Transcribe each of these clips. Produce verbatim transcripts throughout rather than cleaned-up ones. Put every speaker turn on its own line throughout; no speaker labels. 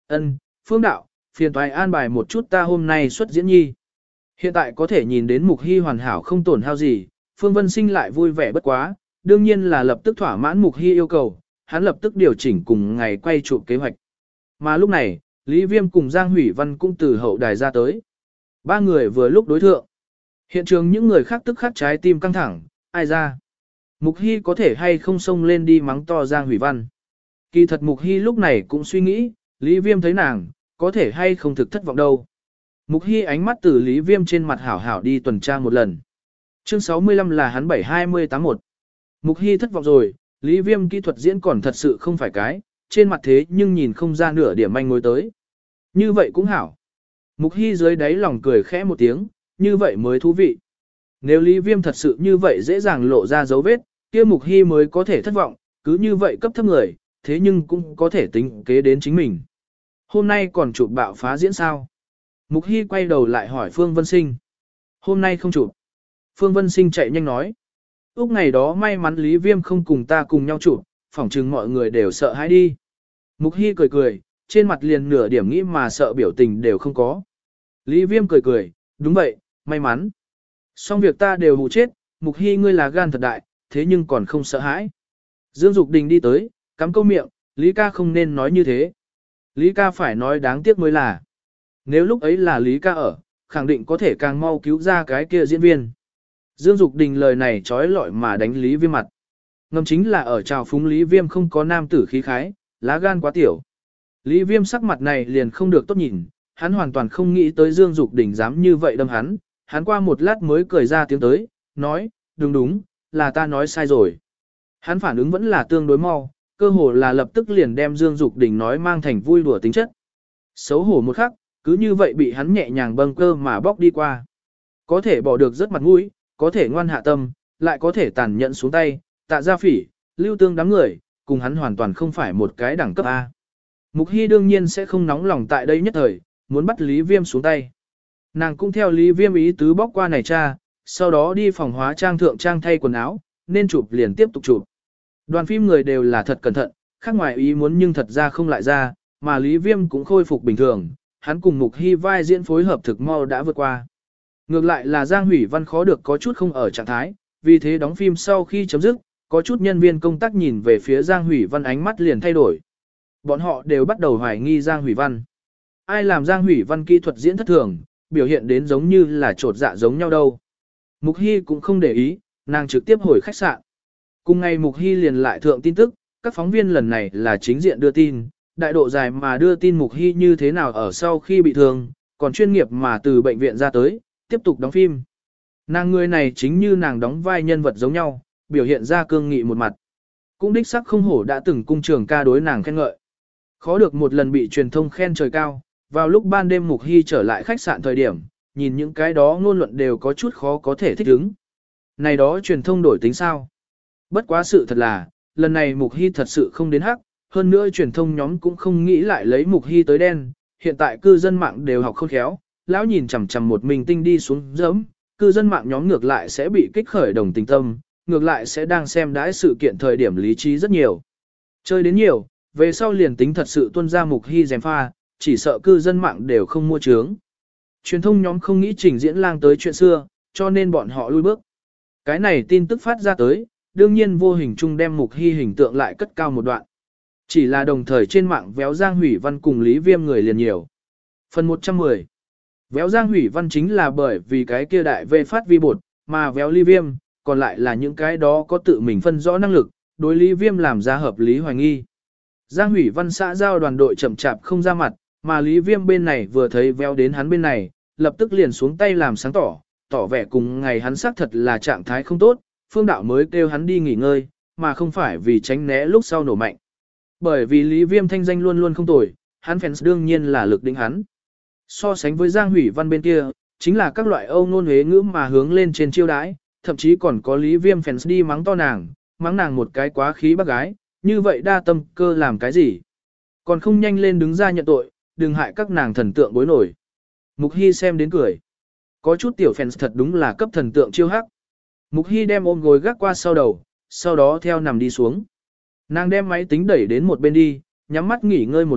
Ân, Phương đạo, phiền toái an bài một chút ta hôm nay xuất diễn nhi. Hiện tại có thể nhìn đến Mục Hy hoàn hảo không tổn hao gì, Phương Vân Sinh lại vui vẻ bất quá, đương nhiên là lập tức thỏa mãn Mục Hy yêu cầu, hắn lập tức điều chỉnh cùng ngày quay chụp kế hoạch. Mà lúc này, Lý Viêm cùng Giang Hủy Văn cũng từ hậu đài ra tới. Ba người vừa lúc đối thượng. Hiện trường những người khác tức khắc trái tim căng thẳng, ai ra? Mục Hy có thể hay không xông lên đi mắng to Giang Hủy Văn. Kỳ thật Mục Hy lúc này cũng suy nghĩ, Lý Viêm thấy nàng, có thể hay không thực thất vọng đâu. Mục Hy ánh mắt từ Lý Viêm trên mặt hảo hảo đi tuần tra một lần. Chương sáu mươi lăm là hắn bảy hai mươi tám một. Mục Hy thất vọng rồi, Lý Viêm kỹ thuật diễn còn thật sự không phải cái, trên mặt thế nhưng nhìn không ra nửa điểm manh mối tới. Như vậy cũng hảo. Mục Hy dưới đáy lòng cười khẽ một tiếng, như vậy mới thú vị. Nếu Lý Viêm thật sự như vậy dễ dàng lộ ra dấu vết, kia Mục Hy mới có thể thất vọng, cứ như vậy cấp thấp người, thế nhưng cũng có thể tính kế đến chính mình. Hôm nay còn chụp bạo phá diễn sao? Mục Hy quay đầu lại hỏi Phương Vân Sinh. Hôm nay không chụp. Phương Vân Sinh chạy nhanh nói. Úc ngày đó may mắn Lý Viêm không cùng ta cùng nhau chụp, phỏng chừng mọi người đều sợ hãi đi. Mục Hy cười cười, trên mặt liền nửa điểm nghĩ mà sợ biểu tình đều không có. Lý Viêm cười cười, đúng vậy, may mắn. Xong việc ta đều hù chết, Mục Hy ngươi là gan thật đại, thế nhưng còn không sợ hãi. Dương Dục Đình đi tới, cắm câu miệng, Lý ca không nên nói như thế. Lý ca phải nói đáng tiếc mới là. Nếu lúc ấy là Lý ca ở, khẳng định có thể càng mau cứu ra cái kia diễn viên. Dương Dục Đình lời này trói lọi mà đánh Lý Viêm mặt. Ngầm chính là ở trào phúng Lý Viêm không có nam tử khí khái, lá gan quá tiểu. Lý Viêm sắc mặt này liền không được tốt nhìn, hắn hoàn toàn không nghĩ tới Dương Dục Đình dám như vậy đâm hắn. Hắn qua một lát mới cười ra tiếng tới, nói, đúng đúng, là ta nói sai rồi. Hắn phản ứng vẫn là tương đối mau, cơ hồ là lập tức liền đem Dương Dục Đình nói mang thành vui đùa tính chất. Xấu hổ một khắc, cứ như vậy bị hắn nhẹ nhàng bâng cơ mà bóc đi qua. Có thể bỏ được rất mặt mũi, có thể ngoan hạ tâm, lại có thể tàn nhẫn xuống tay, tạ gia phỉ, lưu tương đám người, cùng hắn hoàn toàn không phải một cái đẳng cấp A. Mục Hy đương nhiên sẽ không nóng lòng tại đây nhất thời, muốn bắt Lý Viêm xuống tay. Nàng cũng theo Lý Viêm ý tứ bóc qua này cha, sau đó đi phòng hóa trang thượng trang thay quần áo, nên chụp liền tiếp tục chụp. Đoàn phim người đều là thật cẩn thận, khác ngoài ý muốn nhưng thật ra không lại ra, mà Lý Viêm cũng khôi phục bình thường, hắn cùng Mục Hy vai diễn phối hợp thực mau đã vượt qua. Ngược lại là Giang Hủy Văn khó được có chút không ở trạng thái, vì thế đóng phim sau khi chấm dứt, có chút nhân viên công tác nhìn về phía Giang Hủy Văn ánh mắt liền thay đổi. Bọn họ đều bắt đầu hoài nghi Giang Hủy Văn. Ai làm Giang Hủy Văn kỹ thuật diễn thất thường, biểu hiện đến giống như là trột dạ giống nhau đâu. Mục Hy cũng không để ý, nàng trực tiếp hồi khách sạn. Cùng ngày Mục Hy liền lại thượng tin tức, các phóng viên lần này là chính diện đưa tin, đại độ dài mà đưa tin Mục Hy như thế nào ở sau khi bị thương, còn chuyên nghiệp mà từ bệnh viện ra tới, tiếp tục đóng phim. Nàng người này chính như nàng đóng vai nhân vật giống nhau, biểu hiện ra cương nghị một mặt. Cũng đích sắc không hổ đã từng cung trường ca đối nàng khen ngợi. Khó được một lần bị truyền thông khen trời cao, vào lúc ban đêm Mục Hy trở lại khách sạn thời điểm, nhìn những cái đó ngôn luận đều có chút khó có thể thích ứng. Này đó truyền thông đổi tính sao? Bất quá sự thật là, lần này Mục Hy thật sự không đến hắc, hơn nữa truyền thông nhóm cũng không nghĩ lại lấy Mục Hy tới đen, hiện tại cư dân mạng đều học khôn khéo, lão nhìn chằm chằm một mình tinh đi xuống dẫm, cư dân mạng nhóm ngược lại sẽ bị kích khởi đồng tình tâm, ngược lại sẽ đang xem đãi sự kiện thời điểm lý trí rất nhiều. Chơi đến nhiều, về sau liền tính thật sự tuân ra Mục Hy dèm pha, chỉ sợ cư dân mạng đều không mua trướng. Truyền thông nhóm không nghĩ trình diễn lang tới chuyện xưa, cho nên bọn họ lui bước. Cái này tin tức phát ra tới, đương nhiên vô hình chung đem Mục Hy hình tượng lại cất cao một đoạn. Chỉ là đồng thời trên mạng véo Giang Hủy Văn cùng Lý Viêm người liền nhiều. Phần một trăm mười. Véo Giang Hủy Văn chính là bởi vì cái kia đại về phát vi bột, mà véo Lý Viêm, còn lại là những cái đó có tự mình phân rõ năng lực, đối Lý Viêm làm ra hợp lý hoài nghi. Giang Hủy Văn xã giao đoàn đội chậm chạp không ra mặt, mà Lý Viêm bên này vừa thấy véo đến hắn bên này, lập tức liền xuống tay làm sáng tỏ, tỏ vẻ cùng ngày hắn xác thật là trạng thái không tốt, Phương Đạo mới kêu hắn đi nghỉ ngơi, mà không phải vì tránh né lúc sau nổ mạnh. Bởi vì Lý Viêm thanh danh luôn luôn không tồi, hắn fans đương nhiên là lực đỉnh hắn. So sánh với Giang Hủy Văn bên kia, chính là các loại âu ngôn huế ngữ mà hướng lên trên chiêu đãi, thậm chí còn có Lý Viêm fans đi mắng to nàng, mắng nàng một cái quá khí bác gái, như vậy đa tâm cơ làm cái gì? Còn không nhanh lên đứng ra nhận tội, đừng hại các nàng thần tượng bối nổi. Mục Hy xem đến cười. Có chút tiểu fans thật đúng là cấp thần tượng chiêu hắc. Mục Hy đem ôm gối gác qua sau đầu, sau đó theo nằm đi xuống. Nàng đem máy tính đẩy đến một bên đi, nhắm mắt nghỉ ngơi một lát,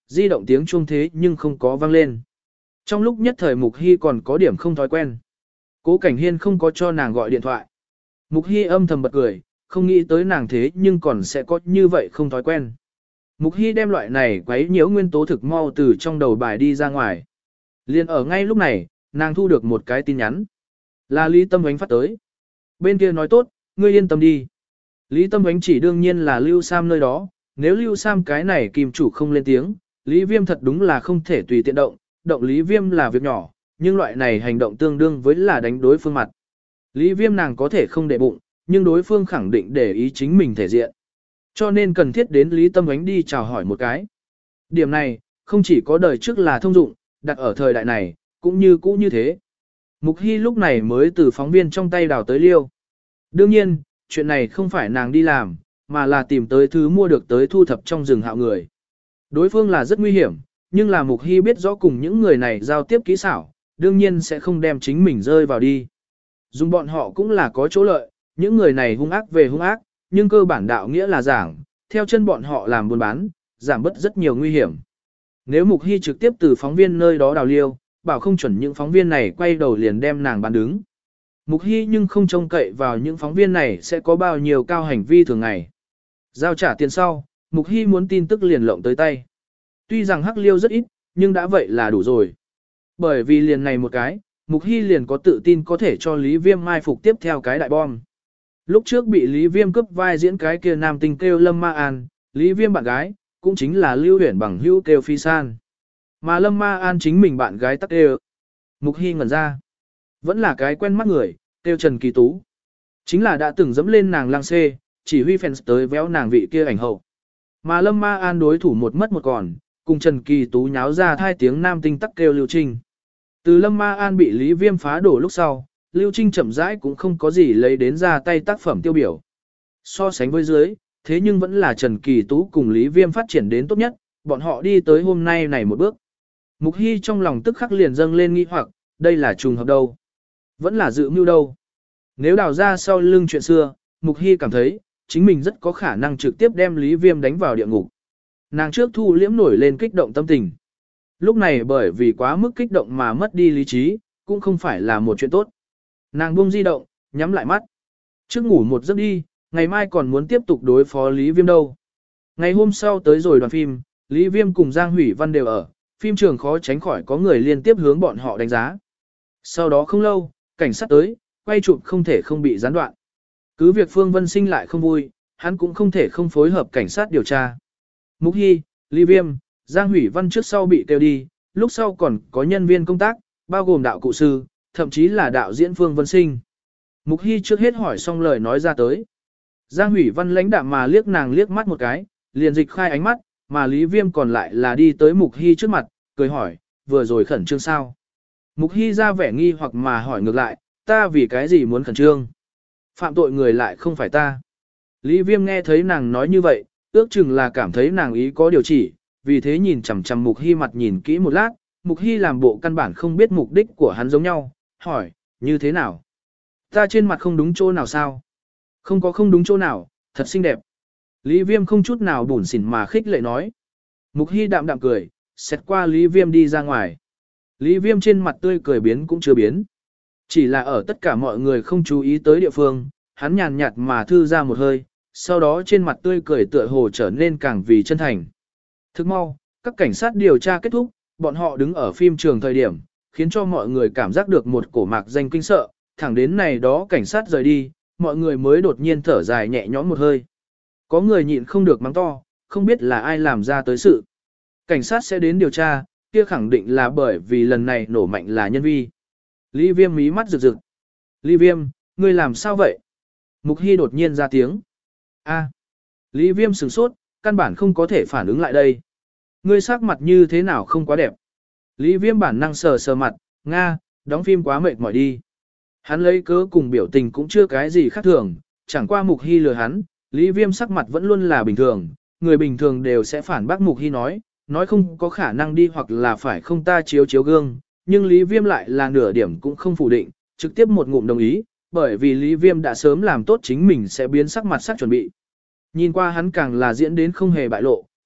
di động tiếng chuông thế nhưng không có vang lên. Trong lúc nhất thời Mục Hy còn có điểm không thói quen. Cố Cảnh Hiên không có cho nàng gọi điện thoại. Mục Hy âm thầm bật cười, không nghĩ tới nàng thế nhưng còn sẽ có như vậy không thói quen. Mục Hy đem loại này quấy nhiễu nguyên tố thực mau từ trong đầu bài đi ra ngoài. Liên ở ngay lúc này, nàng thu được một cái tin nhắn. Là Lý Tâm Ánh phát tới. Bên kia nói tốt, ngươi yên tâm đi. Lý Tâm Ánh chỉ đương nhiên là Lưu Sam nơi đó, nếu Lưu Sam cái này kìm chủ không lên tiếng, Lý Viêm thật đúng là không thể tùy tiện động, động Lý Viêm là việc nhỏ, nhưng loại này hành động tương đương với là đánh đối phương mặt. Lý Viêm nàng có thể không để bụng, nhưng đối phương khẳng định để ý chính mình thể diện. Cho nên cần thiết đến Lý Tâm Ánh đi chào hỏi một cái. Điểm này, không chỉ có đời trước là thông dụng, đặt ở thời đại này, cũng như cũ như thế. Mục Hy lúc này mới từ phóng viên trong tay đào tới Liêu. Đương nhiên, chuyện này không phải nàng đi làm, mà là tìm tới thứ mua được tới thu thập trong rừng hạo người. Đối phương là rất nguy hiểm, nhưng là Mục Hy biết rõ cùng những người này giao tiếp kỹ xảo, đương nhiên sẽ không đem chính mình rơi vào đi. Dùng bọn họ cũng là có chỗ lợi, những người này hung ác về hung ác, nhưng cơ bản đạo nghĩa là giảng, theo chân bọn họ làm buôn bán, giảm bớt rất nhiều nguy hiểm. Nếu Mục Hy trực tiếp từ phóng viên nơi đó đào Liêu, bảo không chuẩn những phóng viên này quay đầu liền đem nàng bán đứng. Mục Hy nhưng không trông cậy vào những phóng viên này sẽ có bao nhiêu cao hành vi thường ngày. Giao trả tiền sau, Mục Hy muốn tin tức liền lộng tới tay. Tuy rằng hắc Liêu rất ít, nhưng đã vậy là đủ rồi. Bởi vì liền này một cái, Mục Hy liền có tự tin có thể cho Lý Viêm mai phục tiếp theo cái đại bom. Lúc trước bị Lý Viêm cướp vai diễn cái kia nam tinh kêu Lâm Ma An, Lý Viêm bạn gái, cũng chính là Lưu Huyền bằng hữu kêu Phi San. Mà Lâm Ma An chính mình bạn gái tắc kêu. Mục Hy ngẩn ra. Vẫn là cái quen mắt người, kêu Trần Kỳ Tú. Chính là đã từng dẫm lên nàng lang xê, chỉ huy fans tới véo nàng vị kia ảnh hậu. Mà Lâm Ma An đối thủ một mất một còn, cùng Trần Kỳ Tú nháo ra hai tiếng nam tinh tắc kêu Lưu Trinh. Từ Lâm Ma An bị Lý Viêm phá đổ lúc sau, Lưu Trinh chậm rãi cũng không có gì lấy đến ra tay tác phẩm tiêu biểu. So sánh với dưới, thế nhưng vẫn là Trần Kỳ Tú cùng Lý Viêm phát triển đến tốt nhất, bọn họ đi tới hôm nay này một bước. Mục Hy trong lòng tức khắc liền dâng lên nghi hoặc, đây là trùng hợp đâu? Vẫn là dự mưu đâu? Nếu đào ra sau lưng chuyện xưa, Mục Hy cảm thấy, chính mình rất có khả năng trực tiếp đem Lý Viêm đánh vào địa ngục. Nàng trước thu liễm nổi lên kích động tâm tình. Lúc này bởi vì quá mức kích động mà mất đi lý trí, cũng không phải là một chuyện tốt. Nàng buông di động, nhắm lại mắt. Trước ngủ một giấc đi, ngày mai còn muốn tiếp tục đối phó Lý Viêm đâu. Ngày hôm sau tới rồi đoàn phim, Lý Viêm cùng Giang Hủy Văn đều ở, phim trường khó tránh khỏi có người liên tiếp hướng bọn họ đánh giá. Sau đó không lâu, cảnh sát tới, quay chụp không thể không bị gián đoạn. Cứ việc Phương Vân Sinh lại không vui, hắn cũng không thể không phối hợp cảnh sát điều tra. Mục Hy, Lý Viêm, Giang Hủy Văn trước sau bị kêu đi, lúc sau còn có nhân viên công tác, bao gồm đạo cụ sư, thậm chí là đạo diễn Phương Vân Sinh. Mục Hy trước hết hỏi xong lời nói ra tới. Giang Hủy Văn lãnh đạm mà liếc nàng liếc mắt một cái, liền dịch khai ánh mắt, mà Lý Viêm còn lại là đi tới Mục Hy trước mặt, cười hỏi, vừa rồi khẩn trương sao? Mục Hy ra vẻ nghi hoặc mà hỏi ngược lại, ta vì cái gì muốn khẩn trương? Phạm tội người lại không phải ta. Lý Viêm nghe thấy nàng nói như vậy, ước chừng là cảm thấy nàng ý có điều chỉ, vì thế nhìn chằm chằm Mục Hy mặt nhìn kỹ một lát, Mục Hy làm bộ căn bản không biết mục đích của hắn giống nhau, hỏi, như thế nào? Ta trên mặt không đúng chỗ nào sao? Không có không đúng chỗ nào, thật xinh đẹp. Lý Viêm không chút nào bủn xỉn mà khích lệ nói. Mục Hy đạm đạm cười, xét qua Lý Viêm đi ra ngoài. Lý Viêm trên mặt tươi cười biến cũng chưa biến. Chỉ là ở tất cả mọi người không chú ý tới địa phương, hắn nhàn nhạt mà thư ra một hơi, sau đó trên mặt tươi cười tựa hồ trở nên càng vì chân thành. Thức mau, các cảnh sát điều tra kết thúc, bọn họ đứng ở phim trường thời điểm, khiến cho mọi người cảm giác được một cổ mạc danh kinh sợ, thẳng đến này đó cảnh sát rời đi, mọi người mới đột nhiên thở dài nhẹ nhõm một hơi. Có người nhịn không được mắng to, không biết là ai làm ra tới sự. Cảnh sát sẽ đến điều tra, kia khẳng định là bởi vì lần này nổ mạnh là nhân vi. Lý Viêm mí mắt rực rực. Lý Viêm, ngươi làm sao vậy? Mục Hy đột nhiên ra tiếng. A. Lý Viêm sửng sốt, căn bản không có thể phản ứng lại đây. Ngươi sắc mặt như thế nào không quá đẹp. Lý Viêm bản năng sờ sờ mặt, Nga, đóng phim quá mệt mỏi đi. Hắn lấy cớ cùng biểu tình cũng chưa cái gì khác thường, chẳng qua Mục Hy lừa hắn, Lý Viêm sắc mặt vẫn luôn là bình thường, người bình thường đều sẽ phản bác Mục Hy nói, nói không có khả năng đi hoặc là phải không ta chiếu chiếu gương, nhưng Lý Viêm lại là nửa điểm cũng không phủ định, trực tiếp một ngụm đồng ý, bởi vì Lý Viêm đã sớm làm tốt chính mình sẽ biến sắc mặt sắc chuẩn bị. Nhìn qua hắn càng là diễn đến không hề bại lộ,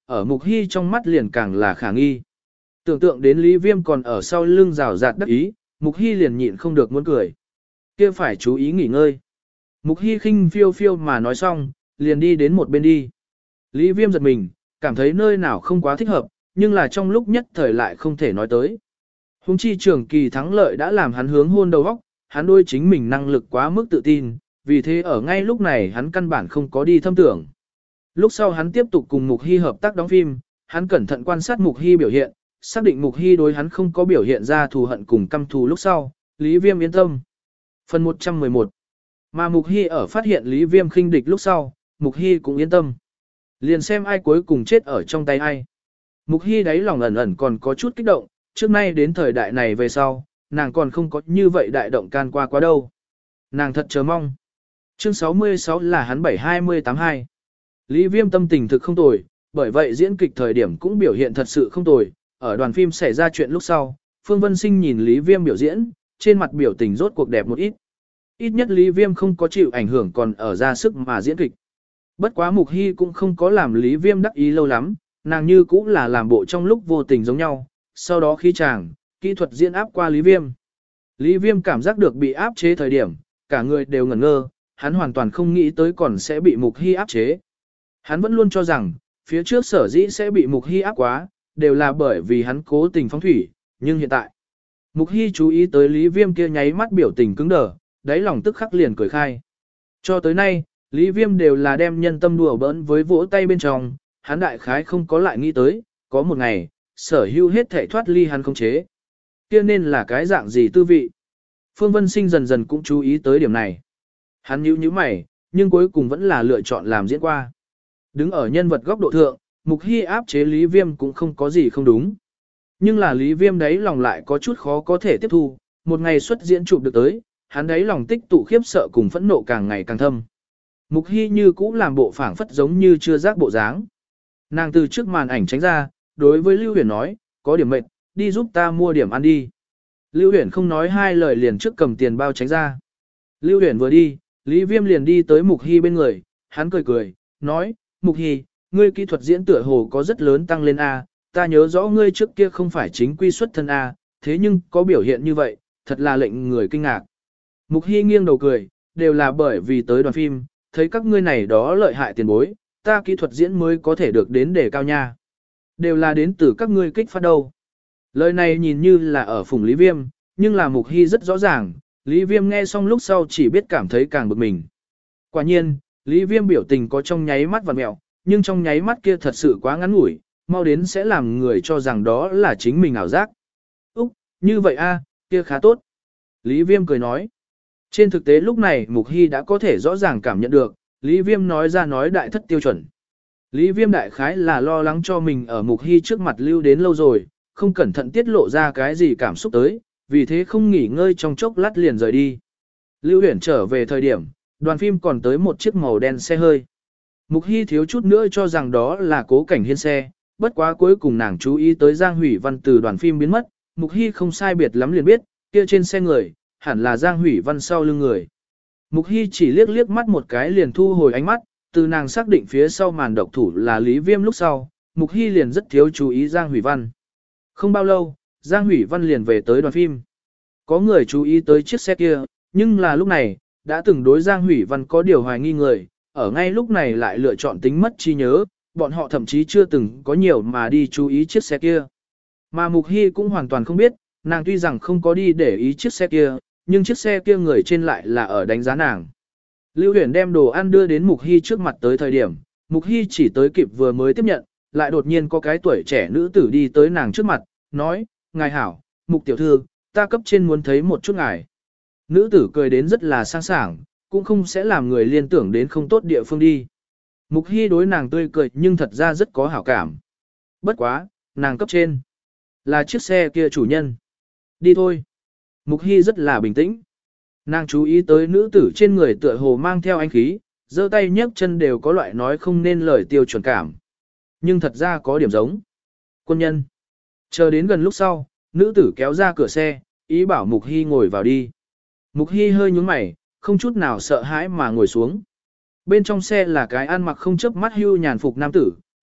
ở Mục Hy trong mắt liền càng là khả nghi. Tưởng tượng đến Lý Viêm còn ở sau lưng rào rạt đắc ý, Mục Hy liền nhịn không được muốn cười. Kia phải chú ý nghỉ ngơi. Mục Hy khinh phiêu phiêu mà nói xong, liền đi đến một bên đi. Lý Viêm giật mình, cảm thấy nơi nào không quá thích hợp, nhưng là trong lúc nhất thời lại không thể nói tới. Hùng chi trường kỳ thắng lợi đã làm hắn hướng hôn đầu óc, hắn đôi chính mình năng lực quá mức tự tin, vì thế ở ngay lúc này hắn căn bản không có đi thâm tưởng. Lúc sau hắn tiếp tục cùng Mục Hy hợp tác đóng phim, hắn cẩn thận quan sát Mục Hy biểu hiện, xác định Mục Hy đối hắn không có biểu hiện ra thù hận cùng căm thù lúc sau, Lý Viêm yên tâm. Phần một trăm mười một. Mà Mục Hy ở phát hiện Lý Viêm khinh địch lúc sau, Mục Hy cũng yên tâm. Liền xem ai cuối cùng chết ở trong tay ai. Mục Hy đáy lòng ẩn ẩn còn có chút kích động, trước nay đến thời đại này về sau, nàng còn không có như vậy đại động can qua quá đâu. Nàng thật chờ mong. Chương sáu mươi sáu là hắn bảy hai mươi tám hai. Lý Viêm tâm tình thực không tồi, bởi vậy diễn kịch thời điểm cũng biểu hiện thật sự không tồi. Ở đoàn phim xảy ra chuyện lúc sau, Phương Vân Sinh nhìn Lý Viêm biểu diễn, trên mặt biểu tình rốt cuộc đẹp một ít. Ít nhất Lý Viêm không có chịu ảnh hưởng còn ở ra sức mà diễn kịch. Bất quá Mục Hy cũng không có làm Lý Viêm đắc ý lâu lắm, nàng như cũng là làm bộ trong lúc vô tình giống nhau, sau đó khi chàng, kỹ thuật diễn áp qua Lý Viêm. Lý Viêm cảm giác được bị áp chế thời điểm, cả người đều ngẩn ngơ, hắn hoàn toàn không nghĩ tới còn sẽ bị Mục Hy áp chế. Hắn vẫn luôn cho rằng, phía trước sở dĩ sẽ bị Mục Hy áp quá, đều là bởi vì hắn cố tình phóng thủy, nhưng hiện tại, Mục Hy chú ý tới Lý Viêm kia nháy mắt biểu tình cứng đờ, đáy lòng tức khắc liền cười khai. Cho tới nay, Lý Viêm đều là đem nhân tâm đùa bỡn với vỗ tay bên trong, hắn đại khái không có lại nghĩ tới, có một ngày, sở hữu hết thể thoát ly hắn không chế. Kia nên là cái dạng gì tư vị. Phương Vân Sinh dần dần cũng chú ý tới điểm này. Hắn nhíu nhíu mày, nhưng cuối cùng vẫn là lựa chọn làm diễn qua. Đứng ở nhân vật góc độ thượng, Mục Hy áp chế Lý Viêm cũng không có gì không đúng. Nhưng là Lý Viêm đấy lòng lại có chút khó có thể tiếp thu, một ngày xuất diễn chụp được tới, hắn đấy lòng tích tụ khiếp sợ cùng phẫn nộ càng ngày càng thâm. Mục Hy như cũ làm bộ phảng phất giống như chưa giác bộ dáng. Nàng từ trước màn ảnh tránh ra, đối với Lưu Huyền nói, có điểm mệt, đi giúp ta mua điểm ăn đi. Lưu Huyền không nói hai lời liền trước cầm tiền bao tránh ra. Lưu Huyền vừa đi, Lý Viêm liền đi tới Mục Hy bên người, hắn cười cười, nói, Mục Hy, ngươi kỹ thuật diễn tựa hồ có rất lớn tăng lên A, ta nhớ rõ ngươi trước kia không phải chính quy xuất thân A, thế nhưng có biểu hiện như vậy, thật là lệnh người kinh ngạc. Mục Hy nghiêng đầu cười, đều là bởi vì tới đoàn phim, thấy các ngươi này đó lợi hại tiền bối, ta kỹ thuật diễn mới có thể được đến đề cao nha. Đều là đến từ các ngươi kích phát đâu. Lời này nhìn như là ở phủng Lý Viêm, nhưng là Mục Hy rất rõ ràng, Lý Viêm nghe xong lúc sau chỉ biết cảm thấy càng bực mình. Quả nhiên, Lý Viêm biểu tình có trong nháy mắt vặn mẹo, nhưng trong nháy mắt kia thật sự quá ngắn ngủi, mau đến sẽ làm người cho rằng đó là chính mình ảo giác. Úc, như vậy a, kia khá tốt. Lý Viêm cười nói. Trên thực tế lúc này Mục Hy đã có thể rõ ràng cảm nhận được, Lý Viêm nói ra nói đại thất tiêu chuẩn. Lý Viêm đại khái là lo lắng cho mình ở Mục Hy trước mặt lưu đến lâu rồi, không cẩn thận tiết lộ ra cái gì cảm xúc tới, vì thế không nghỉ ngơi trong chốc lát liền rời đi. Lưu Huyền trở về thời điểm, đoàn phim còn tới một chiếc màu đen xe hơi. Mục Hy thiếu chút nữa cho rằng đó là Cố Cảnh Hiên xe, bất quá cuối cùng nàng chú ý tới Giang Hủy Văn từ đoàn phim biến mất, Mục Hy không sai biệt lắm liền biết, kia trên xe người, hẳn là Giang Hủy Văn sau lưng người. Mục Hy chỉ liếc liếc mắt một cái liền thu hồi ánh mắt, từ nàng xác định phía sau màn độc thủ là Lý Viêm lúc sau, Mục Hy liền rất thiếu chú ý Giang Hủy Văn. Không bao lâu, Giang Hủy Văn liền về tới đoàn phim. Có người chú ý tới chiếc xe kia, nhưng là lúc này, đã từng đối Giang Hủy Văn có điều hoài nghi người, ở ngay lúc này lại lựa chọn tính mất trí nhớ, bọn họ thậm chí chưa từng có nhiều mà đi chú ý chiếc xe kia. Mà Mục Hy cũng hoàn toàn không biết, nàng tuy rằng không có đi để ý chiếc xe kia, nhưng chiếc xe kia người trên lại là ở đánh giá nàng. Lưu Huyền đem đồ ăn đưa đến Mục Hy trước mặt tới thời điểm, Mục Hy chỉ tới kịp vừa mới tiếp nhận, lại đột nhiên có cái tuổi trẻ nữ tử đi tới nàng trước mặt, nói, ngài hảo, Mục tiểu thư, ta cấp trên muốn thấy một chút ngài. Nữ tử cười đến rất là sang sảng, cũng không sẽ làm người liên tưởng đến không tốt địa phương đi. Mục Hy đối nàng tươi cười nhưng thật ra rất có hảo cảm. Bất quá, nàng cấp trên, là chiếc xe kia chủ nhân. Đi thôi. Mục Hy rất là bình tĩnh. Nàng chú ý tới nữ tử trên người tựa hồ mang theo anh khí, giơ tay nhấc chân đều có loại nói không nên lời tiêu chuẩn cảm. Nhưng thật ra có điểm giống. Quân nhân. Chờ đến gần lúc sau, nữ tử kéo ra cửa xe, ý bảo Mục Hy ngồi vào đi. Mục Hy hơi nhúng mày, không chút nào sợ hãi mà ngồi xuống. Bên trong xe là cái ăn mặc không chớp mắt hưu nhàn phục nam tử,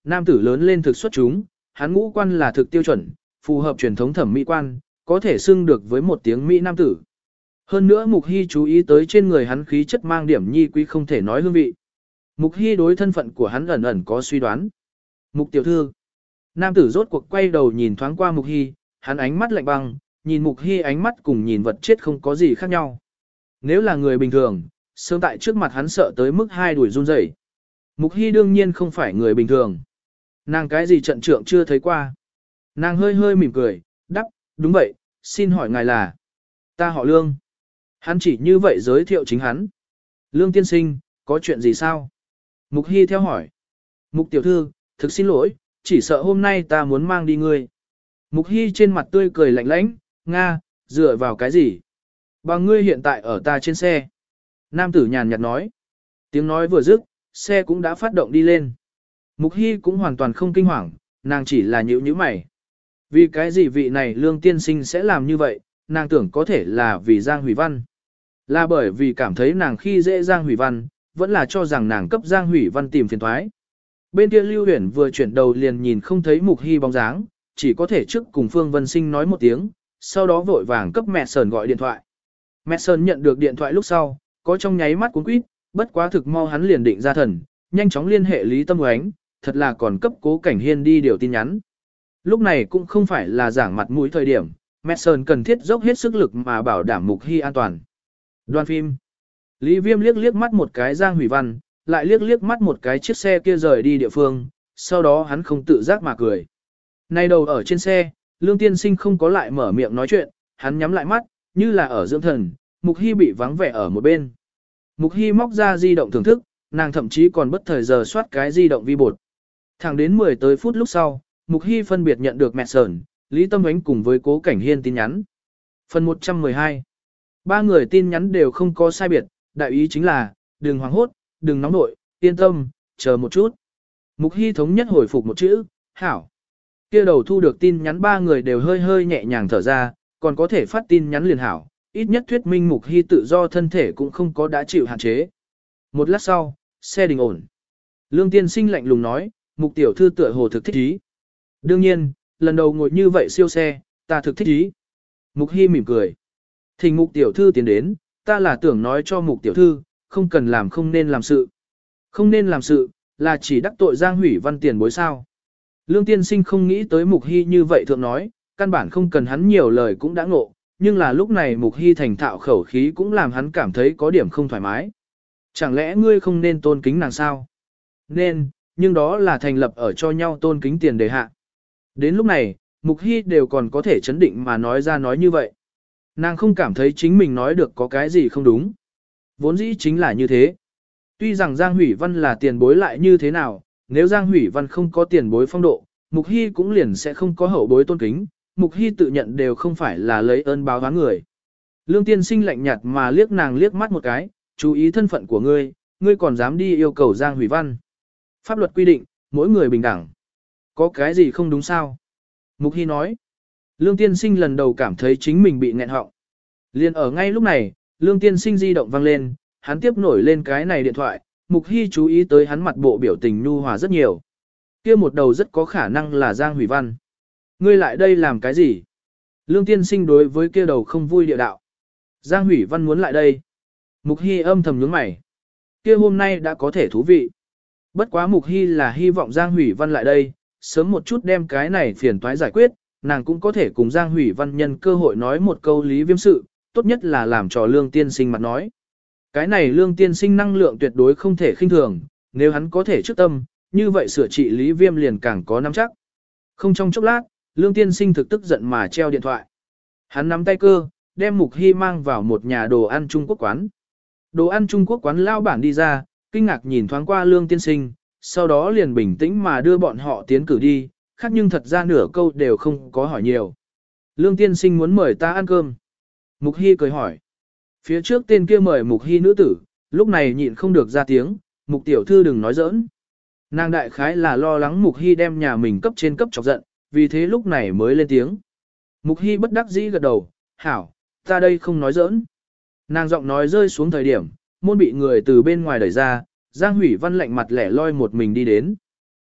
Nam tử lớn lên thực xuất chúng, hắn ngũ quan là thực tiêu chuẩn, phù hợp truyền thống thẩm mỹ quan, có thể xưng được với một tiếng Mỹ nam tử. Hơn nữa Mục Hy chú ý tới trên người hắn khí chất mang điểm nhi quý không thể nói hương vị. Mục Hy đối thân phận của hắn ẩn ẩn có suy đoán. Mục tiểu thư. Nam tử rốt cuộc quay đầu nhìn thoáng qua Mục Hy, hắn ánh mắt lạnh băng, nhìn Mục Hy ánh mắt cùng nhìn vật chết không có gì khác nhau. Nếu là người bình thường, sớm tại trước mặt hắn sợ tới mức hai đuổi run rẩy. Mục Hy đương nhiên không phải người bình thường. Nàng cái gì trận trượng chưa thấy qua. Nàng hơi hơi mỉm cười, đáp, đúng vậy, xin hỏi ngài là. Ta họ Lương. Hắn chỉ như vậy giới thiệu chính hắn. Lương tiên sinh, có chuyện gì sao? Mục Hy theo hỏi. Mục tiểu thư, thực xin lỗi, chỉ sợ hôm nay ta muốn mang đi ngươi. Mục Hy trên mặt tươi cười lạnh lãnh, Nga, dựa vào cái gì? Bằng ngươi hiện tại ở ta trên xe. Nam tử nhàn nhạt nói. Tiếng nói vừa dứt, xe cũng đã phát động đi lên. Mục Hy cũng hoàn toàn không kinh hoàng, nàng chỉ là nhíu nhíu mày. Vì cái gì vị này Lương tiên sinh sẽ làm như vậy, nàng tưởng có thể là vì Giang Hủy Văn. Là bởi vì cảm thấy nàng khi dễ Giang Hủy Văn, vẫn là cho rằng nàng cấp Giang Hủy Văn tìm phiền thoái. Bên kia Lưu Huyền vừa chuyển đầu liền nhìn không thấy Mục Hy bóng dáng, chỉ có thể trước cùng Phương Vân Sinh nói một tiếng, sau đó vội vàng cấp mẹ Sơn gọi điện thoại. Mẹ Sơn nhận được điện thoại lúc sau, có trong nháy mắt cuốn quýt, bất quá thực mau hắn liền định ra thần, nhanh chóng liên hệ Lý Tâm Oánh, thật là còn cấp Cố Cảnh Hiên đi điều tin nhắn. Lúc này cũng không phải là giảng mặt mũi thời điểm, mẹ Sơn cần thiết dốc hết sức lực mà bảo đảm Mục Hy an toàn. Đoan phim. Lý Viêm liếc liếc mắt một cái Giang Hủy Văn, lại liếc liếc mắt một cái chiếc xe kia rời đi địa phương, sau đó hắn không tự giác mà cười. Nay đầu ở trên xe, Lương tiên sinh không có lại mở miệng nói chuyện, hắn nhắm lại mắt, như là ở dưỡng thần, Mục Hy bị vắng vẻ ở một bên. Mục Hy móc ra di động thưởng thức, nàng thậm chí còn bất thời giờ soát cái di động vi bột. Thẳng đến mười tới phút lúc sau, Mục Hy phân biệt nhận được mẹ Sởn, Lý Tâm Ánh cùng với Cố Cảnh Hiên tin nhắn. Phần một trăm mười hai. Ba người tin nhắn đều không có sai biệt, đại ý chính là, đừng hoảng hốt, đừng nóng nội, yên tâm, chờ một chút. Mục Hy thống nhất hồi phục một chữ, hảo. Kia đầu thu được tin nhắn ba người đều hơi hơi nhẹ nhàng thở ra, còn có thể phát tin nhắn liền hảo, ít nhất thuyết minh Mục Hy tự do thân thể cũng không có đã chịu hạn chế. Một lát sau, xe đình ổn. Lương tiên sinh lạnh lùng nói, Mục tiểu thư tựa hồ thực thích ý. Đương nhiên, lần đầu ngồi như vậy siêu xe, ta thực thích ý. Mục Hy mỉm cười. Thỉnh Mục tiểu thư tiến đến, ta là tưởng nói cho Mục tiểu thư, không cần làm không nên làm sự. Không nên làm sự, là chỉ đắc tội Giang Hủy Văn tiền bối sao. Lương tiên sinh không nghĩ tới Mục Hy như vậy thượng nói, căn bản không cần hắn nhiều lời cũng đã ngộ, nhưng là lúc này Mục Hy thành thạo khẩu khí cũng làm hắn cảm thấy có điểm không thoải mái. Chẳng lẽ ngươi không nên tôn kính nàng sao? Nên, nhưng đó là thành lập ở cho nhau tôn kính tiền đề hạ. Đến lúc này, Mục Hy đều còn có thể chấn định mà nói ra nói như vậy. Nàng không cảm thấy chính mình nói được có cái gì không đúng. Vốn dĩ chính là như thế. Tuy rằng Giang Hủy Văn là tiền bối lại như thế nào, nếu Giang Hủy Văn không có tiền bối phong độ, Mục Hy cũng liền sẽ không có hậu bối tôn kính, Mục Hy tự nhận đều không phải là lấy ơn báo oán người. Lương tiên sinh lạnh nhạt mà liếc nàng liếc mắt một cái, chú ý thân phận của ngươi, ngươi còn dám đi yêu cầu Giang Hủy Văn. Pháp luật quy định, mỗi người bình đẳng. Có cái gì không đúng sao? Mục Hy nói. Lương tiên sinh lần đầu cảm thấy chính mình bị nghẹn họng. Liên ở ngay lúc này, Lương tiên sinh di động vang lên, hắn tiếp nổi lên cái này điện thoại, Mục Hy chú ý tới hắn mặt bộ biểu tình nhu hòa rất nhiều. Kia một đầu rất có khả năng là Giang Hủy Văn. Ngươi lại đây làm cái gì? Lương tiên sinh đối với kia đầu không vui địa đạo. Giang Hủy Văn muốn lại đây. Mục Hy âm thầm nhướng mày. Kia hôm nay đã có thể thú vị. Bất quá Mục Hy là hy vọng Giang Hủy Văn lại đây, sớm một chút đem cái này phiền toái giải quyết, nàng cũng có thể cùng Giang Hủy Văn nhân cơ hội nói một câu lý viêm sự, tốt nhất là làm trò Lương tiên sinh mặt nói. Cái này Lương tiên sinh năng lượng tuyệt đối không thể khinh thường, nếu hắn có thể trước tâm, như vậy sửa trị lý viêm liền càng có nắm chắc. Không trong chốc lát, Lương tiên sinh thực tức giận mà treo điện thoại. Hắn nắm tay cơ, đem Mục Hy mang vào một nhà đồ ăn Trung Quốc quán. Đồ ăn Trung Quốc quán lao bản đi ra, kinh ngạc nhìn thoáng qua Lương tiên sinh, sau đó liền bình tĩnh mà đưa bọn họ tiến cử đi, khác nhưng thật ra nửa câu đều không có hỏi nhiều. Lương tiên sinh muốn mời ta ăn cơm. Mục Hy cười hỏi. Phía trước tên kia mời Mục Hy nữ tử, lúc này nhịn không được ra tiếng, Mục tiểu thư đừng nói giỡn. Nàng đại khái là lo lắng Mục Hy đem nhà mình cấp trên cấp chọc giận, vì thế lúc này mới lên tiếng. Mục Hy bất đắc dĩ gật đầu, hảo, ta đây không nói giỡn. Nàng giọng nói rơi xuống thời điểm, môn bị người từ bên ngoài đẩy ra, Giang Hủy Văn lạnh mặt lẻ loi một mình đi đến.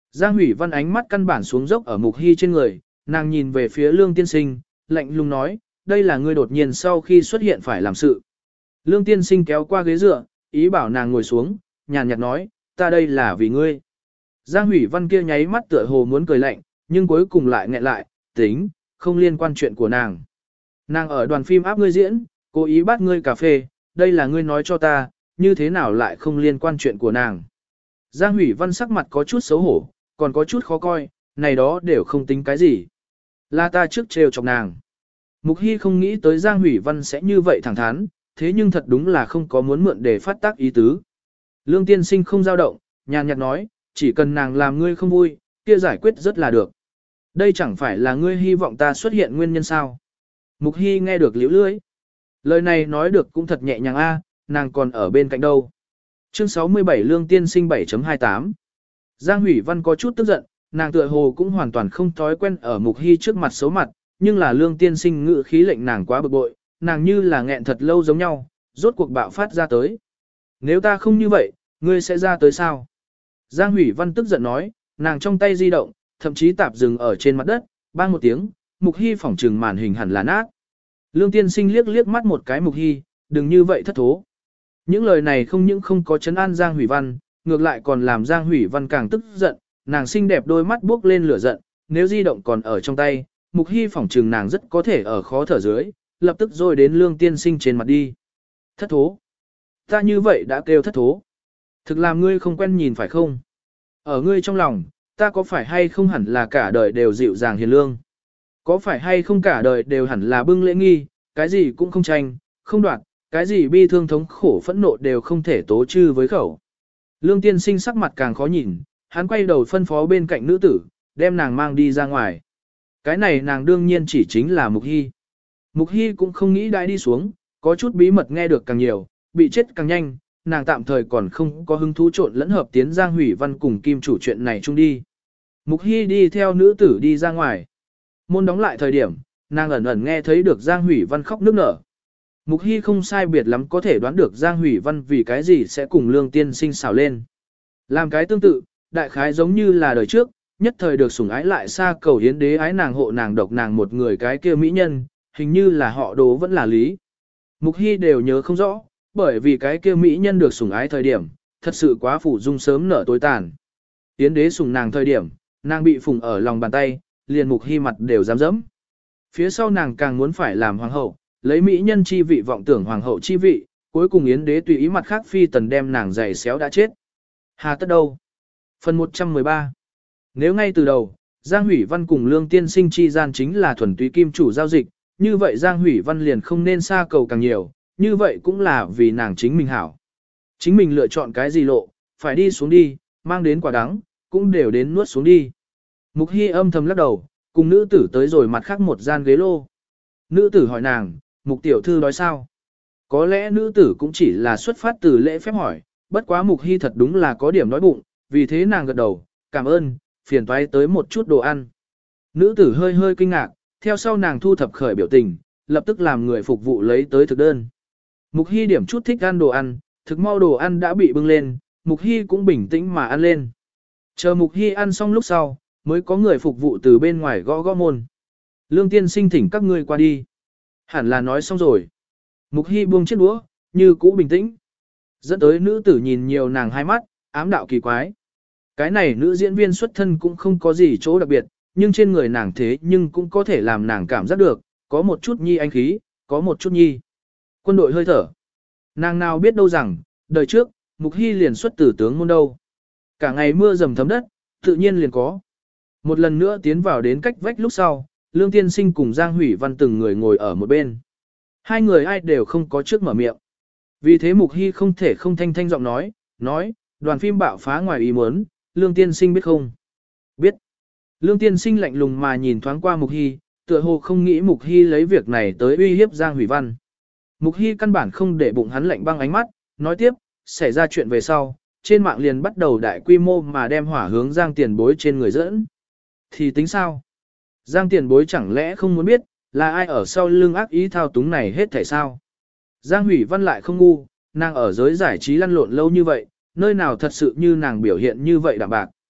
Giang Hủy Văn ánh mắt căn bản xuống dốc ở Mục Hy trên người, nàng nhìn về phía Lương Tiên Sinh, lạnh lùng nói, đây là ngươi đột nhiên sau khi xuất hiện phải làm sự. Lương Tiên Sinh kéo qua ghế dựa, ý bảo nàng ngồi xuống, nhàn nhạt nói, ta đây là vì ngươi. Giang Hủy Văn kia nháy mắt tựa hồ muốn cười lạnh, nhưng cuối cùng lại nghẹn lại, tính, không liên quan chuyện của nàng. Nàng ở đoàn phim áp ngươi diễn, cố ý bắt ngươi cà phê, đây là ngươi nói cho ta, như thế nào lại không liên quan chuyện của nàng. Giang Hủy Văn sắc mặt có chút xấu hổ, còn có chút khó coi, này đó đều không tính cái gì. Là ta trước trêu chọc nàng. Mục Hy không nghĩ tới Giang Hủy Văn sẽ như vậy thẳng thắn, thế nhưng thật đúng là không có muốn mượn để phát tác ý tứ. Lương Tiên Sinh không dao động, nhàn nhạt nói, chỉ cần nàng làm ngươi không vui, kia giải quyết rất là được. Đây chẳng phải là ngươi hy vọng ta xuất hiện nguyên nhân sao. Mục Hy nghe được liễu lưỡi. Lời này nói được cũng thật nhẹ nhàng a, nàng còn ở bên cạnh đâu. Chương sáu mươi bảy Lương Tiên Sinh bảy chấm hai tám. Giang Hủy Văn có chút tức giận, nàng tựa hồ cũng hoàn toàn không thói quen ở Mục Hy trước mặt xấu mặt, nhưng là Lương Tiên Sinh ngự khí lệnh nàng quá bực bội, nàng như là nghẹn thật lâu giống nhau, rốt cuộc bạo phát ra tới. Nếu ta không như vậy, ngươi sẽ ra tới sao? Giang Hủy Văn tức giận nói, nàng trong tay di động, thậm chí tạp dừng ở trên mặt đất, bang một tiếng, Mục Hy phỏng trừng màn hình hẳn là nát. Lương Tiên Sinh liếc liếc mắt một cái Mục Hy, đừng như vậy thất thố. Những lời này không những không có chấn an Giang Hủy Văn, ngược lại còn làm Giang Hủy Văn càng tức giận, nàng xinh đẹp đôi mắt buốc lên lửa giận, nếu di động còn ở trong tay, Mục Hy phỏng trừng nàng rất có thể ở khó thở dưới, lập tức rồi đến Lương Tiên Sinh trên mặt đi. Thất thố. Ta như vậy đã kêu thất thố. Thực làm ngươi không quen nhìn phải không? Ở ngươi trong lòng, ta có phải hay không hẳn là cả đời đều dịu dàng hiền lương? Có phải hay không cả đời đều hẳn là bưng lễ nghi, cái gì cũng không tranh, không đoạt, cái gì bi thương thống khổ phẫn nộ đều không thể tố chư với khẩu. Lương Tiên Sinh sắc mặt càng khó nhìn, hắn quay đầu phân phó bên cạnh nữ tử, đem nàng mang đi ra ngoài. Cái này nàng đương nhiên chỉ chính là Mục Hy. Mục Hy cũng không nghĩ đãi đi xuống, có chút bí mật nghe được càng nhiều, bị chết càng nhanh, nàng tạm thời còn không có hứng thú trộn lẫn hợp tiến Giang Hủy Văn cùng Kim chủ chuyện này chung đi. Mục Hy đi theo nữ tử đi ra ngoài. Môn đóng lại thời điểm, nàng ẩn ẩn nghe thấy được Giang Hủy Văn khóc nức nở. Mục Hy không sai biệt lắm có thể đoán được Giang Hủy Văn vì cái gì sẽ cùng Lương Tiên Sinh xào lên. Làm cái tương tự, đại khái giống như là đời trước, nhất thời được sủng ái lại xa cầu hiến đế ái nàng hộ nàng độc nàng một người cái kia mỹ nhân, hình như là họ Đố vẫn là Lý. Mục Hy đều nhớ không rõ, bởi vì cái kia mỹ nhân được sủng ái thời điểm, thật sự quá phủ dung sớm nở tối tàn. Hiến đế sủng nàng thời điểm, nàng bị phùng ở lòng bàn tay, liền Mục Hy mặt đều dám dẫm. Phía sau nàng càng muốn phải làm hoàng hậu, lấy mỹ nhân chi vị vọng tưởng hoàng hậu chi vị, cuối cùng Yến đế tùy ý mặt khác phi tần đem nàng giày xéo đã chết. Hà tất đâu? Phần một trăm mười ba. Nếu ngay từ đầu, Giang Hủy Văn cùng Lương Tiên Sinh chi gian chính là thuần túy kim chủ giao dịch, như vậy Giang Hủy Văn liền không nên xa cầu càng nhiều, như vậy cũng là vì nàng chính mình hảo. Chính mình lựa chọn cái gì lộ, phải đi xuống đi, mang đến quả đắng, cũng đều đến nuốt xuống đi. Mục Hy âm thầm lắc đầu, cùng nữ tử tới rồi mặt khác một gian ghế lô. Nữ tử hỏi nàng, Mục tiểu thư nói sao? Có lẽ nữ tử cũng chỉ là xuất phát từ lễ phép hỏi, bất quá Mục Hy thật đúng là có điểm nói bụng, vì thế nàng gật đầu, cảm ơn, phiền toái tới một chút đồ ăn. Nữ tử hơi hơi kinh ngạc, theo sau nàng thu thập khởi biểu tình, lập tức làm người phục vụ lấy tới thực đơn. Mục Hy điểm chút thích ăn đồ ăn, thực mau đồ ăn đã bị bưng lên, Mục Hy cũng bình tĩnh mà ăn lên. Chờ Mục Hy ăn xong lúc sau, mới có người phục vụ từ bên ngoài gõ gõ môn. Lương Tiên Sinh thỉnh các ngươi qua đi. Hẳn là nói xong rồi. Mục Hy buông chiếc đũa, như cũ bình tĩnh. Dẫn tới nữ tử nhìn nhiều nàng hai mắt, ám đạo kỳ quái. Cái này nữ diễn viên xuất thân cũng không có gì chỗ đặc biệt, nhưng trên người nàng thế nhưng cũng có thể làm nàng cảm giác được, có một chút nhi anh khí, có một chút nhi quân đội hơi thở. Nàng nào biết đâu rằng, đời trước, Mục Hy liền xuất từ tướng môn đâu. Cả ngày mưa dầm thấm đất, tự nhiên liền có. Một lần nữa tiến vào đến cách vách lúc sau, Lương Tiên Sinh cùng Giang Hủy Văn từng người ngồi ở một bên. Hai người ai đều không có trước mở miệng. Vì thế Mục Hy không thể không thanh thanh giọng nói, nói, đoàn phim bạo phá ngoài ý muốn, Lương Tiên Sinh biết không? Biết. Lương Tiên Sinh lạnh lùng mà nhìn thoáng qua Mục Hy, tựa hồ không nghĩ Mục Hy lấy việc này tới uy hiếp Giang Hủy Văn. Mục Hy căn bản không để bụng hắn lạnh băng ánh mắt, nói tiếp, xảy ra chuyện về sau, trên mạng liền bắt đầu đại quy mô mà đem hỏa hướng Giang Tiền Bối trên người dẫn. Thì tính sao? Giang Tiền Bối chẳng lẽ không muốn biết, là ai ở sau lưng ác ý thao túng này hết thảy sao? Giang Hủy Văn lại không ngu, nàng ở giới giải trí lăn lộn lâu như vậy, nơi nào thật sự như nàng biểu hiện như vậy đạm bạc.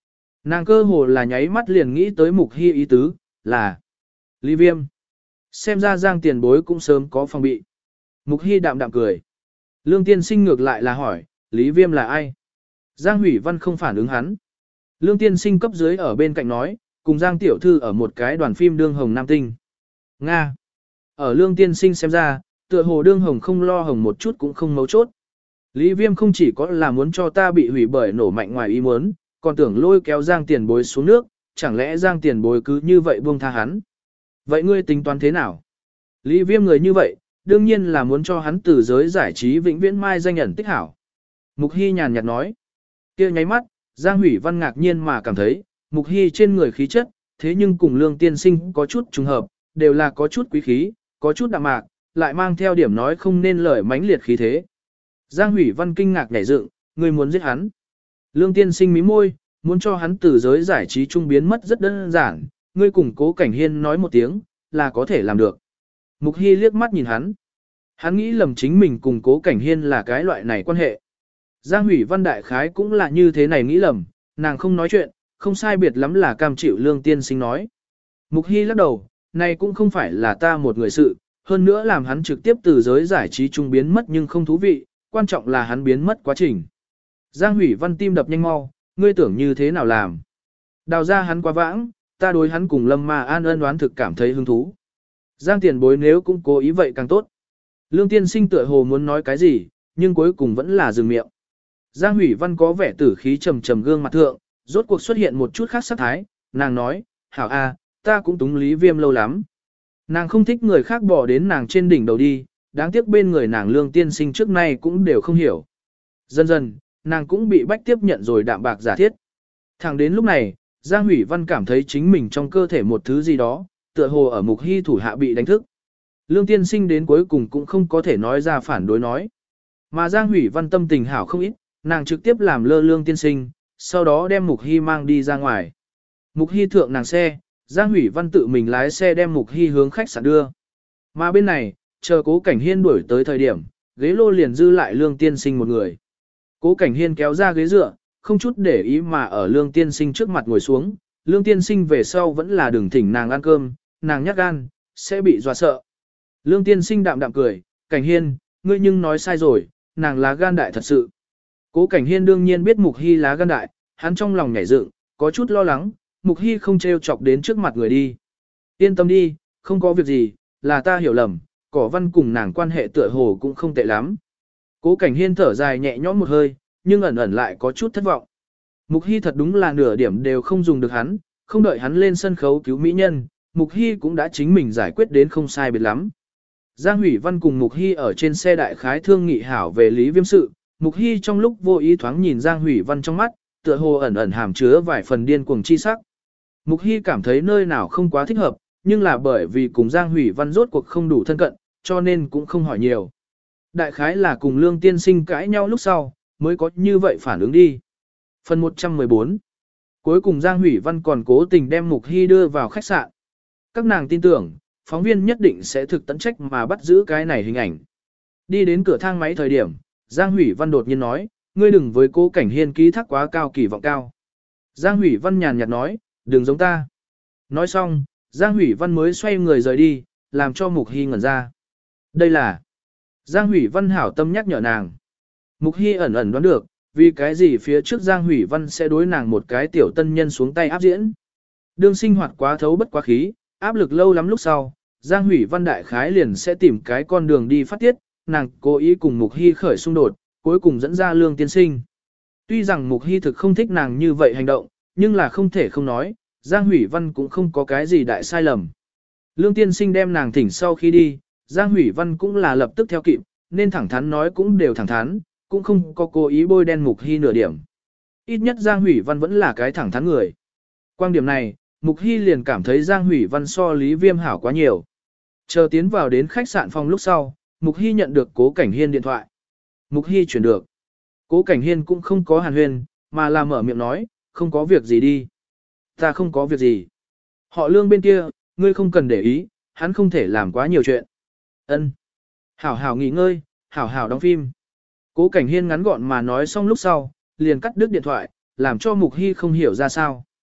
Nàng cơ hồ là nháy mắt liền nghĩ tới Mục Hy ý tứ, là Lý Viêm. Xem ra Giang tiền bối cũng sớm có phòng bị. Mục Hy đạm đạm cười. Lương tiên sinh ngược lại là hỏi, Lý Viêm là ai? Giang Hủy Văn không phản ứng hắn. Lương tiên sinh cấp dưới ở bên cạnh nói, cùng Giang tiểu thư ở một cái đoàn phim đương hồng nam tinh. Nga. Ở lương tiên sinh xem ra, tựa hồ đương hồng không lo hồng một chút cũng không mấu chốt. Lý Viêm không chỉ có là muốn cho ta bị hủy bởi nổ mạnh ngoài ý muốn, còn tưởng lôi kéo Giang tiền bối xuống nước, chẳng lẽ Giang tiền bối cứ như vậy buông tha hắn. Vậy ngươi tính toán thế nào? Lý Viêm người như vậy, đương nhiên là muốn cho hắn từ giới giải trí vĩnh viễn mai danh ẩn tích hảo. Mục Hy nhàn nhạt nói. Kia nháy mắt, Giang Hủy Văn ngạc nhiên mà cảm thấy, Mục Hy trên người khí chất, thế nhưng cùng Lương tiên sinh có chút trùng hợp, đều là có chút quý khí, có chút đạm mạc, lại mang theo điểm nói không nên lời mãnh liệt khí thế. Giang Hủy Văn kinh ngạc nhảy dựng, ngươi muốn giết hắn. Lương tiên sinh mí môi, muốn cho hắn từ giới giải trí trung biến mất rất đơn giản, ngươi cùng Cố Cảnh Hiên nói một tiếng, là có thể làm được. Mục Hy liếc mắt nhìn hắn. Hắn nghĩ lầm chính mình cùng Cố Cảnh Hiên là cái loại này quan hệ. Giang Hủy Văn đại khái cũng là như thế này nghĩ lầm, nàng không nói chuyện, không sai biệt lắm là cam chịu Lương tiên sinh nói. Mục Hy lắc đầu, này cũng không phải là ta một người sự, hơn nữa làm hắn trực tiếp từ giới giải trí trung biến mất nhưng không thú vị, quan trọng là hắn biến mất quá trình. Giang Hủy Văn tim đập nhanh mau, ngươi tưởng như thế nào làm. Đào ra hắn quá vãng, ta đối hắn cùng Lâm Ma An ân đoán thực cảm thấy hứng thú. Giang tiền bối nếu cũng cố ý vậy càng tốt. Lương tiên sinh tựa hồ muốn nói cái gì, nhưng cuối cùng vẫn là dừng miệng. Giang Hủy Văn có vẻ tử khí trầm trầm gương mặt thượng, rốt cuộc xuất hiện một chút khác sắc thái, nàng nói, hảo a, ta cũng túng Lý Viêm lâu lắm. Nàng không thích người khác bỏ đến nàng trên đỉnh đầu đi, đáng tiếc bên người nàng Lương tiên sinh trước nay cũng đều không hiểu. Dần dần, nàng cũng bị bách tiếp nhận rồi đạm bạc giả thiết. Thẳng đến lúc này, Giang Hủy Văn cảm thấy chính mình trong cơ thể một thứ gì đó, tựa hồ ở Mục Hy thủ hạ bị đánh thức. Lương tiên sinh đến cuối cùng cũng không có thể nói ra phản đối nói. Mà Giang Hủy Văn tâm tình hảo không ít, nàng trực tiếp làm lơ Lương tiên sinh, sau đó đem Mục Hy mang đi ra ngoài. Mục Hy thượng nàng xe, Giang Hủy Văn tự mình lái xe đem Mục Hy hướng khách sạn đưa. Mà bên này, chờ Cố Cảnh Hiên đuổi tới thời điểm, ghế lô liền dư lại Lương tiên sinh một người. Cố Cảnh Hiên kéo ra ghế dựa, không chút để ý mà ở Lương tiên sinh trước mặt ngồi xuống. Lương tiên sinh về sau vẫn là đừng thỉnh nàng ăn cơm, nàng nhát gan, sẽ bị dọa sợ. Lương tiên sinh đạm đạm cười, Cảnh Hiên, ngươi nhưng nói sai rồi, nàng là gan đại thật sự. Cố Cảnh Hiên đương nhiên biết Mục Hy lá gan đại, hắn trong lòng nhảy dựng, có chút lo lắng, Mục Hy không trêu chọc đến trước mặt người đi. Yên tâm đi, không có việc gì, là ta hiểu lầm, Cỏ Văn cùng nàng quan hệ tựa hồ cũng không tệ lắm. Cố Cảnh Hiên thở dài nhẹ nhõm một hơi, nhưng ẩn ẩn lại có chút thất vọng. Mục Hy thật đúng là nửa điểm đều không dùng được hắn, không đợi hắn lên sân khấu cứu mỹ nhân, Mục Hy cũng đã chính mình giải quyết đến không sai biệt lắm. Giang Hủy Văn cùng Mục Hy ở trên xe đại khái thương nghị hảo về Lý Viêm sự, Mục Hy trong lúc vô ý thoáng nhìn Giang Hủy Văn trong mắt, tựa hồ ẩn ẩn hàm chứa vài phần điên cuồng chi sắc. Mục Hy cảm thấy nơi nào không quá thích hợp, nhưng là bởi vì cùng Giang Hủy Văn rốt cuộc không đủ thân cận, cho nên cũng không hỏi nhiều. Đại khái là cùng Lương tiên sinh cãi nhau lúc sau, mới có như vậy phản ứng đi. Phần một trăm mười bốn. Cuối cùng Giang Hủy Văn còn cố tình đem Mục Hy đưa vào khách sạn. Các nàng tin tưởng, phóng viên nhất định sẽ thực tận trách mà bắt giữ cái này hình ảnh. Đi đến cửa thang máy thời điểm, Giang Hủy Văn đột nhiên nói, ngươi đừng với Cố Cảnh Hiên ký thác quá cao kỳ vọng cao. Giang Hủy Văn nhàn nhạt nói, đừng giống ta. Nói xong, Giang Hủy Văn mới xoay người rời đi, làm cho Mục Hy ngẩn ra. Đây là... Giang Hủy Văn hảo tâm nhắc nhở nàng. Mục Hy ẩn ẩn đoán được, vì cái gì phía trước Giang Hủy Văn sẽ đối nàng một cái tiểu tân nhân xuống tay áp diễn. Đương sinh hoạt quá thấu bất quá khí, áp lực lâu lắm lúc sau, Giang Hủy Văn đại khái liền sẽ tìm cái con đường đi phát tiết, nàng cố ý cùng Mục Hy khởi xung đột, cuối cùng dẫn ra Lương tiên sinh. Tuy rằng Mục Hy thực không thích nàng như vậy hành động, nhưng là không thể không nói, Giang Hủy Văn cũng không có cái gì đại sai lầm. Lương tiên sinh đem nàng thỉnh sau khi đi, Giang Hủy Văn cũng là lập tức theo kịp, nên thẳng thắn nói cũng đều thẳng thắn, cũng không có cố ý bôi đen Mục Hy nửa điểm. Ít nhất Giang Hủy Văn vẫn là cái thẳng thắn người. Quan điểm này, Mục Hy liền cảm thấy Giang Hủy Văn so Lý Viêm hảo quá nhiều. Chờ tiến vào đến khách sạn phòng lúc sau, Mục Hy nhận được Cố Cảnh Hiên điện thoại. Mục Hy chuyển được. Cố Cảnh Hiên cũng không có hàn huyên, mà là mở miệng nói, không có việc gì đi. Ta không có việc gì. Họ Lương bên kia, ngươi không cần để ý, hắn không thể làm quá nhiều chuyện. Ân. Hảo hảo nghỉ ngơi, hảo hảo đóng phim. Cố Cảnh Hiên ngắn gọn mà nói xong lúc sau, liền cắt đứt điện thoại, làm cho Mục Hy không hiểu ra sao.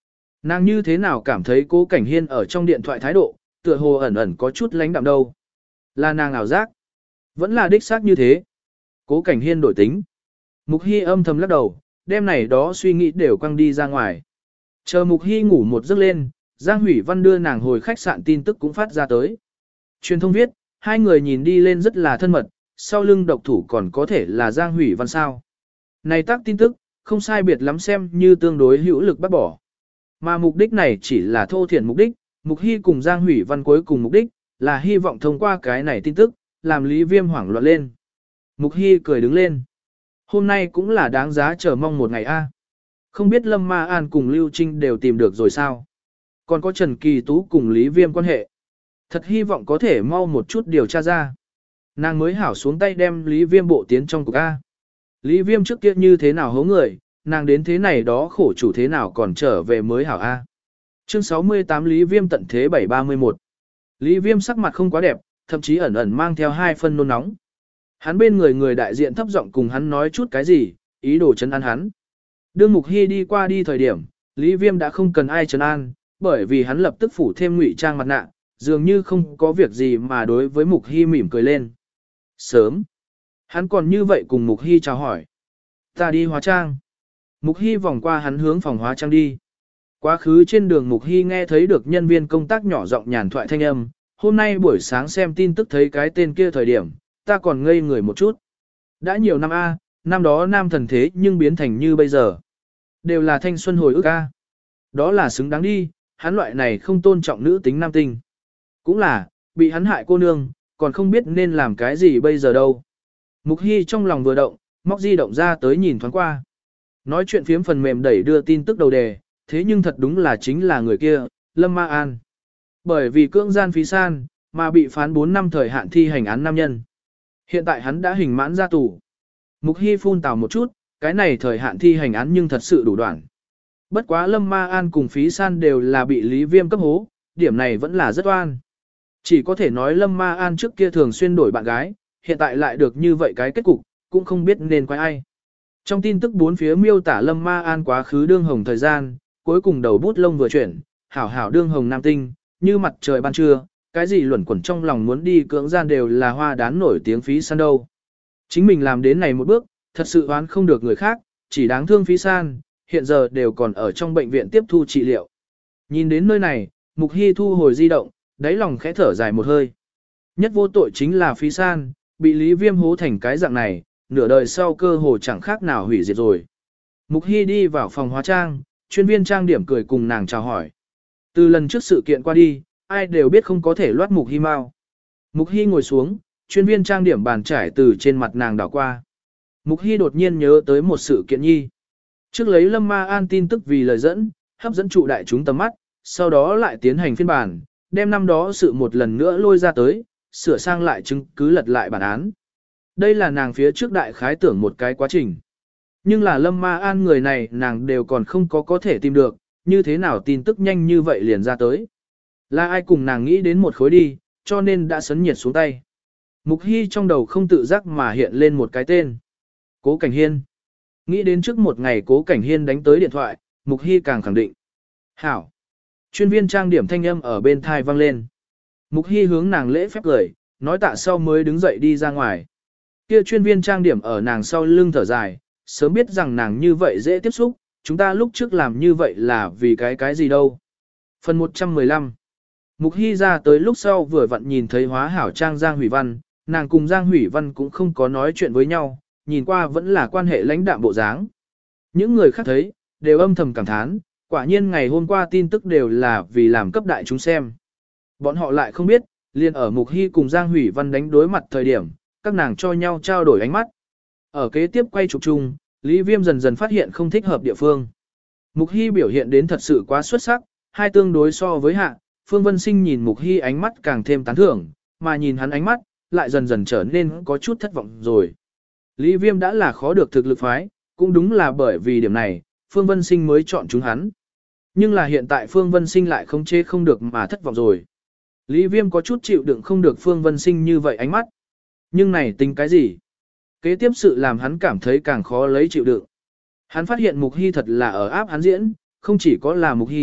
Nàng như thế nào cảm thấy Cố Cảnh Hiên ở trong điện thoại thái độ, tựa hồ ẩn ẩn có chút lánh đạm đâu. Là nàng ảo giác. Vẫn là đích xác như thế. Cố Cảnh Hiên đổi tính. Mục Hy âm thầm lắc đầu, đêm này đó suy nghĩ đều quăng đi ra ngoài. Chờ Mục Hy ngủ một giấc lên, Giang Hủy Văn đưa nàng hồi khách sạn tin tức cũng phát ra tới. Truyền thông viết, hai người nhìn đi lên rất là thân mật, sau lưng độc thủ còn có thể là Giang Hủy Văn sao. Này tác tin tức, không sai biệt lắm xem như tương đối hữu lực bắt bỏ. Mà mục đích này chỉ là thô thiển mục đích, Mục Hy cùng Giang Hủy Văn cuối cùng mục đích, là hy vọng thông qua cái này tin tức, làm Lý Viêm hoảng loạn lên. Mục Hy cười đứng lên. Hôm nay cũng là đáng giá chờ mong một ngày a. Không biết Lâm Ma An cùng Lưu Trinh đều tìm được rồi sao? Còn có Trần Kỳ Tú cùng Lý Viêm quan hệ. Thật hy vọng có thể mau một chút điều tra ra. Nàng mới hảo xuống tay đem Lý Viêm bộ tiến trong cục A. Lý Viêm trước kia như thế nào hố người, nàng đến thế này đó khổ chủ thế nào còn trở về mới hảo A. Chương sáu mươi tám Lý Viêm tận thế bảy ba mốt. Lý Viêm sắc mặt không quá đẹp, thậm chí ẩn ẩn mang theo hai phân nôn nóng. Hắn bên người người đại diện thấp giọng cùng hắn nói chút cái gì, ý đồ chấn an hắn. Đương Mục Hy đi qua đi thời điểm, Lý Viêm đã không cần ai chấn an, bởi vì hắn lập tức phủ thêm ngụy trang mặt nạ, dường như không có việc gì mà đối với Mục Hy mỉm cười lên. Sớm, hắn còn như vậy cùng Mục Hy chào hỏi. Ta đi hóa trang. Mục Hy vòng qua hắn hướng phòng hóa trang đi. Quá khứ trên đường Mục Hy nghe thấy được nhân viên công tác nhỏ giọng nhàn thoại thanh âm. Hôm nay buổi sáng xem tin tức thấy cái tên kia thời điểm, ta còn ngây người một chút. Đã nhiều năm A, năm đó nam thần thế nhưng biến thành như bây giờ. Đều là thanh xuân hồi ức A. Đó là xứng đáng đi, hắn loại này không tôn trọng nữ tính nam tinh. Cũng là, bị hắn hại cô nương, còn không biết nên làm cái gì bây giờ đâu. Mục Hy trong lòng vừa động, móc di động ra tới nhìn thoáng qua. Nói chuyện phiếm phần mềm đẩy đưa tin tức đầu đề, thế nhưng thật đúng là chính là người kia, Lâm Ma An. Bởi vì cưỡng gian phí san, mà bị phán bốn năm thời hạn thi hành án nam nhân. Hiện tại hắn đã hình mãn ra tù. Mục Hy phun tào một chút, cái này thời hạn thi hành án nhưng thật sự đủ đoạn. Bất quá Lâm Ma An cùng phí san đều là bị Lý Viêm cấp hố, điểm này vẫn là rất oan. Chỉ có thể nói Lâm Ma An trước kia thường xuyên đổi bạn gái, hiện tại lại được như vậy cái kết cục, cũng không biết nên quay ai. Trong tin tức bốn phía miêu tả Lâm Ma An quá khứ đương hồng thời gian, cuối cùng đầu bút lông vừa chuyển, hảo hảo đương hồng nam tinh, như mặt trời ban trưa, cái gì luẩn quẩn trong lòng muốn đi cưỡng gian đều là hoa đán nổi tiếng phí san đâu. Chính mình làm đến này một bước, thật sự oán không được người khác, chỉ đáng thương phí san, hiện giờ đều còn ở trong bệnh viện tiếp thu trị liệu. Nhìn đến nơi này, Mục Hy thu hồi di động, đáy lòng khẽ thở dài một hơi. Nhất vô tội chính là phí san, bị Lý Viêm hố thành cái dạng này, nửa đời sau cơ hồ chẳng khác nào hủy diệt rồi. Mục Hy đi vào phòng hóa trang, chuyên viên trang điểm cười cùng nàng chào hỏi. Từ lần trước sự kiện qua đi, ai đều biết không có thể loát Mục Hy mau. Mục Hy ngồi xuống, chuyên viên trang điểm bàn trải từ trên mặt nàng đảo qua. Mục Hy đột nhiên nhớ tới một sự kiện nhi. Trước lấy Lâm Ma An tin tức vì lời dẫn, hấp dẫn trụ đại chúng tầm mắt, sau đó lại tiến hành phiên bản, đem năm đó sự một lần nữa lôi ra tới, sửa sang lại chứng cứ lật lại bản án. Đây là nàng phía trước đại khái tưởng một cái quá trình. Nhưng là Lâm Ma An người này nàng đều còn không có có thể tìm được, như thế nào tin tức nhanh như vậy liền ra tới. Là ai cùng nàng nghĩ đến một khối đi, cho nên đã sấn nhiệt xuống tay. Mục Hy trong đầu không tự giác mà hiện lên một cái tên. Cố Cảnh Hiên. Nghĩ đến trước một ngày Cố Cảnh Hiên đánh tới điện thoại, Mục Hy càng khẳng định. Hảo. Chuyên viên trang điểm thanh âm ở bên thai vang lên. Mục Hy hướng nàng lễ phép cười, nói tạ sau mới đứng dậy đi ra ngoài. Kia chuyên viên trang điểm ở nàng sau lưng thở dài, sớm biết rằng nàng như vậy dễ tiếp xúc, chúng ta lúc trước làm như vậy là vì cái cái gì đâu. Phần một trăm mười lăm. Mục Hy ra tới lúc sau vừa vặn nhìn thấy hóa hảo trang Giang Hủy Văn, nàng cùng Giang Hủy Văn cũng không có nói chuyện với nhau, nhìn qua vẫn là quan hệ lãnh đạm bộ dáng. Những người khác thấy, đều âm thầm cảm thán, quả nhiên ngày hôm qua tin tức đều là vì làm cấp đại chúng xem. Bọn họ lại không biết, liền ở Mục Hy cùng Giang Hủy Văn đánh đối mặt thời điểm, các nàng cho nhau trao đổi ánh mắt. Ở kế tiếp quay chụp chung, Lý Viêm dần dần phát hiện không thích hợp địa phương. Mục Hy biểu hiện đến thật sự quá xuất sắc, hai tương đối so với hạ, Phương Vân Sinh nhìn Mục Hy ánh mắt càng thêm tán thưởng, mà nhìn hắn ánh mắt, lại dần dần trở nên có chút thất vọng rồi. Lý Viêm đã là khó được thực lực phái, cũng đúng là bởi vì điểm này, Phương Vân Sinh mới chọn chúng hắn. Nhưng là hiện tại Phương Vân Sinh lại không chế không được mà thất vọng rồi. Lý Viêm có chút chịu đựng không được Phương Vân Sinh như vậy ánh mắt. Nhưng này tính cái gì? Kế tiếp sự làm hắn cảm thấy càng khó lấy chịu đựng. Hắn phát hiện Mục Hy thật là ở áp hắn diễn, không chỉ có là Mục Hy,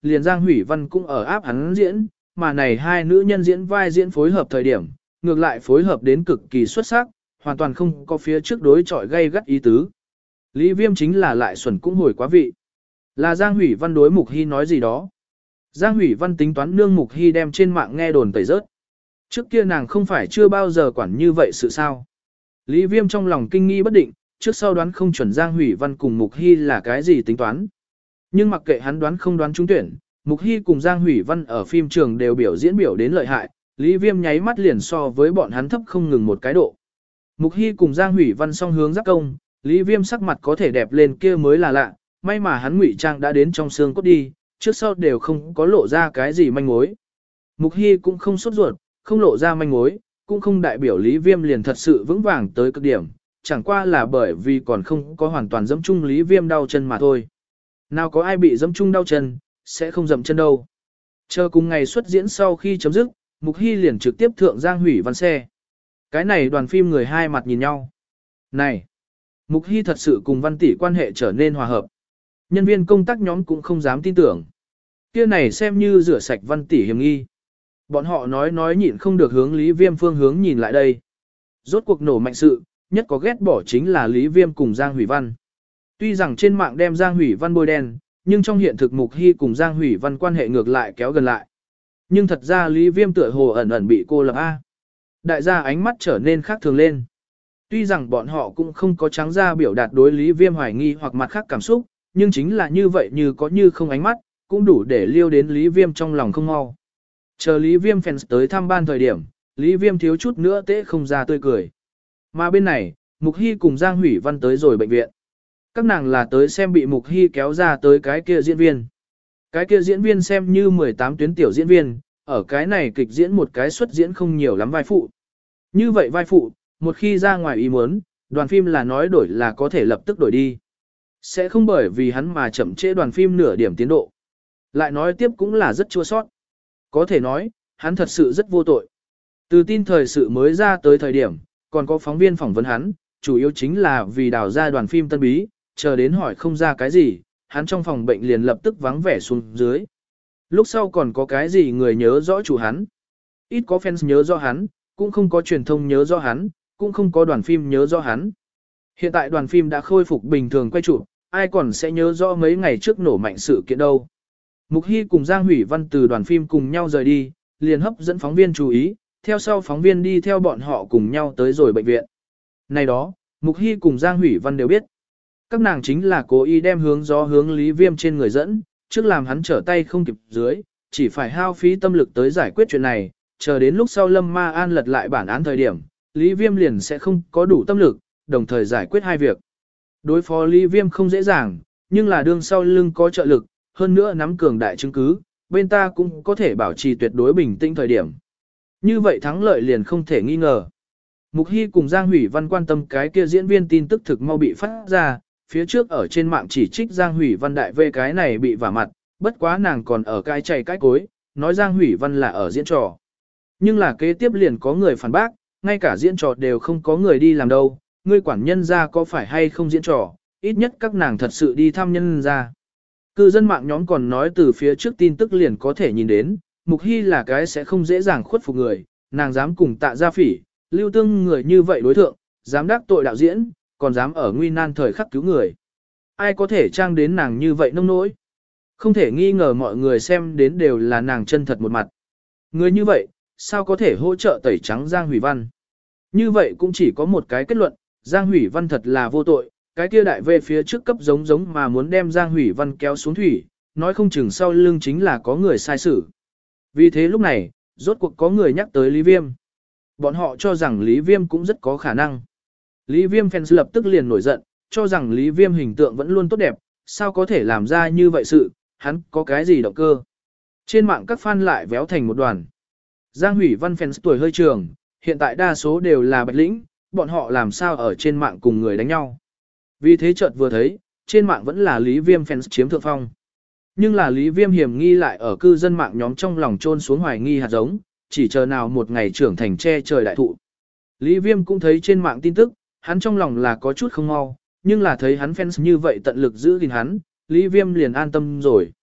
liền Giang Hủy Văn cũng ở áp hắn diễn, mà này hai nữ nhân diễn vai diễn phối hợp thời điểm, ngược lại phối hợp đến cực kỳ xuất sắc, hoàn toàn không có phía trước đối chọi gây gắt ý tứ. Lý Viêm chính là lại xuẩn cũng hồi quá vị. Là Giang Hủy Văn đối Mục Hy nói gì đó. Giang Hủy Văn tính toán nương Mục Hy đem trên mạng nghe đồn tẩy rớt. Trước kia nàng không phải chưa bao giờ quản như vậy sự sao. Lý Viêm trong lòng kinh nghi bất định, trước sau đoán không chuẩn Giang Hủy Văn cùng Mục Hy là cái gì tính toán. Nhưng mặc kệ hắn đoán không đoán trúng tuyển, Mục Hy cùng Giang Hủy Văn ở phim trường đều biểu diễn biểu đến lợi hại, Lý Viêm nháy mắt liền so với bọn hắn thấp không ngừng một cái độ. Mục Hy cùng Giang Hủy Văn song hướng giáp công, Lý Viêm sắc mặt có thể đẹp lên kia mới là lạ, may mà hắn ngụy trang đã đến trong xương cốt đi, trước sau đều không có lộ ra cái gì manh mối. Mục Hy cũng không sốt ruột, không lộ ra manh mối, cũng không đại biểu Lý Viêm liền thật sự vững vàng tới cực điểm, chẳng qua là bởi vì còn không có hoàn toàn dẫm chung Lý Viêm đau chân mà thôi. Nào có ai bị dẫm chung đau chân, sẽ không dẫm chân đâu. Chờ cùng ngày xuất diễn sau khi chấm dứt, Mục Hy liền trực tiếp thượng Giang Hủy Văn xe. Cái này đoàn phim người hai mặt nhìn nhau. Này, Mục Hy thật sự cùng Văn tỷ quan hệ trở nên hòa hợp. Nhân viên công tác nhóm cũng không dám tin tưởng. Kia này xem như rửa sạch Văn tỷ hiểm nghi. Bọn họ nói nói nhịn không được hướng Lý Viêm phương hướng nhìn lại đây. Rốt cuộc nổ mạnh sự, nhất có ghét bỏ chính là Lý Viêm cùng Giang Hủy Văn. Tuy rằng trên mạng đem Giang Hủy Văn bôi đen, nhưng trong hiện thực Mục Hy cùng Giang Hủy Văn quan hệ ngược lại kéo gần lại. Nhưng thật ra Lý Viêm tựa hồ ẩn ẩn bị cô lập A. Đại gia ánh mắt trở nên khác thường lên. Tuy rằng bọn họ cũng không có trắng ra biểu đạt đối Lý Viêm hoài nghi hoặc mặt khác cảm xúc, nhưng chính là như vậy như có như không ánh mắt, cũng đủ để liêu đến Lý Viêm trong lòng không mau. Chờ Lý Viêm fans tới thăm ban thời điểm, Lý Viêm thiếu chút nữa tễ không ra tươi cười. Mà bên này, Mục Hy cùng Giang Hủy Văn tới rồi bệnh viện. Các nàng là tới xem bị Mục Hy kéo ra tới cái kia diễn viên. Cái kia diễn viên xem như mười tám tuyến tiểu diễn viên, ở cái này kịch diễn một cái xuất diễn không nhiều lắm vai phụ. Như vậy vai phụ, một khi ra ngoài ý muốn, đoàn phim là nói đổi là có thể lập tức đổi đi. Sẽ không bởi vì hắn mà chậm trễ đoàn phim nửa điểm tiến độ. Lại nói tiếp cũng là rất chua sót. Có thể nói, hắn thật sự rất vô tội. Từ tin thời sự mới ra tới thời điểm, còn có phóng viên phỏng vấn hắn, chủ yếu chính là vì đào ra đoàn phim tân bí, chờ đến hỏi không ra cái gì, hắn trong phòng bệnh liền lập tức vắng vẻ xuống dưới. Lúc sau còn có cái gì người nhớ rõ chủ hắn. Ít có fans nhớ rõ hắn, cũng không có truyền thông nhớ rõ hắn, cũng không có đoàn phim nhớ rõ hắn. Hiện tại đoàn phim đã khôi phục bình thường quay chụp, ai còn sẽ nhớ rõ mấy ngày trước nổ mạnh sự kiện đâu. Mục Hy cùng Giang Hủy Văn từ đoàn phim cùng nhau rời đi, liền hấp dẫn phóng viên chú ý, theo sau phóng viên đi theo bọn họ cùng nhau tới rồi bệnh viện. Này đó, Mục Hy cùng Giang Hủy Văn đều biết. Các nàng chính là cố ý đem hướng gió hướng Lý Viêm trên người dẫn, trước làm hắn trở tay không kịp dưới, chỉ phải hao phí tâm lực tới giải quyết chuyện này, chờ đến lúc sau Lâm Ma An lật lại bản án thời điểm, Lý Viêm liền sẽ không có đủ tâm lực, đồng thời giải quyết hai việc. Đối phó Lý Viêm không dễ dàng, nhưng là đương sau lưng có trợ lực, hơn nữa nắm cường đại chứng cứ, bên ta cũng có thể bảo trì tuyệt đối bình tĩnh thời điểm. Như vậy thắng lợi liền không thể nghi ngờ. Mục Hy cùng Giang Hủy Văn quan tâm cái kia diễn viên tin tức thực mau bị phát ra, phía trước ở trên mạng chỉ trích Giang Hủy Văn đại về cái này bị vả mặt, bất quá nàng còn ở cái chày cái cối, nói Giang Hủy Văn là ở diễn trò. Nhưng là kế tiếp liền có người phản bác, ngay cả diễn trò đều không có người đi làm đâu, ngươi quản nhân ra có phải hay không diễn trò, ít nhất các nàng thật sự đi thăm nhân ra. Cư dân mạng nhóm còn nói từ phía trước tin tức liền có thể nhìn đến, Mục Hy là cái sẽ không dễ dàng khuất phục người, nàng dám cùng Tạ Gia Phỉ, Lưu Tương người như vậy đối thượng, dám đắc tội đạo diễn, còn dám ở nguy nan thời khắc cứu người. Ai có thể trang đến nàng như vậy nông nỗi? Không thể nghi ngờ mọi người xem đến đều là nàng chân thật một mặt. Người như vậy, sao có thể hỗ trợ tẩy trắng Giang Hủy Văn? Như vậy cũng chỉ có một cái kết luận, Giang Hủy Văn thật là vô tội, cái kia đại về phía trước cấp giống giống mà muốn đem Giang Hủy Văn kéo xuống thủy, nói không chừng sau lưng chính là có người sai xử. Vì thế lúc này, rốt cuộc có người nhắc tới Lý Viêm. Bọn họ cho rằng Lý Viêm cũng rất có khả năng. Lý Viêm fans lập tức liền nổi giận, cho rằng Lý Viêm hình tượng vẫn luôn tốt đẹp, sao có thể làm ra như vậy sự, hắn có cái gì động cơ. Trên mạng các fan lại véo thành một đoàn. Giang Hủy Văn fans tuổi hơi trường, hiện tại đa số đều là bạch lĩnh, bọn họ làm sao ở trên mạng cùng người đánh nhau. Vì thế chợt vừa thấy, trên mạng vẫn là Lý Viêm fans chiếm thượng phong. Nhưng là Lý Viêm hiểm nghi lại ở cư dân mạng nhóm trong lòng trôn xuống hoài nghi hạt giống, chỉ chờ nào một ngày trưởng thành che trời đại thụ. Lý Viêm cũng thấy trên mạng tin tức, hắn trong lòng là có chút không mau, nhưng là thấy hắn fans như vậy tận lực giữ gìn hắn, Lý Viêm liền an tâm rồi.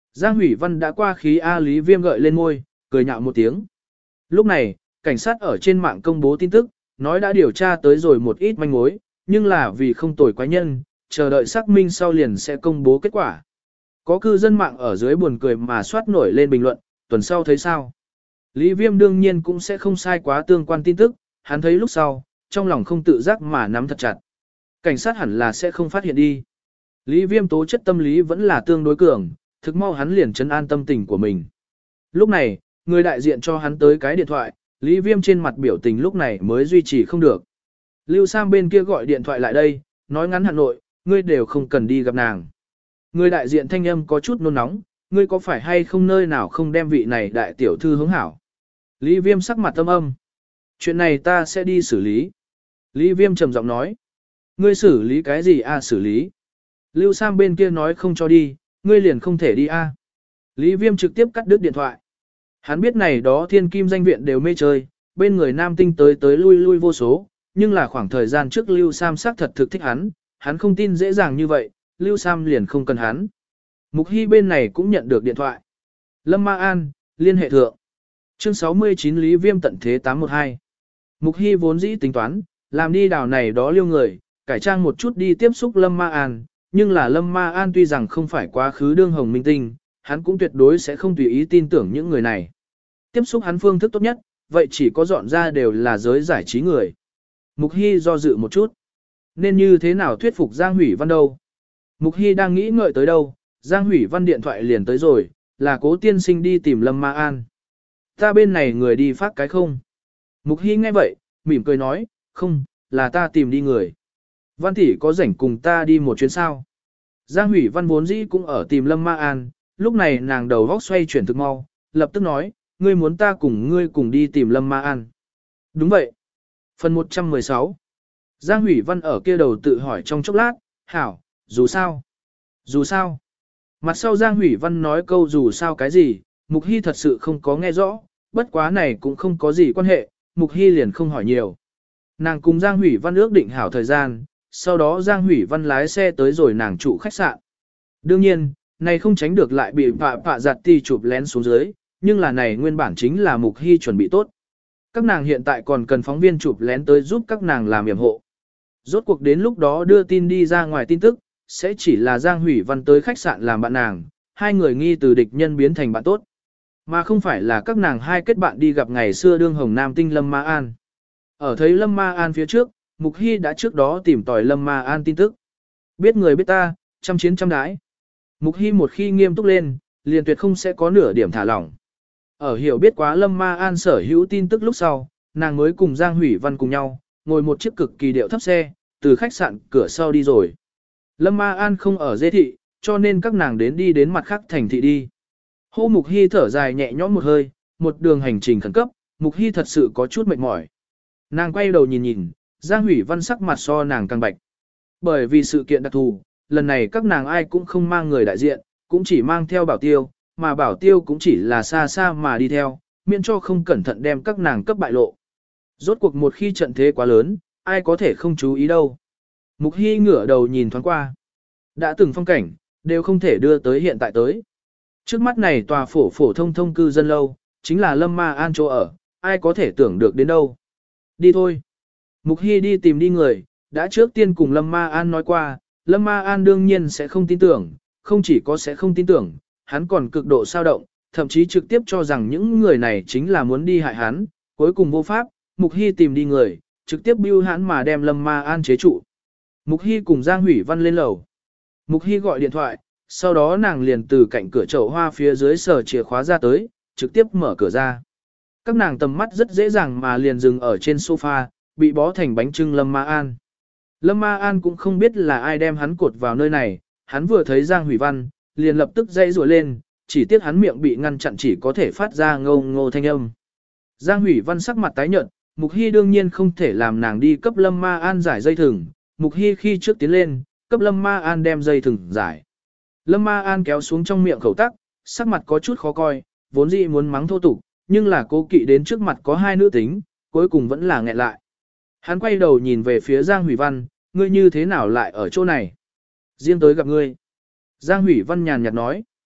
Giang Hủy Văn đã qua khí A Lý Viêm gợi lên môi, cười nhạo một tiếng. Lúc này, cảnh sát ở trên mạng công bố tin tức, nói đã điều tra tới rồi một ít manh mối, nhưng là vì không tồi quái nhân, chờ đợi xác minh sau liền sẽ công bố kết quả. Có cư dân mạng ở dưới buồn cười mà soát nổi lên bình luận, tuần sau thấy sao? Lý Viêm đương nhiên cũng sẽ không sai quá tương quan tin tức, hắn thấy lúc sau, trong lòng không tự giác mà nắm thật chặt. Cảnh sát hẳn là sẽ không phát hiện đi. Lý Viêm tố chất tâm lý vẫn là tương đối cường, thực mau hắn liền trấn an tâm tình của mình. Lúc này, người đại diện cho hắn tới cái điện thoại, Lý Viêm trên mặt biểu tình lúc này mới duy trì không được. Lưu Sam bên kia gọi điện thoại lại đây, nói ngắn Hà Nội, ngươi đều không cần đi gặp nàng. Người đại diện thanh âm có chút nôn nóng, ngươi có phải hay không nơi nào không đem vị này đại tiểu thư hướng hảo. Lý Viêm sắc mặt tâm âm. Chuyện này ta sẽ đi xử lý. Lý Viêm trầm giọng nói. Ngươi xử lý cái gì à xử lý? Lưu Sam bên kia nói không cho đi, ngươi liền không thể đi a. À. Lý Viêm trực tiếp cắt đứt điện thoại. Hắn biết này đó thiên kim danh viện đều mê chơi, bên người nam tinh tới tới lui lui vô số, nhưng là khoảng thời gian trước Lưu Sam xác thật thực thích hắn, hắn không tin dễ dàng như vậy, Lưu Sam liền không cần hắn. Mục Hy bên này cũng nhận được điện thoại. Lâm Ma An, liên hệ thượng. Chương sáu mươi chín Lý Viêm tận thế tám một hai. Mục Hy vốn dĩ tính toán, làm đi đảo này đó liêu người, cải trang một chút đi tiếp xúc Lâm Ma An, nhưng là Lâm Ma An tuy rằng không phải quá khứ đương hồng minh tinh, hắn cũng tuyệt đối sẽ không tùy ý tin tưởng những người này. Tiếp xúc hắn phương thức tốt nhất, vậy chỉ có dọn ra đều là giới giải trí người. Mục Hy do dự một chút. Nên như thế nào thuyết phục Giang Hủy Văn đâu? Mục Hy đang nghĩ ngợi tới đâu, Giang Hủy Văn điện thoại liền tới rồi, là Cố tiên sinh đi tìm Lâm Ma An. Ta bên này người đi phát cái không? Mục Hy nghe vậy, mỉm cười nói, không, là ta tìm đi người. Văn tỷ có rảnh cùng ta đi một chuyến sao? Giang Hủy Văn vốn dĩ cũng ở tìm Lâm Ma An, lúc này nàng đầu góc xoay chuyển thực mau, lập tức nói, ngươi muốn ta cùng ngươi cùng đi tìm Lâm Ma An. Đúng vậy. Phần một trăm mười sáu. Giang Hủy Văn ở kia đầu tự hỏi trong chốc lát, hảo, dù sao. Dù sao. Mặt sau Giang Hủy Văn nói câu dù sao cái gì, Mục Hy thật sự không có nghe rõ, bất quá này cũng không có gì quan hệ, Mục Hy liền không hỏi nhiều. Nàng cùng Giang Hủy Văn ước định hảo thời gian, sau đó Giang Hủy Văn lái xe tới rồi nàng trụ khách sạn. Đương nhiên, này không tránh được lại bị pạ pạ giặt ti chụp lén xuống dưới, nhưng là này nguyên bản chính là Mục Hy chuẩn bị tốt. Các nàng hiện tại còn cần phóng viên chụp lén tới giúp các nàng làm yểm hộ. Rốt cuộc đến lúc đó đưa tin đi ra ngoài tin tức, sẽ chỉ là Giang Hủy Văn tới khách sạn làm bạn nàng, hai người nghi từ địch nhân biến thành bạn tốt. Mà không phải là các nàng hai kết bạn đi gặp ngày xưa đương hồng nam tinh Lâm Ma An. Ở thấy Lâm Ma An phía trước, Mục Hy đã trước đó tìm tòi Lâm Ma An tin tức. Biết người biết ta, trăm chiến trăm đái. Mục Hy một khi nghiêm túc lên, liền tuyệt không sẽ có nửa điểm thả lỏng. Ở hiểu biết quá Lâm Ma An sở hữu tin tức lúc sau, nàng mới cùng Giang Hủy Văn cùng nhau, ngồi một chiếc cực kỳ điệu thấp xe, từ khách sạn cửa sau đi rồi. Lâm Ma An không ở dê thị, cho nên các nàng đến đi đến mặt khác thành thị đi. Hô Mục Hy thở dài nhẹ nhõm một hơi, một đường hành trình khẩn cấp, Mục Hy thật sự có chút mệt mỏi. Nàng quay đầu nhìn nhìn, Giang Hủy Văn sắc mặt so nàng càng bạch. Bởi vì sự kiện đặc thù, lần này các nàng ai cũng không mang người đại diện, cũng chỉ mang theo bảo tiêu, mà bảo tiêu cũng chỉ là xa xa mà đi theo, miễn cho không cẩn thận đem các nàng cấp bại lộ. Rốt cuộc một khi trận thế quá lớn, ai có thể không chú ý đâu. Mục Hy ngửa đầu nhìn thoáng qua. Đã từng phong cảnh, đều không thể đưa tới hiện tại tới. Trước mắt này tòa phổ phổ thông thông cư dân lâu, chính là Lâm Ma An chỗ ở, ai có thể tưởng được đến đâu. Đi thôi. Mục Hy đi tìm đi người, đã trước tiên cùng Lâm Ma An nói qua, Lâm Ma An đương nhiên sẽ không tin tưởng, không chỉ có sẽ không tin tưởng, hắn còn cực độ sao động, thậm chí trực tiếp cho rằng những người này chính là muốn đi hại hắn, cuối cùng vô pháp, Mục Hy tìm đi người, trực tiếp bưu hắn mà đem Lâm Ma An chế trụ. Mục Hy cùng Giang Hủy Văn lên lầu. Mục Hy gọi điện thoại, sau đó nàng liền từ cạnh cửa chậu hoa phía dưới sở chìa khóa ra tới, trực tiếp mở cửa ra. Các nàng tầm mắt rất dễ dàng mà liền dừng ở trên sofa, bị bó thành bánh trưng Lâm Ma An. Lâm Ma An cũng không biết là ai đem hắn cột vào nơi này, hắn vừa thấy Giang Hủy Văn, liền lập tức dây rủa lên, chỉ tiếc hắn miệng bị ngăn chặn chỉ có thể phát ra ngô ngô thanh âm. Giang Hủy Văn sắc mặt tái nhợt, Mục Hy đương nhiên không thể làm nàng đi cấp Lâm Ma An giải dây thừng, Mục Hy khi trước tiến lên, cấp Lâm Ma An đem dây thừng giải. Lâm Ma An kéo xuống trong miệng khẩu tắc, sắc mặt có chút khó coi, vốn dĩ muốn mắng thô tục, nhưng là cố kỵ đến trước mặt có hai nữ tính, cuối cùng vẫn là nghẹn lại. Hắn quay đầu nhìn về phía Giang Hủy Văn, ngươi như thế nào lại ở chỗ này? Riêng tới gặp ngươi. Giang Hủy Văn nhàn nhạt nói.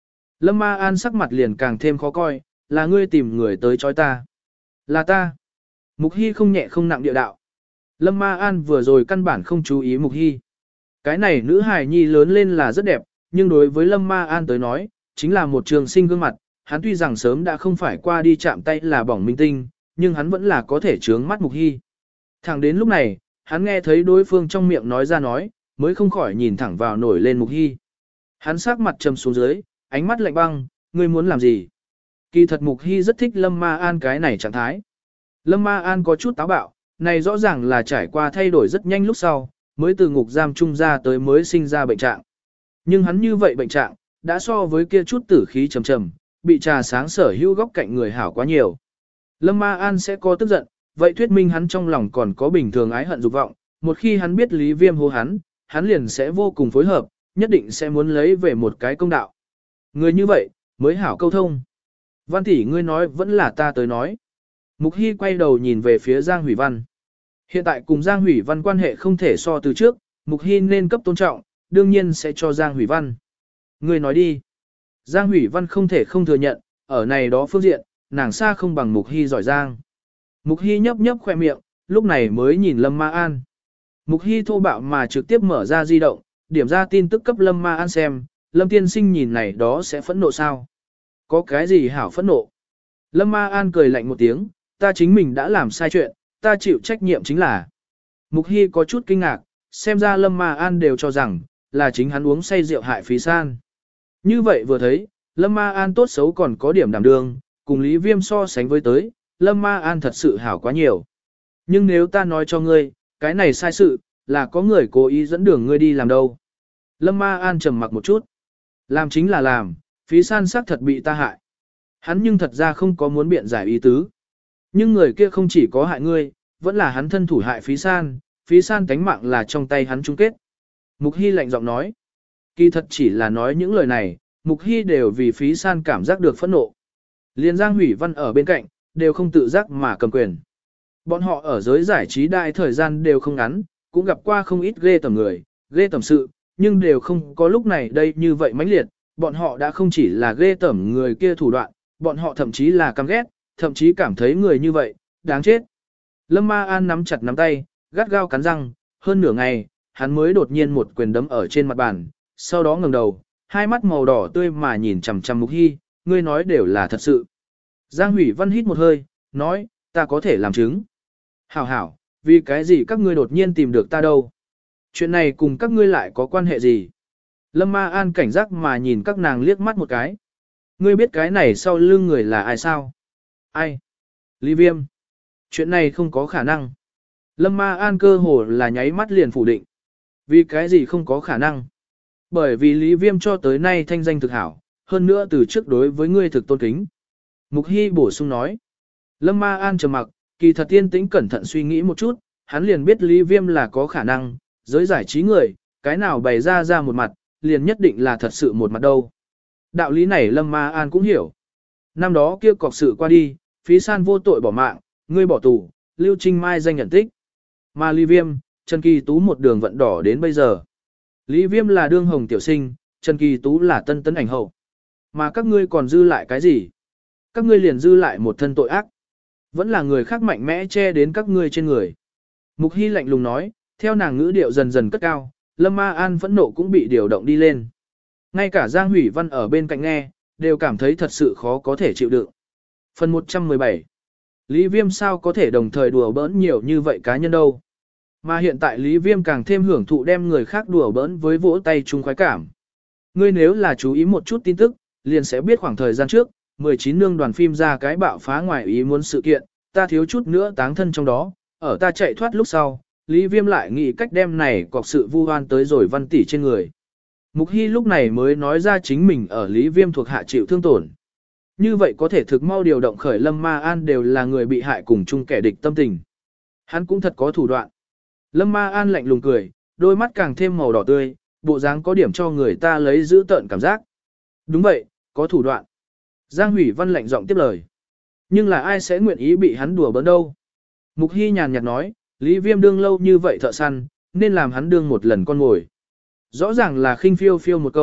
Lâm Ma An sắc mặt liền càng thêm khó coi, là ngươi tìm người tới chói ta. Là ta. Mục Hy không nhẹ không nặng địa đạo. Lâm Ma An vừa rồi căn bản không chú ý Mục Hy. Cái này nữ hài nhi lớn lên là rất đẹp, nhưng đối với Lâm Ma An tới nói, chính là một trường sinh gương mặt. Hắn tuy rằng sớm đã không phải qua đi chạm tay là bỏng minh tinh, nhưng hắn vẫn là có thể trướng mắt Mục Hy. Thẳng đến lúc này, hắn nghe thấy đối phương trong miệng nói ra nói, mới không khỏi nhìn thẳng vào nổi lên Mục Hy. Hắn sắc mặt trầm xuống dưới, ánh mắt lạnh băng, ngươi muốn làm gì? Kỳ thật Mục Hy rất thích Lâm Ma An cái này trạng thái. Lâm Ma An có chút táo bạo, này rõ ràng là trải qua thay đổi rất nhanh lúc sau, mới từ ngục giam trung ra tới mới sinh ra bệnh trạng. Nhưng hắn như vậy bệnh trạng, đã so với kia chút tử khí trầm trầm, bị trà sáng sở hữu góc cạnh người hảo quá nhiều. Lâm Ma An sẽ có tức giận, vậy thuyết minh hắn trong lòng còn có bình thường ái hận dục vọng, một khi hắn biết Lý Viêm hô hắn, hắn liền sẽ vô cùng phối hợp, nhất định sẽ muốn lấy về một cái công đạo. Người như vậy, mới hảo câu thông. Văn tỷ ngươi nói vẫn là ta tới nói. Mục Hy quay đầu nhìn về phía Giang Hủy Văn. Hiện tại cùng Giang Hủy Văn quan hệ không thể so từ trước, Mục Hy nên cấp tôn trọng, đương nhiên sẽ cho Giang Hủy Văn. Ngươi nói đi. Giang Hủy Văn không thể không thừa nhận, ở này đó phương diện, nàng xa không bằng Mục Hy giỏi giang. Mục Hy nhấp nhấp khoe miệng, lúc này mới nhìn Lâm Ma An. Mục Hy thô bạo mà trực tiếp mở ra di động, điểm ra tin tức cấp Lâm Ma An xem, Lâm tiên sinh nhìn này đó sẽ phẫn nộ sao? Có cái gì hảo phẫn nộ? Lâm Ma An cười lạnh một tiếng, ta chính mình đã làm sai chuyện, ta chịu trách nhiệm chính là. Mục Hy có chút kinh ngạc, xem ra Lâm Ma An đều cho rằng, là chính hắn uống say rượu hại phí san. Như vậy vừa thấy, Lâm Ma An tốt xấu còn có điểm đảm đương, cùng Lý Viêm so sánh với tới, Lâm Ma An thật sự hảo quá nhiều. Nhưng nếu ta nói cho ngươi, cái này sai sự, là có người cố ý dẫn đường ngươi đi làm đâu. Lâm Ma An trầm mặc một chút. Làm chính là làm, phí san xác thật bị ta hại. Hắn nhưng thật ra không có muốn biện giải ý tứ. Nhưng người kia không chỉ có hại ngươi, vẫn là hắn thân thủ hại phí san, phí san tánh mạng là trong tay hắn chung kết. Mục Hy lạnh giọng nói. Kỳ thật chỉ là nói những lời này, Mục Hy đều vì phí san cảm giác được phẫn nộ. Liên Giang Hủy Văn ở bên cạnh, đều không tự giác mà cầm quyền. Bọn họ ở giới giải trí đại thời gian đều không ngắn, cũng gặp qua không ít ghê tầm người, ghê tầm sự, nhưng đều không có lúc này đây như vậy mãnh liệt. Bọn họ đã không chỉ là ghê tởm người kia thủ đoạn, bọn họ thậm chí là căm ghét, thậm chí cảm thấy người như vậy, đáng chết. Lâm Ma An nắm chặt nắm tay, gắt gao cắn răng, hơn nửa ngày, hắn mới đột nhiên một quyền đấm ở trên mặt bàn, sau đó ngẩng đầu, hai mắt màu đỏ tươi mà nhìn chằm chằm Mục Hy, ngươi nói đều là thật sự. Giang Hủy Văn hít một hơi, nói, ta có thể làm chứng. Hảo hảo, vì cái gì các ngươi đột nhiên tìm được ta đâu? Chuyện này cùng các ngươi lại có quan hệ gì? Lâm Ma An cảnh giác mà nhìn các nàng liếc mắt một cái. Ngươi biết cái này sau lưng người là ai sao? Ai? Lý Viêm. Chuyện này không có khả năng. Lâm Ma An cơ hồ là nháy mắt liền phủ định. Vì cái gì không có khả năng? Bởi vì Lý Viêm cho tới nay thanh danh thực hảo, hơn nữa từ trước đối với ngươi thực tôn kính. Mục Hy bổ sung nói. Lâm Ma An trầm mặc, kỳ thật tiên tĩnh cẩn thận suy nghĩ một chút, hắn liền biết Lý Viêm là có khả năng, giới giải trí người, cái nào bày ra ra một mặt, liền nhất định là thật sự một mặt đâu. Đạo lý này Lâm Ma An cũng hiểu. Năm đó kia cọc sự qua đi, phí san vô tội bỏ mạng, ngươi bỏ tù, Lưu Trinh Mai danh nhận tích. Mà Lý Viêm, Trần Kỳ Tú một đường vận đỏ đến bây giờ. Lý Viêm là đương hồng tiểu sinh, Trần Kỳ Tú là tân tấn ảnh hậu. Mà các ngươi còn dư lại cái gì? Các ngươi liền dư lại một thân tội ác. Vẫn là người khác mạnh mẽ che đến các ngươi trên người. Mục Hy lạnh lùng nói, theo nàng ngữ điệu dần dần cất cao, Lâm Ma An phẫn nộ cũng bị điều động đi lên. Ngay cả Giang Hủy Văn ở bên cạnh nghe, đều cảm thấy thật sự khó có thể chịu đựng. Phần một trăm mười bảy. Lý Viêm sao có thể đồng thời đùa bỡn nhiều như vậy cá nhân đâu. Mà hiện tại Lý Viêm càng thêm hưởng thụ đem người khác đùa bỡn với vỗ tay chung khoái cảm. Ngươi nếu là chú ý một chút tin tức, liền sẽ biết khoảng thời gian trước, mười chín nương đoàn phim ra cái bạo phá ngoài ý muốn sự kiện, ta thiếu chút nữa táng thân trong đó, ở ta chạy thoát lúc sau, Lý Viêm lại nghĩ cách đem này cọc sự vu oan tới rồi Văn tỷ trên người. Mục Hy lúc này mới nói ra chính mình ở Lý Viêm thuộc hạ chịu thương tổn. Như vậy có thể thực mau điều động khởi Lâm Ma An đều là người bị hại cùng chung kẻ địch tâm tình. Hắn cũng thật có thủ đoạn. Lâm Ma An lạnh lùng cười, đôi mắt càng thêm màu đỏ tươi, bộ dáng có điểm cho người ta lấy giữ tợn cảm giác. Đúng vậy, có thủ đoạn. Giang Hủy Văn lạnh giọng tiếp lời. Nhưng là ai sẽ nguyện ý bị hắn đùa bỡn đâu? Mục Hy nhàn nhạt nói, Lý Viêm đương lâu như vậy thợ săn, nên làm hắn đương một lần con ngồi. Rõ ràng là khinh phiêu phiêu một câu,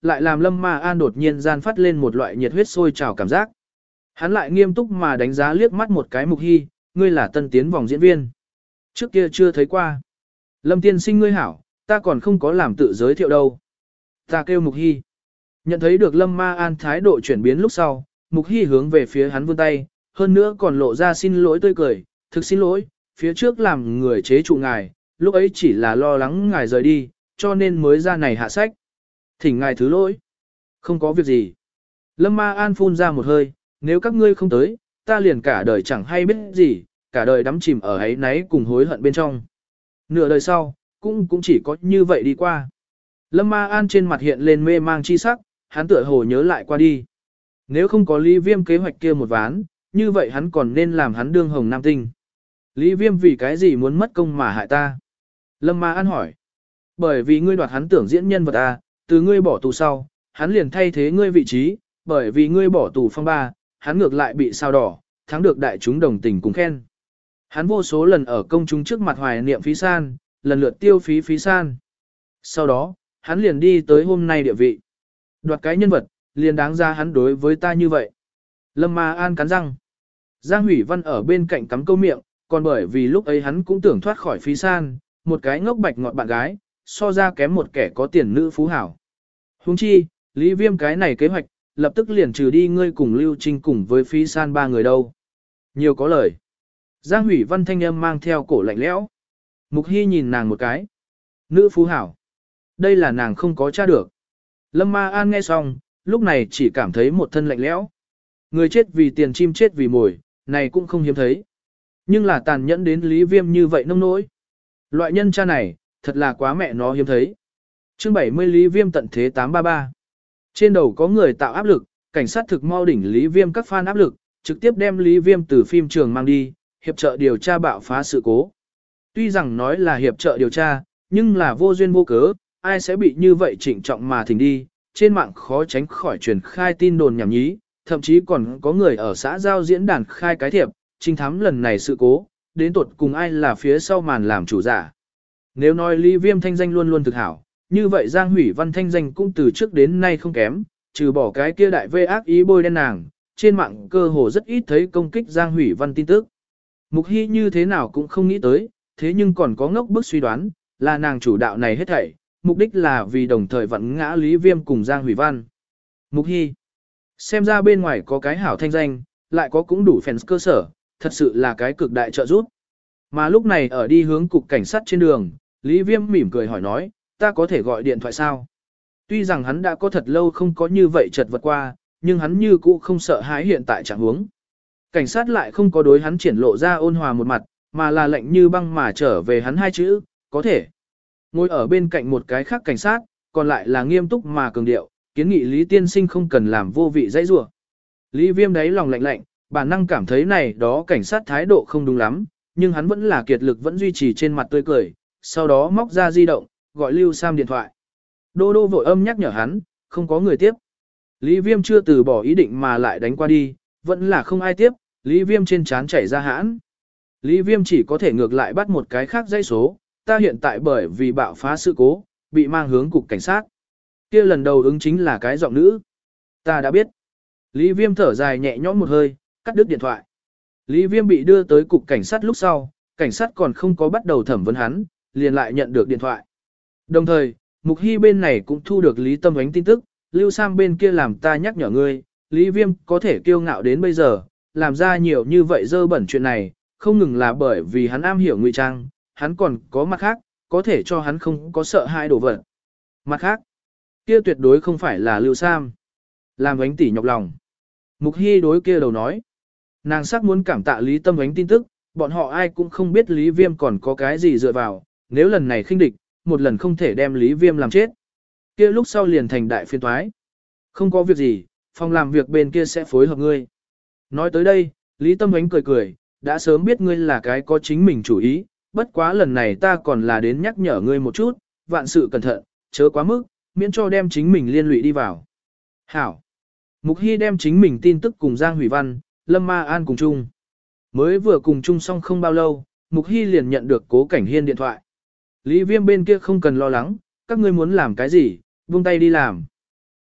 lại làm Lâm Ma An đột nhiên gian phát lên một loại nhiệt huyết sôi trào cảm giác. Hắn lại nghiêm túc mà đánh giá liếc mắt một cái Mục Hy, ngươi là tân tiến vòng diễn viên. Trước kia chưa thấy qua. Lâm tiên sinh ngươi hảo, ta còn không có làm tự giới thiệu đâu. Ta kêu Mục Hy. Nhận thấy được Lâm Ma An thái độ chuyển biến lúc sau, Mục Hy hướng về phía hắn vươn tay, hơn nữa còn lộ ra xin lỗi tươi cười, thực xin lỗi, phía trước làm người chế trụ ngài, lúc ấy chỉ là lo lắng ngài rời đi, cho nên mới ra này hạ sách. Thỉnh ngài thứ lỗi. Không có việc gì. Lâm Ma An phun ra một hơi, nếu các ngươi không tới, ta liền cả đời chẳng hay biết gì, cả đời đắm chìm ở ấy náy cùng hối hận bên trong. Nửa đời sau, cũng cũng chỉ có như vậy đi qua. Lâm Ma An trên mặt hiện lên mê mang chi sắc, hắn tựa hồ nhớ lại qua đi. Nếu không có Lý Viêm kế hoạch kia một ván, như vậy hắn còn nên làm hắn đương hồng nam tinh. Lý Viêm vì cái gì muốn mất công mà hại ta? Lâm Ma An hỏi. Bởi vì ngươi đoạt hắn tưởng diễn nhân vật à, từ ngươi bỏ tù sau, hắn liền thay thế ngươi vị trí, bởi vì ngươi bỏ tù phong ba, hắn ngược lại bị sao đỏ, thắng được đại chúng đồng tình cùng khen. Hắn vô số lần ở công chúng trước mặt hoài niệm phí san, lần lượt tiêu phí phí san. Sau đó, hắn liền đi tới hôm nay địa vị. Đoạt cái nhân vật, liền đáng ra hắn đối với ta như vậy. Lâm Ma An cắn răng. Giang Hủy Văn ở bên cạnh cắm câu miệng, còn bởi vì lúc ấy hắn cũng tưởng thoát khỏi phí san, một cái ngốc bạch ngọt bạn gái, so ra kém một kẻ có tiền nữ phú hảo. Huống chi, Lý Viêm cái này kế hoạch, lập tức liền trừ đi ngươi cùng Lưu Trinh cùng với phí san ba người đâu. Nhiều có lời. Giang Hủy Văn thanh âm mang theo cổ lạnh lẽo. Mục Hy nhìn nàng một cái. Nữ phú hảo. Đây là nàng không có tra được. Lâm Ma An nghe xong, lúc này chỉ cảm thấy một thân lạnh lẽo. Người chết vì tiền chim chết vì mồi, này cũng không hiếm thấy. Nhưng là tàn nhẫn đến Lý Viêm như vậy nông nỗi. Loại nhân cha này, thật là quá mẹ nó hiếm thấy. Chương bảy mươi Lý Viêm tận thế tám ba ba. Trên đầu có người tạo áp lực, cảnh sát thực mau đỉnh Lý Viêm các fan áp lực, trực tiếp đem Lý Viêm từ phim trường mang đi, hiệp trợ điều tra bạo phá sự cố. Tuy rằng nói là hiệp trợ điều tra, nhưng là vô duyên vô cớ, ai sẽ bị như vậy trịnh trọng mà thỉnh đi, trên mạng khó tránh khỏi truyền khai tin đồn nhảm nhí, thậm chí còn có người ở xã giao diễn đàn khai cái thiệp, trinh thám lần này sự cố, đến tột cùng ai là phía sau màn làm chủ giả. Nếu nói Lý Viêm thanh danh luôn luôn thực hảo, như vậy Giang Hủy Văn thanh danh cũng từ trước đến nay không kém, trừ bỏ cái kia đại vê ác ý bôi đen nàng, trên mạng cơ hồ rất ít thấy công kích Giang Hủy Văn tin tức. Mục Hy như thế nào cũng không nghĩ tới, thế nhưng còn có ngốc bức suy đoán, là nàng chủ đạo này hết thảy, mục đích là vì đồng thời vặn ngã Lý Viêm cùng Giang Hủy Văn. Mục Hy, xem ra bên ngoài có cái hảo thanh danh, lại có cũng đủ fans cơ sở, thật sự là cái cực đại trợ giúp. Mà lúc này ở đi hướng cục cảnh sát trên đường, Lý Viêm mỉm cười hỏi nói, ta có thể gọi điện thoại sao? Tuy rằng hắn đã có thật lâu không có như vậy chật vật qua, nhưng hắn như cũ không sợ hãi hiện tại trạng huống. Cảnh sát lại không có đối hắn triển lộ ra ôn hòa một mặt, mà là lệnh như băng mà trở về hắn hai chữ, có thể. Ngồi ở bên cạnh một cái khác cảnh sát, còn lại là nghiêm túc mà cường điệu, kiến nghị Lý tiên sinh không cần làm vô vị dãy rủa. Lý Viêm đáy lòng lạnh lạnh, bản năng cảm thấy này đó cảnh sát thái độ không đúng lắm, nhưng hắn vẫn là kiệt lực vẫn duy trì trên mặt tươi cười, sau đó móc ra di động, gọi Lưu Sam điện thoại. Đô đô vội âm nhắc nhở hắn, không có người tiếp. Lý Viêm chưa từ bỏ ý định mà lại đánh qua đi, vẫn là không ai tiếp, Lý Viêm trên trán chảy ra hãn. Lý Viêm chỉ có thể ngược lại bắt một cái khác dãy số, ta hiện tại bởi vì bạo phá sự cố, bị mang hướng cục cảnh sát. Kia lần đầu ứng chính là cái giọng nữ. Ta đã biết. Lý Viêm thở dài nhẹ nhõm một hơi, cắt đứt điện thoại. Lý Viêm bị đưa tới cục cảnh sát lúc sau, cảnh sát còn không có bắt đầu thẩm vấn hắn, liền lại nhận được điện thoại. Đồng thời, Mục Hy bên này cũng thu được Lý Tâm Ánh tin tức, Lưu Sam bên kia làm ta nhắc nhở ngươi, Lý Viêm có thể kiêu ngạo đến bây giờ, làm ra nhiều như vậy dơ bẩn chuyện này, không ngừng là bởi vì hắn am hiểu ngụy trang, hắn còn có mặt khác, có thể cho hắn không có sợ hãi đổ vật. Mặt khác, kia tuyệt đối không phải là Lưu Sam. Làm Ánh tỉ nhọc lòng. Mục Hy đối kia đầu nói. Nàng sắc muốn cảm tạ Lý Tâm Ánh tin tức, bọn họ ai cũng không biết Lý Viêm còn có cái gì dựa vào, nếu lần này khinh địch, một lần không thể đem Lý Viêm làm chết. Kia lúc sau liền thành đại phiên toái. Không có việc gì, phòng làm việc bên kia sẽ phối hợp ngươi. Nói tới đây, Lý Tâm Ánh cười cười, đã sớm biết ngươi là cái có chính mình chủ ý, bất quá lần này ta còn là đến nhắc nhở ngươi một chút, vạn sự cẩn thận, chớ quá mức, miễn cho đem chính mình liên lụy đi vào. Hảo. Mục Hy đem chính mình tin tức cùng Giang Hủy Văn, Lâm Ma An cùng chung. Mới vừa cùng chung xong không bao lâu, Mục Hy liền nhận được Cố Cảnh Hiên điện thoại. Lý Viêm bên kia không cần lo lắng, các ngươi muốn làm cái gì, buông tay đi làm.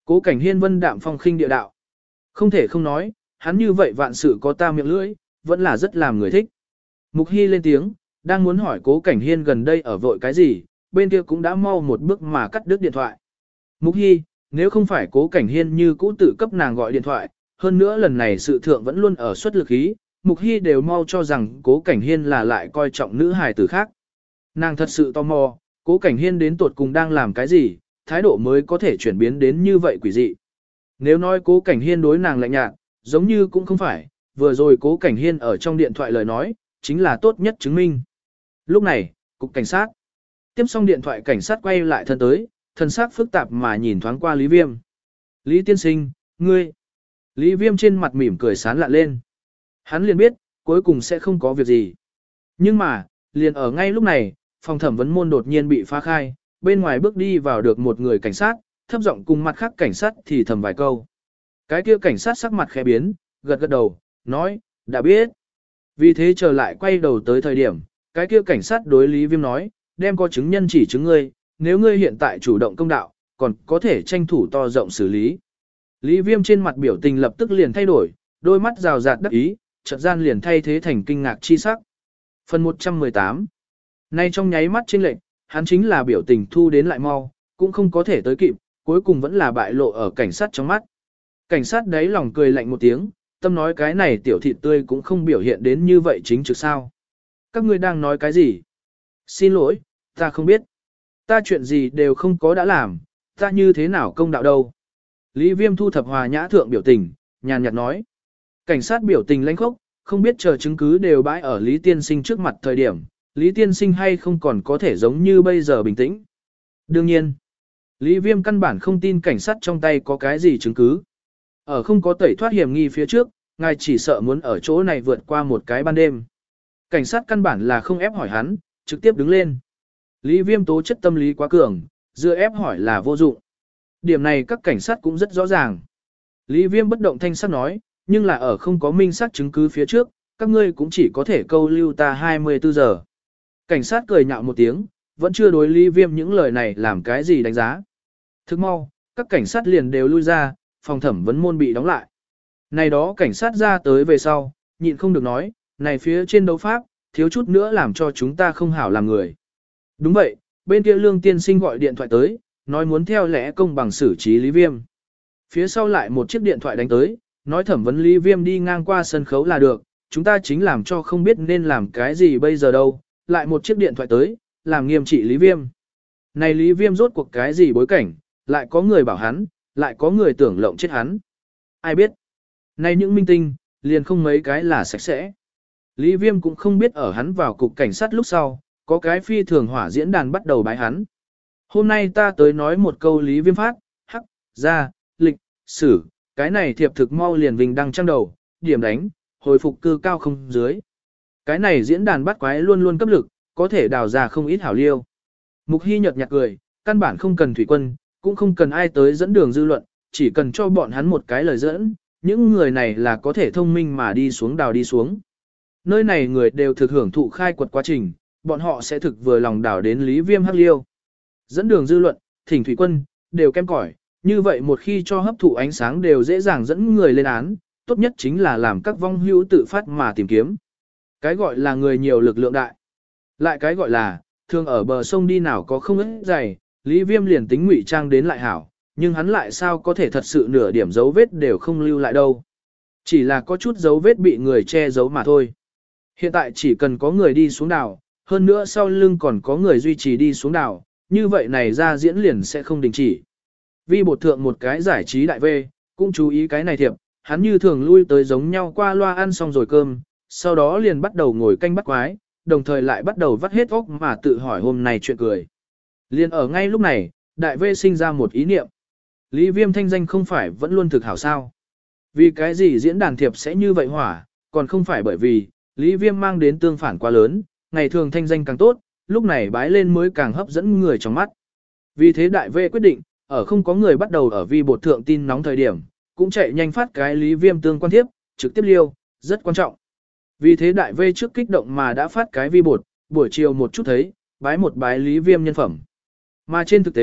Cố Cảnh Hiên vân đạm phong khinh địa đạo. Không thể không nói, hắn như vậy vạn sự có ta miệng lưỡi, vẫn là rất làm người thích. Mục Hy lên tiếng, đang muốn hỏi Cố Cảnh Hiên gần đây ở vội cái gì, bên kia cũng đã mau một bước mà cắt đứt điện thoại. Mục Hy, nếu không phải Cố Cảnh Hiên như cũ tự cấp nàng gọi điện thoại, hơn nữa lần này sự thượng vẫn luôn ở suất lực ý, Mục Hy đều mau cho rằng Cố Cảnh Hiên là lại coi trọng nữ hài tử khác. Nàng thật sự tò mò, Cố Cảnh Hiên đến tuột cùng đang làm cái gì, thái độ mới có thể chuyển biến đến như vậy quỷ dị. Nếu nói Cố Cảnh Hiên đối nàng lạnh nhạt, giống như cũng không phải, vừa rồi Cố Cảnh Hiên ở trong điện thoại lời nói, chính là tốt nhất chứng minh. Lúc này, cục cảnh sát. Tiếp xong điện thoại cảnh sát quay lại thân tới, thân xác phức tạp mà nhìn thoáng qua Lý Viêm. Lý tiên sinh, ngươi. Lý Viêm trên mặt mỉm cười sán lạ lên. Hắn liền biết, cuối cùng sẽ không có việc gì. Nhưng mà, liền ở ngay lúc này, phòng thẩm vấn môn đột nhiên bị phá khai, bên ngoài bước đi vào được một người cảnh sát, thấp giọng cùng mặt khác cảnh sát thì thầm vài câu. Cái kia cảnh sát sắc mặt khẽ biến, gật gật đầu, nói, đã biết. Vì thế trở lại quay đầu tới thời điểm, cái kia cảnh sát đối Lý Viêm nói, đem có chứng nhân chỉ chứng ngươi, nếu ngươi hiện tại chủ động công đạo, còn có thể tranh thủ to rộng xử lý. Lý Viêm trên mặt biểu tình lập tức liền thay đổi, đôi mắt rào rạt đắc ý, chợt gian liền thay thế thành kinh ngạc chi sắc. Phần một trăm mười tám. Nay trong nháy mắt chênh lệch, hắn chính là biểu tình thu đến lại mau, cũng không có thể tới kịp, cuối cùng vẫn là bại lộ ở cảnh sát trong mắt. Cảnh sát đấy lòng cười lạnh một tiếng, tâm nói cái này tiểu thịt tươi cũng không biểu hiện đến như vậy chính trực sao. Các ngươi đang nói cái gì? Xin lỗi, ta không biết. Ta chuyện gì đều không có đã làm, ta như thế nào công đạo đâu. Lý Viêm thu thập hòa nhã thượng biểu tình, nhàn nhạt nói. Cảnh sát biểu tình lãnh khốc, không biết chờ chứng cứ đều bãi ở Lý Tiên Sinh trước mặt thời điểm, Lý Tiên Sinh hay không còn có thể giống như bây giờ bình tĩnh. Đương nhiên, Lý Viêm căn bản không tin cảnh sát trong tay có cái gì chứng cứ. Ở không có tẩy thoát hiểm nghi phía trước, ngài chỉ sợ muốn ở chỗ này vượt qua một cái ban đêm. Cảnh sát căn bản là không ép hỏi hắn, trực tiếp đứng lên. Lý Viêm tố chất tâm lý quá cường, dựa ép hỏi là vô dụng. Điểm này các cảnh sát cũng rất rõ ràng. Lý Viêm bất động thanh sắc nói, nhưng là ở không có minh xác chứng cứ phía trước, các ngươi cũng chỉ có thể câu lưu ta hai mươi tư giờ. Cảnh sát cười nhạo một tiếng, vẫn chưa đối Lý Viêm những lời này làm cái gì đánh giá. Thức mau, các cảnh sát liền đều lui ra, phòng thẩm vấn môn bị đóng lại. Này đó cảnh sát ra tới về sau, nhịn không được nói, này phía trên đấu pháp, thiếu chút nữa làm cho chúng ta không hảo làm người. Đúng vậy, bên kia Lương Tiên Sinh gọi điện thoại tới, nói muốn theo lẽ công bằng xử trí Lý Viêm. Phía sau lại một chiếc điện thoại đánh tới, nói thẩm vấn Lý Viêm đi ngang qua sân khấu là được, chúng ta chính làm cho không biết nên làm cái gì bây giờ đâu, lại một chiếc điện thoại tới, làm nghiêm trị Lý Viêm. Này Lý Viêm rốt cuộc cái gì bối cảnh, lại có người bảo hắn, lại có người tưởng lộng chết hắn. Ai biết? Này những minh tinh, liền không mấy cái là sạch sẽ. Lý Viêm cũng không biết ở hắn vào cục cảnh sát lúc sau, có cái phi thường hỏa diễn đàn bắt đầu bái hắn. Hôm nay ta tới nói một câu Lý Viêm phát, hắc, ra, lịch, sử, cái này thiệp thực mau liền vinh đăng trang đầu, điểm đánh, hồi phục cư cao không dưới. Cái này diễn đàn bắt quái luôn luôn cấp lực, có thể đào ra không ít hảo liêu. Mục Hy nhợt nhạt cười, căn bản không cần thủy quân, cũng không cần ai tới dẫn đường dư luận, chỉ cần cho bọn hắn một cái lời dẫn, những người này là có thể thông minh mà đi xuống đào đi xuống. Nơi này người đều thực hưởng thụ khai quật quá trình, bọn họ sẽ thực vừa lòng đào đến Lý Viêm hắc liêu. Dẫn đường dư luận, thỉnh thủy quân, đều kem cỏi, như vậy một khi cho hấp thụ ánh sáng đều dễ dàng dẫn người lên án, tốt nhất chính là làm các vong hữu tự phát mà tìm kiếm. Cái gọi là người nhiều lực lượng đại. Lại cái gọi là, thường ở bờ sông đi nào có không ít dày, Lý Viêm liền tính ngụy trang đến lại hảo, nhưng hắn lại sao có thể thật sự nửa điểm dấu vết đều không lưu lại đâu. Chỉ là có chút dấu vết bị người che giấu mà thôi. Hiện tại chỉ cần có người đi xuống đảo, hơn nữa sau lưng còn có người duy trì đi xuống đảo, như vậy này ra diễn liền sẽ không đình chỉ. Vi bột thượng một cái giải trí đại V, cũng chú ý cái này thiệp, hắn như thường lui tới giống nhau qua loa ăn xong rồi cơm, sau đó liền bắt đầu ngồi canh bắt quái, đồng thời lại bắt đầu vắt hết óc mà tự hỏi hôm nay chuyện cười. Liền ở ngay lúc này, đại V sinh ra một ý niệm. Lý Viêm thanh danh không phải vẫn luôn thực hảo sao. Vì cái gì diễn đàn thiệp sẽ như vậy hỏa, còn không phải bởi vì, Lý Viêm mang đến tương phản quá lớn, ngày thường thanh danh càng tốt, lúc này bái lên mới càng hấp dẫn người trong mắt. Vì thế đại V quyết định, ở không có người bắt đầu ở vi bột thượng tin nóng thời điểm, cũng chạy nhanh phát cái Lý Viêm tương quan thiếp, trực tiếp liêu, rất quan trọng. Vì thế đại V trước kích động mà đã phát cái vi bột, buổi chiều một chút thấy, bái một bái Lý Viêm nhân phẩm. Mà trên thực tế,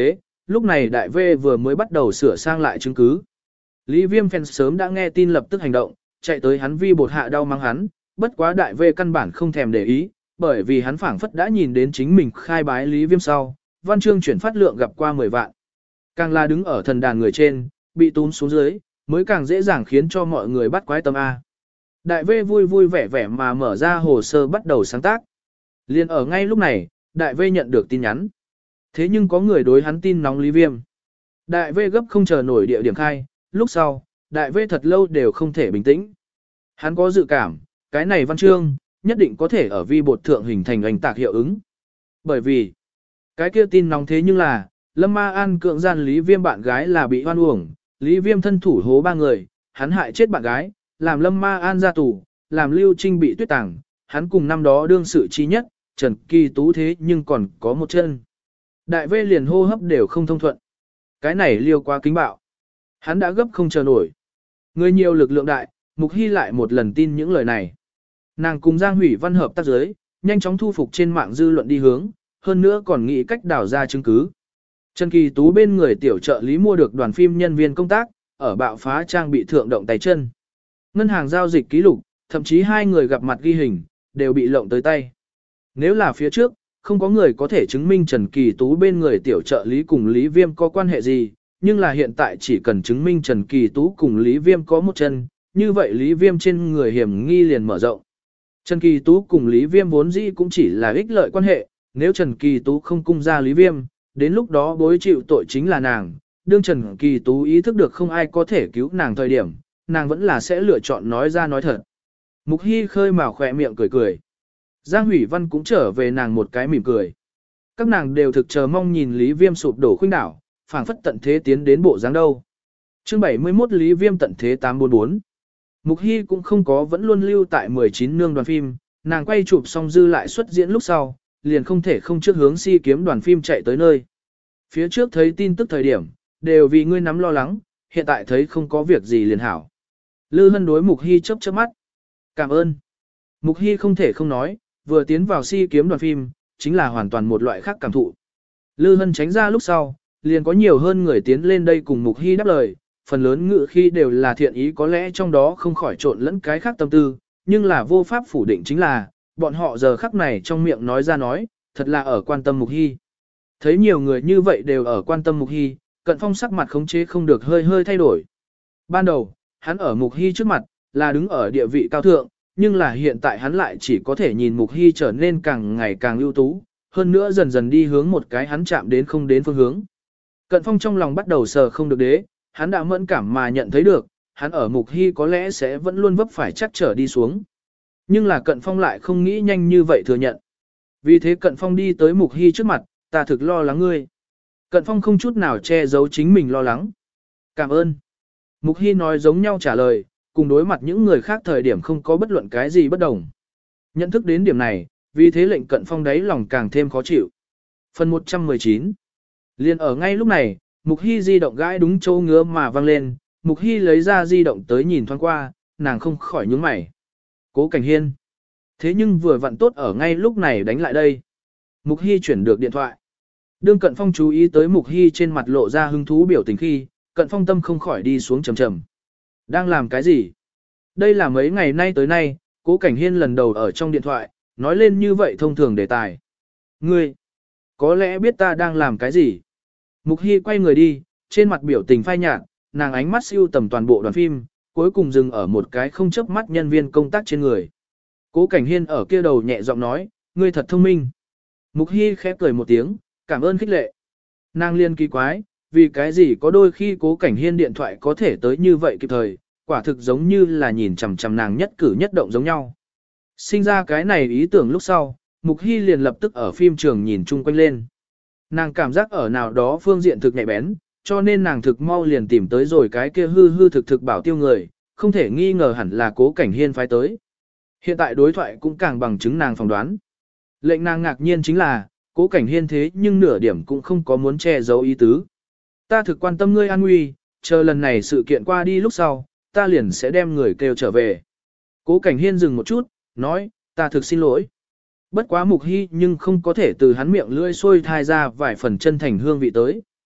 lúc này đại V vừa mới bắt đầu sửa sang lại chứng cứ. Lý Viêm fans sớm đã nghe tin lập tức hành động, chạy tới hắn vi bột hạ đau mắng hắn, bất quá đại V căn bản không thèm để ý, bởi vì hắn phảng phất đã nhìn đến chính mình khai bái Lý Viêm sau, văn chương chuyển phát lượng gặp qua mười vạn. Càng là đứng ở thần đàn người trên, bị túm xuống dưới, mới càng dễ dàng khiến cho mọi người bắt quái tâm A. Đại V vui vui vẻ vẻ mà mở ra hồ sơ bắt đầu sáng tác. Liên ở ngay lúc này, Đại V nhận được tin nhắn. Thế nhưng có người đối hắn tin nóng Lý Viêm. Đại V gấp không chờ nổi địa điểm khai, lúc sau, Đại V thật lâu đều không thể bình tĩnh. Hắn có dự cảm, cái này văn chương, nhất định có thể ở vi bột thượng hình thành ảnh tạc hiệu ứng. Bởi vì, cái kia tin nóng thế nhưng là, Lâm Ma An cưỡng gian Lý Viêm bạn gái là bị hoan uổng, Lý Viêm thân thủ hố ba người, hắn hại chết bạn gái, làm Lâm Ma An ra tù, làm Lưu Trinh bị tuyết tàng, hắn cùng năm đó đương sự trí nhất, Trần Kỳ Tú thế nhưng còn có một chân. Đại V liền hô hấp đều không thông thuận. Cái này liêu quá kính bạo. Hắn đã gấp không chờ nổi. Người nhiều lực lượng đại, Mục Hy lại một lần tin những lời này. Nàng cùng Giang Hủy Văn hợp tác giới, nhanh chóng thu phục trên mạng dư luận đi hướng, hơn nữa còn nghĩ cách đào ra chứng cứ. Trần Kỳ Tú bên người tiểu trợ lý mua được đoàn phim nhân viên công tác, ở bạo phá trang bị thượng động tay chân. Ngân hàng giao dịch ký lục, thậm chí hai người gặp mặt ghi hình, đều bị lộng tới tay. Nếu là phía trước, không có người có thể chứng minh Trần Kỳ Tú bên người tiểu trợ lý cùng Lý Viêm có quan hệ gì, nhưng là hiện tại chỉ cần chứng minh Trần Kỳ Tú cùng Lý Viêm có một chân, như vậy Lý Viêm trên người hiểm nghi liền mở rộng. Trần Kỳ Tú cùng Lý Viêm vốn dĩ cũng chỉ là ích lợi quan hệ, nếu Trần Kỳ Tú không cung ra Lý Viêm, đến lúc đó bối chịu tội chính là nàng, đương Trần Kỳ Tú ý thức được không ai có thể cứu nàng thời điểm, nàng vẫn là sẽ lựa chọn nói ra nói thật. Mục Hy khơi mào khỏe miệng cười cười. Giang Hủy Văn cũng trở về nàng một cái mỉm cười. Các nàng đều thực chờ mong nhìn Lý Viêm sụp đổ khuynh đảo, phảng phất tận thế tiến đến bộ dáng đâu. Chương bảy mươi mốt Lý Viêm tận thế tám bốn bốn. Mục Hy cũng không có vẫn luôn lưu tại mười chín nương đoàn phim, nàng quay chụp xong dư lại xuất diễn lúc sau, liền không thể không trước hướng Si kiếm đoàn phim chạy tới nơi. Phía trước thấy tin tức thời điểm, đều vì ngươi nắm lo lắng, hiện tại thấy không có việc gì liền hảo. Lư Hân đối Mục Hy chớp chớp mắt. Cảm ơn. Mục Hy không thể không nói, vừa tiến vào Si kiếm đoàn phim, chính là hoàn toàn một loại khác cảm thụ. Lư Hân tránh ra lúc sau, liền có nhiều hơn người tiến lên đây cùng Mục Hy đáp lời, phần lớn ngự khi đều là thiện ý, có lẽ trong đó không khỏi trộn lẫn cái khác tâm tư, nhưng là vô pháp phủ định chính là, bọn họ giờ khắc này trong miệng nói ra nói, thật là ở quan tâm Mục Hy. Thấy nhiều người như vậy đều ở quan tâm Mục Hy, Cận Phong sắc mặt khống chế không được hơi hơi thay đổi. Ban đầu, hắn ở Mục Hy trước mặt, là đứng ở địa vị cao thượng, nhưng là hiện tại hắn lại chỉ có thể nhìn Mục Hy trở nên càng ngày càng ưu tú, hơn nữa dần dần đi hướng một cái hắn chạm đến không đến phương hướng. Cận Phong trong lòng bắt đầu sờ không được đế, hắn đã mẫn cảm mà nhận thấy được, hắn ở Mục Hy có lẽ sẽ vẫn luôn vấp phải chắc trở đi xuống. Nhưng là Cận Phong lại không nghĩ nhanh như vậy thừa nhận. Vì thế Cận Phong đi tới Mục Hy trước mặt, ta thực lo lắng ngươi. Cận Phong không chút nào che giấu chính mình lo lắng. Cảm ơn. Mục Hy nói giống nhau trả lời, cùng đối mặt những người khác thời điểm không có bất luận cái gì bất đồng. Nhận thức đến điểm này, vì thế lệnh Cận Phong đáy lòng càng thêm khó chịu. Phần một trăm mười chín. Liên ở ngay lúc này, Mục Hy di động gãi đúng chỗ ngứa mà vang lên, Mục Hy lấy ra di động tới nhìn thoáng qua, nàng không khỏi nhướng mày. Cố Cảnh Hiên. Thế nhưng vừa vặn tốt ở ngay lúc này đánh lại đây. Mục Hy chuyển được điện thoại. Đương Cận Phong chú ý tới Mục Hy trên mặt lộ ra hứng thú biểu tình khi, Cận Phong tâm không khỏi đi xuống trầm trầm. Đang làm cái gì? Đây là mấy ngày nay tới nay, Cố Cảnh Hiên lần đầu ở trong điện thoại, nói lên như vậy thông thường đề tài. Ngươi, có lẽ biết ta đang làm cái gì? Mục Hy quay người đi, trên mặt biểu tình phai nhạt, nàng ánh mắt siêu tầm toàn bộ đoàn phim, cuối cùng dừng ở một cái không chớp mắt nhân viên công tác trên người. Cố Cảnh Hiên ở kia đầu nhẹ giọng nói, ngươi thật thông minh. Mục Hy khẽ cười một tiếng, cảm ơn khích lệ. Nàng liên kỳ quái, vì cái gì có đôi khi Cố Cảnh Hiên điện thoại có thể tới như vậy kịp thời, quả thực giống như là nhìn chằm chằm nàng nhất cử nhất động giống nhau. Sinh ra cái này ý tưởng lúc sau, Mục Hy liền lập tức ở phim trường nhìn chung quanh lên. Nàng cảm giác ở nào đó phương diện thực nhạy bén, cho nên nàng thực mau liền tìm tới rồi cái kia hư hư thực thực bảo tiêu người, không thể nghi ngờ hẳn là Cố Cảnh Hiên phái tới. Hiện tại đối thoại cũng càng bằng chứng nàng phỏng đoán. Lệnh nàng ngạc nhiên chính là, Cố Cảnh Hiên thế nhưng nửa điểm cũng không có muốn che giấu ý tứ. Ta thực quan tâm ngươi an nguy, chờ lần này sự kiện qua đi lúc sau, ta liền sẽ đem người kêu trở về. Cố Cảnh Hiên dừng một chút, nói, ta thực xin lỗi. Bất quá Mục Hy nhưng không có thể từ hắn miệng lưỡi xuôi thai ra vài phần chân thành hương vị tới.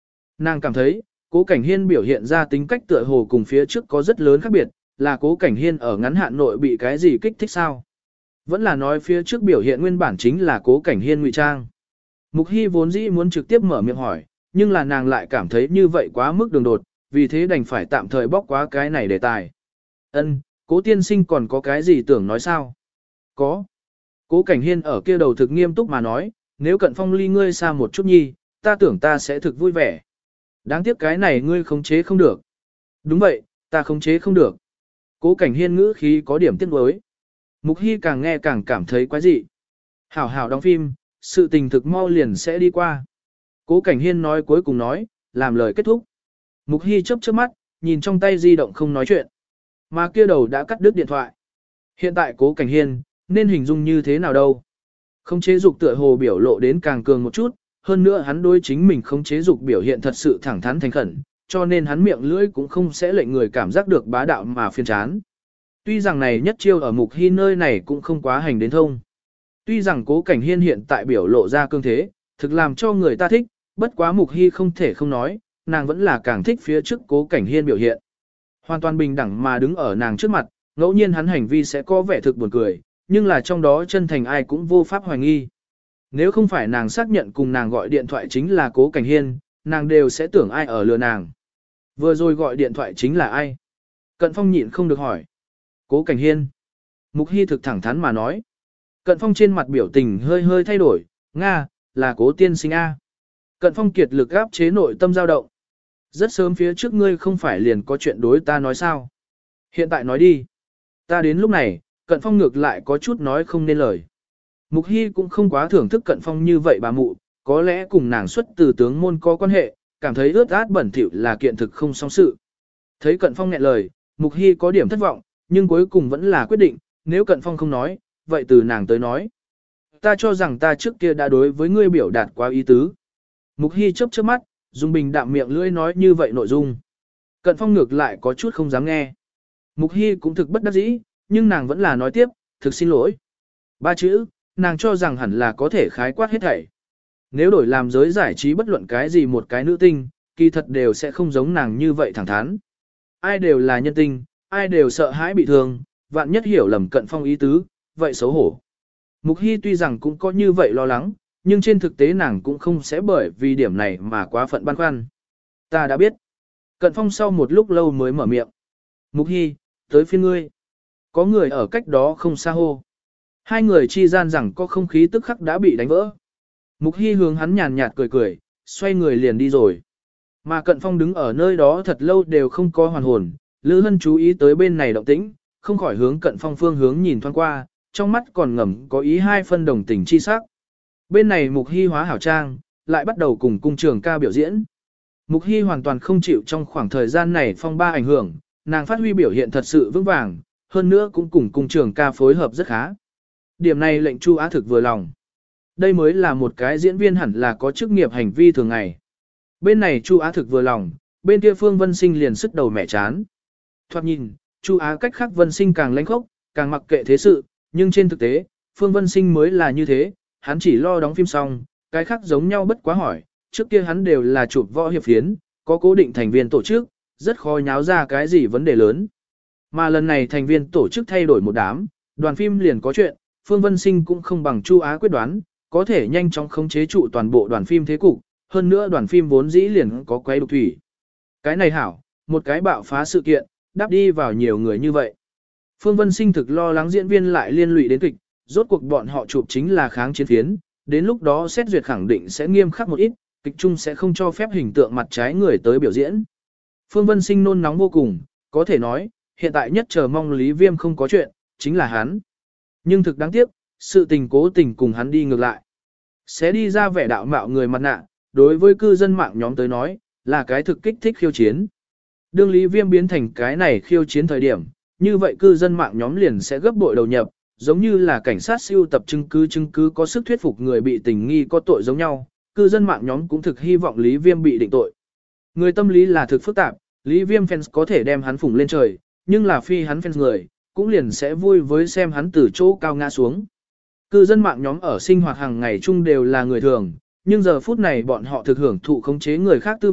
Nàng cảm thấy, Cố Cảnh Hiên biểu hiện ra tính cách tựa hồ cùng phía trước có rất lớn khác biệt, là Cố Cảnh Hiên ở ngắn hạn nội bị cái gì kích thích sao? Vẫn là nói phía trước biểu hiện nguyên bản chính là Cố Cảnh Hiên ngụy trang. Mục Hy vốn dĩ muốn trực tiếp mở miệng hỏi, nhưng là nàng lại cảm thấy như vậy quá mức đường đột, vì thế đành phải tạm thời bóc quá cái này đề tài. Ân, Cố tiên sinh còn có cái gì tưởng nói sao? Có. Cố Cảnh Hiên ở kia đầu thực nghiêm túc mà nói, nếu Cận Phong ly ngươi xa một chút nhi, ta tưởng ta sẽ thực vui vẻ. Đáng tiếc cái này ngươi khống chế không được. Đúng vậy, ta khống chế không được. Cố Cảnh Hiên ngữ khí có điểm tiếc nuối. Mục Hy càng nghe càng cảm thấy quái dị. Hảo hảo đóng phim, sự tình thực mau liền sẽ đi qua. Cố Cảnh Hiên nói cuối cùng nói, làm lời kết thúc. Mục Hy chớp chớp mắt, nhìn trong tay di động không nói chuyện. Mà kia đầu đã cắt đứt điện thoại. Hiện tại Cố Cảnh Hiên, nên hình dung như thế nào đâu? Khống chế dục tựa hồ biểu lộ đến càng cường một chút, hơn nữa hắn đối chính mình khống chế dục biểu hiện thật sự thẳng thắn thành khẩn, cho nên hắn miệng lưỡi cũng không sẽ lệnh người cảm giác được bá đạo mà phiền chán. Tuy rằng này nhất chiêu ở Mục Hy nơi này cũng không quá hành đến thông. Tuy rằng Cố Cảnh Hiên hiện tại biểu lộ ra cương thế, thực làm cho người ta thích, bất quá Mục Hy không thể không nói, nàng vẫn là càng thích phía trước Cố Cảnh Hiên biểu hiện. Hoàn toàn bình đẳng mà đứng ở nàng trước mặt, ngẫu nhiên hắn hành vi sẽ có vẻ thực buồn cười, nhưng là trong đó chân thành ai cũng vô pháp hoài nghi. Nếu không phải nàng xác nhận cùng nàng gọi điện thoại chính là Cố Cảnh Hiên, nàng đều sẽ tưởng ai ở lừa nàng. Vừa rồi gọi điện thoại chính là ai? Cận Phong nhịn không được hỏi. Cố Cảnh Hiên. Mục Hy thực thẳng thắn mà nói. Cận Phong trên mặt biểu tình hơi hơi thay đổi, Nga, là Cố tiên sinh A. Cận Phong kiệt lực gáp chế nội tâm dao động. Rất sớm phía trước ngươi không phải liền có chuyện đối ta nói sao? Hiện tại nói đi. Ta đến lúc này, Cận Phong ngược lại có chút nói không nên lời. Mục Hy cũng không quá thưởng thức Cận Phong như vậy bà mụ, có lẽ cùng nàng xuất từ tướng môn có quan hệ, cảm thấy ướt át bẩn thỉu là kiện thực không song sự. Thấy Cận Phong nghẹn lời, Mục Hy có điểm thất vọng, nhưng cuối cùng vẫn là quyết định, nếu Cận Phong không nói, vậy từ nàng tới nói. Ta cho rằng ta trước kia đã đối với ngươi biểu đạt quá ý tứ. Mục Hy chớp chớp mắt, dùng bình đạm miệng lưỡi nói như vậy nội dung. Cận Phong ngược lại có chút không dám nghe. Mục Hy cũng thực bất đắc dĩ, nhưng nàng vẫn là nói tiếp, thực xin lỗi. Ba chữ, nàng cho rằng hẳn là có thể khái quát hết thảy. Nếu đổi làm giới giải trí bất luận cái gì một cái nữ tinh, kỳ thật đều sẽ không giống nàng như vậy thẳng thắn. Ai đều là nhân tinh, ai đều sợ hãi bị thương, vạn nhất hiểu lầm Cận Phong ý tứ, vậy xấu hổ. Mục Hy tuy rằng cũng có như vậy lo lắng, nhưng trên thực tế nàng cũng không sẽ bởi vì điểm này mà quá phận băn khoăn. Ta đã biết. Cận Phong sau một lúc lâu mới mở miệng. Mục Hy, tới phiên ngươi. Có người ở cách đó không xa hô. Hai người chi gian rằng có không khí tức khắc đã bị đánh vỡ. Mục Hy hướng hắn nhàn nhạt cười cười, xoay người liền đi rồi. Mà Cận Phong đứng ở nơi đó thật lâu đều không có hoàn hồn. Lữ Hân chú ý tới bên này động tĩnh, không khỏi hướng Cận Phong phương hướng nhìn thoáng qua, trong mắt còn ngầm có ý hai phân đồng tình chi sắc. Bên này Mục Hy hóa hảo trang, lại bắt đầu cùng cung trường ca biểu diễn. Mục Hy hoàn toàn không chịu trong khoảng thời gian này phong ba ảnh hưởng, nàng phát huy biểu hiện thật sự vững vàng, hơn nữa cũng cùng cung trường ca phối hợp rất khá. Điểm này lệnh Chu Á thực vừa lòng. Đây mới là một cái diễn viên hẳn là có chức nghiệp hành vi thường ngày. Bên này Chu Á thực vừa lòng, bên kia Phương Vân Sinh liền sức đầu mẻ chán. Thoạt nhìn, Chu Á cách khác Vân Sinh càng lãnh khốc, càng mặc kệ thế sự, nhưng trên thực tế, Phương Vân Sinh mới là như thế, hắn chỉ lo đóng phim xong, cái khác giống nhau bất quá hỏi, trước kia hắn đều là chụp võ hiệp phiến, có cố định thành viên tổ chức, rất khó nháo ra cái gì vấn đề lớn. Mà lần này thành viên tổ chức thay đổi một đám, đoàn phim liền có chuyện, Phương Vân Sinh cũng không bằng Chu Á quyết đoán, có thể nhanh chóng khống chế trụ toàn bộ đoàn phim thế cục, hơn nữa đoàn phim vốn dĩ liền có quấy đục thủy. Cái này hảo, một cái bạo phá sự kiện, đáp đi vào nhiều người như vậy. Phương Vân Sinh thực lo lắng diễn viên lại liên lụy đến kịch, rốt cuộc bọn họ chụp chính là kháng chiến phiến, đến lúc đó xét duyệt khẳng định sẽ nghiêm khắc một ít, kịch chung sẽ không cho phép hình tượng mặt trái người tới biểu diễn. Phương Vân Sinh nôn nóng vô cùng, có thể nói, hiện tại nhất chờ mong Lý Viêm không có chuyện, chính là hắn. Nhưng thực đáng tiếc, sự tình cố tình cùng hắn đi ngược lại. Sẽ đi ra vẻ đạo mạo người mặt nạ, đối với cư dân mạng nhóm tới nói, là cái thực kích thích khiêu chiến. Đương Lý Viêm biến thành cái này khiêu chiến thời điểm, như vậy cư dân mạng nhóm liền sẽ gấp bội đầu nhập, giống như là cảnh sát siêu tập chứng cứ chứng cứ có sức thuyết phục người bị tình nghi có tội giống nhau, cư dân mạng nhóm cũng thực hy vọng Lý Viêm bị định tội. Người tâm lý là thực phức tạp, Lý Viêm fans có thể đem hắn phủng lên trời, nhưng là phi hắn fans người, cũng liền sẽ vui với xem hắn từ chỗ cao ngã xuống. Cư dân mạng nhóm ở sinh hoạt hàng ngày chung đều là người thường, nhưng giờ phút này bọn họ thực hưởng thụ khống chế người khác tư vị,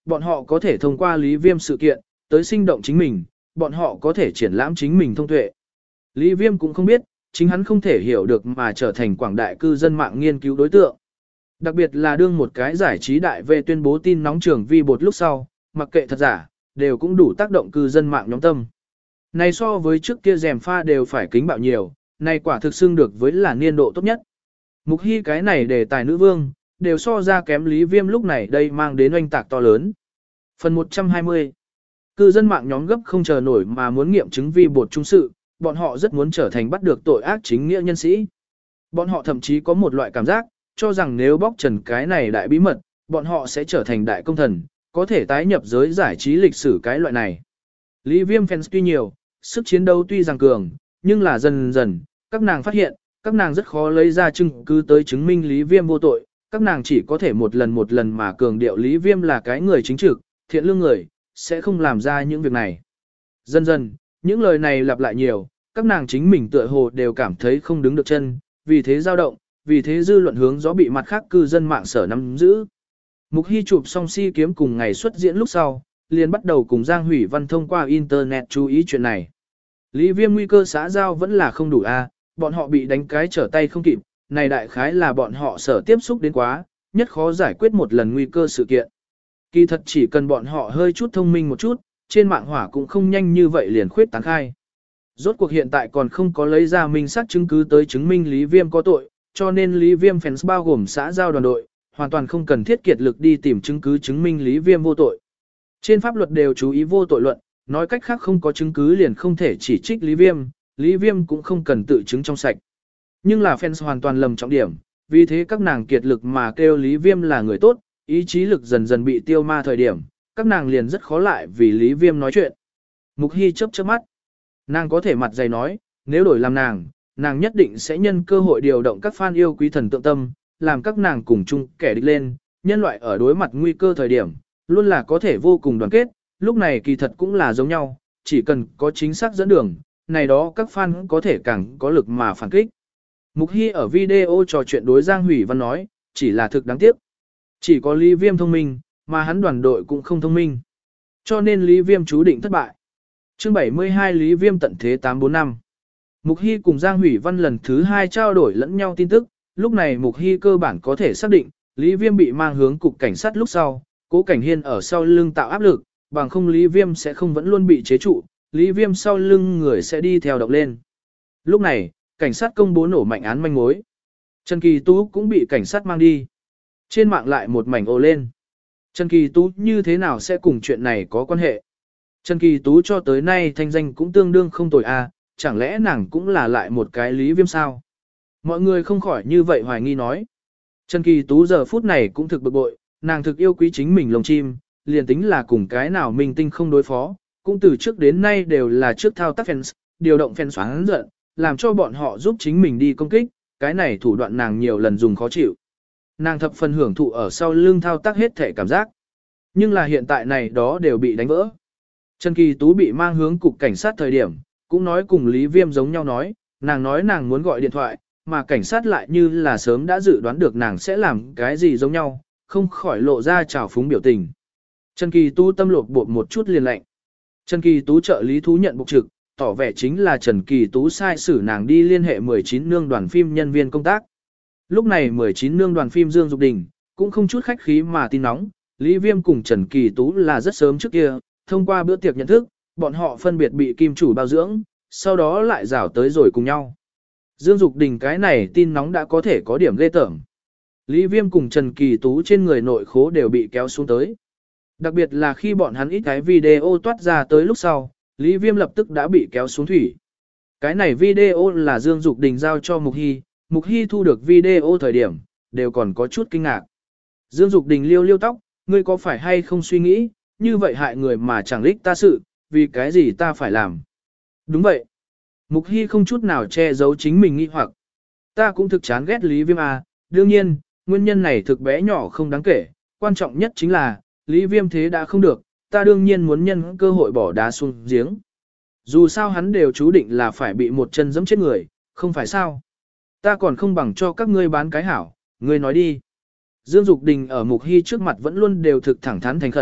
bọn họ có thể thông qua Lý Viêm sự kiện, tới sinh động chính mình, bọn họ có thể triển lãm chính mình thông tuệ. Lý Viêm cũng không biết, chính hắn không thể hiểu được mà trở thành quảng đại cư dân mạng nghiên cứu đối tượng. Đặc biệt là đương một cái giải trí đại về tuyên bố tin nóng trường vi bột lúc sau, mặc kệ thật giả, đều cũng đủ tác động cư dân mạng nhóm tâm. Này so với trước kia rèm pha đều phải kính bạo nhiều, này quả thực xưng được với là niên độ tốt nhất. Mục Hy cái này đề tài nữ vương, đều so ra kém Lý Viêm lúc này đây mang đến oanh tạc to lớn. Phần một trăm hai mươi. Cư dân mạng nhóm gấp không chờ nổi mà muốn nghiệm chứng vi bột trung sự, bọn họ rất muốn trở thành bắt được tội ác chính nghĩa nhân sĩ. Bọn họ thậm chí có một loại cảm giác, cho rằng nếu bóc trần cái này đại bí mật, bọn họ sẽ trở thành đại công thần, có thể tái nhập giới giải trí lịch sử cái loại này. Lý Viêm fans tuy nhiều, sức chiến đấu tuy rằng cường, nhưng là dần dần, các nàng phát hiện, các nàng rất khó lấy ra chứng cứ tới chứng minh Lý Viêm vô tội, các nàng chỉ có thể một lần một lần mà cường điệu Lý Viêm là cái người chính trực, thiện lương người, sẽ không làm ra những việc này. Dần dần, những lời này lặp lại nhiều, các nàng chính mình tựa hồ đều cảm thấy không đứng được chân, vì thế dao động, vì thế dư luận hướng gió bị mặt khác cư dân mạng sở nắm giữ. Mục Hy chụp xong si kiếm cùng ngày xuất diễn lúc sau, liền bắt đầu cùng Giang Hủy Văn thông qua Internet chú ý chuyện này. Lý Viêm nguy cơ xã giao vẫn là không đủ a, bọn họ bị đánh cái trở tay không kịp, này đại khái là bọn họ sở tiếp xúc đến quá, nhất khó giải quyết một lần nguy cơ sự kiện. Kỳ thật chỉ cần bọn họ hơi chút thông minh một chút, trên mạng hỏa cũng không nhanh như vậy liền khuyết tán khai. Rốt cuộc hiện tại còn không có lấy ra minh xác chứng cứ tới chứng minh Lý Viêm có tội, cho nên Lý Viêm fans bao gồm xã giao đoàn đội, hoàn toàn không cần thiết kiệt lực đi tìm chứng cứ chứng minh Lý Viêm vô tội. Trên pháp luật đều chú ý vô tội luận, nói cách khác không có chứng cứ liền không thể chỉ trích Lý Viêm, Lý Viêm cũng không cần tự chứng trong sạch. Nhưng là fans hoàn toàn lầm trọng điểm, vì thế các nàng kiệt lực mà kêu Lý Viêm là người tốt, ý chí lực dần dần bị tiêu ma thời điểm, các nàng liền rất khó lại vì Lý Viêm nói chuyện. Mục Hy chớp chớp mắt. Nàng có thể mặt dày nói, nếu đổi làm nàng, nàng nhất định sẽ nhân cơ hội điều động các fan yêu quý thần tượng tâm, làm các nàng cùng chung kẻ địch lên, nhân loại ở đối mặt nguy cơ thời điểm, luôn là có thể vô cùng đoàn kết, lúc này kỳ thật cũng là giống nhau, chỉ cần có chính xác dẫn đường, này đó các fan có thể càng có lực mà phản kích. Mục Hy ở video trò chuyện đối Giang Hủy Văn nói, chỉ là thực đáng tiếc. Chỉ có Lý Viêm thông minh, mà hắn đoàn đội cũng không thông minh. Cho nên Lý Viêm chú định thất bại. Chương bảy mươi hai Lý Viêm tận thế tám bốn năm. Mục Hy cùng Giang Hủy Văn lần thứ hai trao đổi lẫn nhau tin tức, lúc này Mục Hy cơ bản có thể xác định, Lý Viêm bị mang hướng cục cảnh sát lúc sau, Cố Cảnh Hiên ở sau lưng tạo áp lực, bằng không Lý Viêm sẽ không vẫn luôn bị chế trụ, Lý Viêm sau lưng người sẽ đi theo động lên. Lúc này, cảnh sát công bố nổ mạnh án manh mối. Trần Kỳ Tú cũng bị cảnh sát mang đi. Trên mạng lại một mảnh ồ lên. Trần Kỳ Tú như thế nào sẽ cùng chuyện này có quan hệ? Trần Kỳ Tú cho tới nay thanh danh cũng tương đương không tồi a, chẳng lẽ nàng cũng là lại một cái Lý Viêm sao? Mọi người không khỏi như vậy hoài nghi nói. Trần Kỳ Tú giờ phút này cũng thực bực bội, nàng thực yêu quý chính mình lồng chim, liền tính là cùng cái nào minh tinh không đối phó, cũng từ trước đến nay đều là trước thao tác fans, điều động fans xoắn giận, làm cho bọn họ giúp chính mình đi công kích, cái này thủ đoạn nàng nhiều lần dùng khó chịu. Nàng thập phần hưởng thụ ở sau lưng thao tác hết thể cảm giác. Nhưng là hiện tại này đó đều bị đánh vỡ. Trần Kỳ Tú bị mang hướng cục cảnh sát thời điểm, cũng nói cùng Lý Viêm giống nhau nói, nàng nói nàng muốn gọi điện thoại, mà cảnh sát lại như là sớm đã dự đoán được nàng sẽ làm cái gì giống nhau, không khỏi lộ ra trào phúng biểu tình. Trần Kỳ Tú tâm lột bột một chút liền lạnh. Trần Kỳ Tú trợ lý thú nhận bục trực, tỏ vẻ chính là Trần Kỳ Tú sai xử nàng đi liên hệ mười chín nương đoàn phim nhân viên công tác. Lúc này mười chín nương đoàn phim Dương Dục Đình, cũng không chút khách khí mà tin nóng, Lý Viêm cùng Trần Kỳ Tú là rất sớm trước kia, thông qua bữa tiệc nhận thức, bọn họ phân biệt bị kim chủ bao dưỡng, sau đó lại rảo tới rồi cùng nhau. Dương Dục Đình cái này tin nóng đã có thể có điểm ghê tởm. Lý Viêm cùng Trần Kỳ Tú trên người nội khố đều bị kéo xuống tới. Đặc biệt là khi bọn hắn ít cái video toát ra tới lúc sau, Lý Viêm lập tức đã bị kéo xuống thủy. Cái này video là Dương Dục Đình giao cho Mục Hy, Mục Hy thu được video thời điểm, đều còn có chút kinh ngạc. Dương Dục Đình liêu liêu tóc, ngươi có phải hay không suy nghĩ, như vậy hại người mà chẳng lích ta sự, vì cái gì ta phải làm? Đúng vậy. Mục Hy không chút nào che giấu chính mình nghi hoặc. Ta cũng thực chán ghét Lý Viêm à, đương nhiên, nguyên nhân này thực bé nhỏ không đáng kể, quan trọng nhất chính là, Lý Viêm thế đã không được, ta đương nhiên muốn nhân cơ hội bỏ đá xuống giếng. Dù sao hắn đều chú định là phải bị một chân giẫm chết người, không phải sao? Ta còn không bằng cho các ngươi bán cái hảo, ngươi nói đi. Dương Dục Đình ở Mục Hy trước mặt vẫn luôn đều thực thẳng thắn thành khẩn,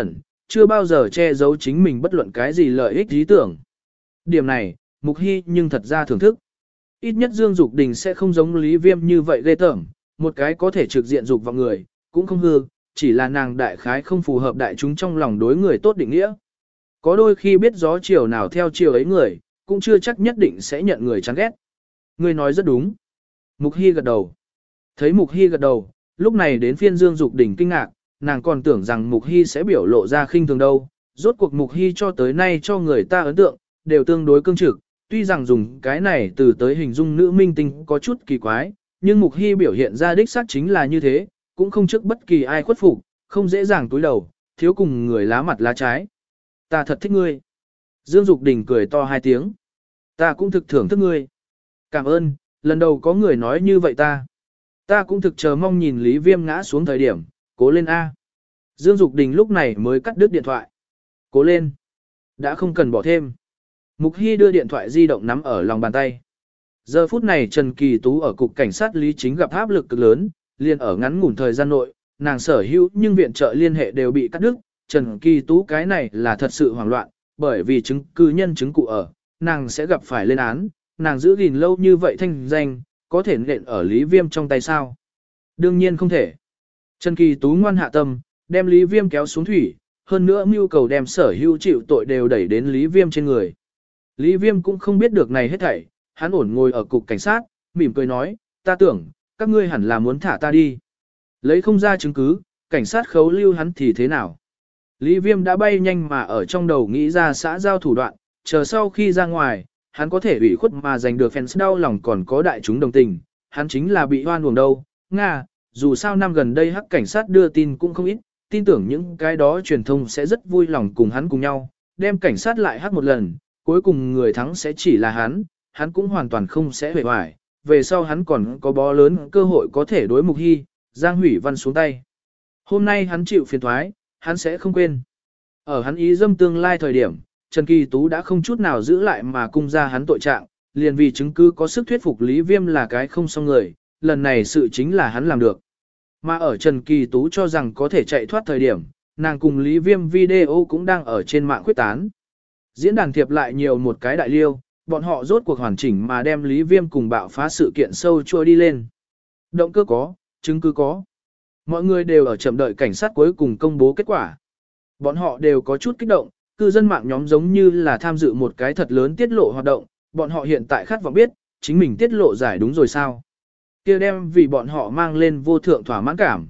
chưa bao giờ che giấu chính mình bất luận cái gì lợi ích lý tưởng. Điểm này, Mục Hy nhưng thật ra thưởng thức. Ít nhất Dương Dục Đình sẽ không giống Lý Viêm như vậy ghê tởm, một cái có thể trực diện dục vào người, cũng không hư, chỉ là nàng đại khái không phù hợp đại chúng trong lòng đối người tốt định nghĩa. Có đôi khi biết gió chiều nào theo chiều ấy người, cũng chưa chắc nhất định sẽ nhận người chán ghét. Người nói rất đúng. Mục Hy gật đầu. Thấy Mục Hy gật đầu, lúc này đến phiên Dương Dục Đình kinh ngạc, nàng còn tưởng rằng Mục Hy sẽ biểu lộ ra khinh thường đâu. Rốt cuộc Mục Hy cho tới nay cho người ta ấn tượng, đều tương đối cương trực, tuy rằng dùng cái này từ tới hình dung nữ minh tinh có chút kỳ quái, nhưng Mục Hy biểu hiện ra đích xác chính là như thế, cũng không trước bất kỳ ai khuất phục, không dễ dàng túi đầu, thiếu cùng người lá mặt lá trái. Ta thật thích ngươi. Dương Dục Đình cười to hai tiếng. Ta cũng thực thưởng thức ngươi. Cảm ơn, lần đầu có người nói như vậy ta. Ta cũng thực chờ mong nhìn Lý Viêm ngã xuống thời điểm, cố lên A. Dương Dục Đình lúc này mới cắt đứt điện thoại. Cố lên. Đã không cần bỏ thêm. Mục Hy đưa điện thoại di động nắm ở lòng bàn tay. Giờ phút này Trần Kỳ Tú ở cục cảnh sát Lý Chính gặp áp lực cực lớn, liền ở ngắn ngủn thời gian nội, nàng sở hữu nhưng viện trợ liên hệ đều bị cắt đứt. Trần Kỳ Tú cái này là thật sự hoảng loạn, bởi vì chứng cứ nhân chứng cụ ở, nàng sẽ gặp phải lên án, nàng giữ gìn lâu như vậy thanh danh, có thể nện ở Lý Viêm trong tay sao? Đương nhiên không thể. Trần Kỳ Tú ngoan hạ tâm, đem Lý Viêm kéo xuống thủy, hơn nữa mưu cầu đem sở hữu chịu tội đều đẩy đến Lý Viêm trên người. Lý Viêm cũng không biết được này hết thảy, hắn ổn ngồi ở cục cảnh sát, mỉm cười nói, ta tưởng, các ngươi hẳn là muốn thả ta đi. Lấy không ra chứng cứ, cảnh sát khấu lưu hắn thì thế nào? Lý Viêm đã bay nhanh mà ở trong đầu nghĩ ra xã giao thủ đoạn, chờ sau khi ra ngoài, hắn có thể ủy khuất mà giành được fans đau lòng còn có đại chúng đồng tình, hắn chính là bị hoan uổng đâu. Nga, dù sao năm gần đây hắc cảnh sát đưa tin cũng không ít, tin tưởng những cái đó truyền thông sẽ rất vui lòng cùng hắn cùng nhau, đem cảnh sát lại hắc một lần, cuối cùng người thắng sẽ chỉ là hắn, hắn cũng hoàn toàn không sẽ hề hoài, về sau hắn còn có bó lớn cơ hội có thể đối Mục Hy, Giang Hủy Văn xuống tay. Hôm nay hắn chịu phiền thoái, hắn sẽ không quên. Ở hắn ý dâm tương lai thời điểm, Trần Kỳ Tú đã không chút nào giữ lại mà cung ra hắn tội trạng, liền vì chứng cứ có sức thuyết phục Lý Viêm là cái không xong người, lần này sự chính là hắn làm được. Mà ở Trần Kỳ Tú cho rằng có thể chạy thoát thời điểm, nàng cùng Lý Viêm video cũng đang ở trên mạng khuyết tán. Diễn đàn thiệp lại nhiều một cái đại liêu, bọn họ rốt cuộc hoàn chỉnh mà đem Lý Viêm cùng bạo phá sự kiện sâu chua đi lên. Động cơ có, chứng cứ có. Mọi người đều ở chậm đợi cảnh sát cuối cùng công bố kết quả. Bọn họ đều có chút kích động, cư dân mạng nhóm giống như là tham dự một cái thật lớn tiết lộ hoạt động, bọn họ hiện tại khát vọng biết, chính mình tiết lộ giải đúng rồi sao. Kia đem vì bọn họ mang lên vô thượng thỏa mãn cảm.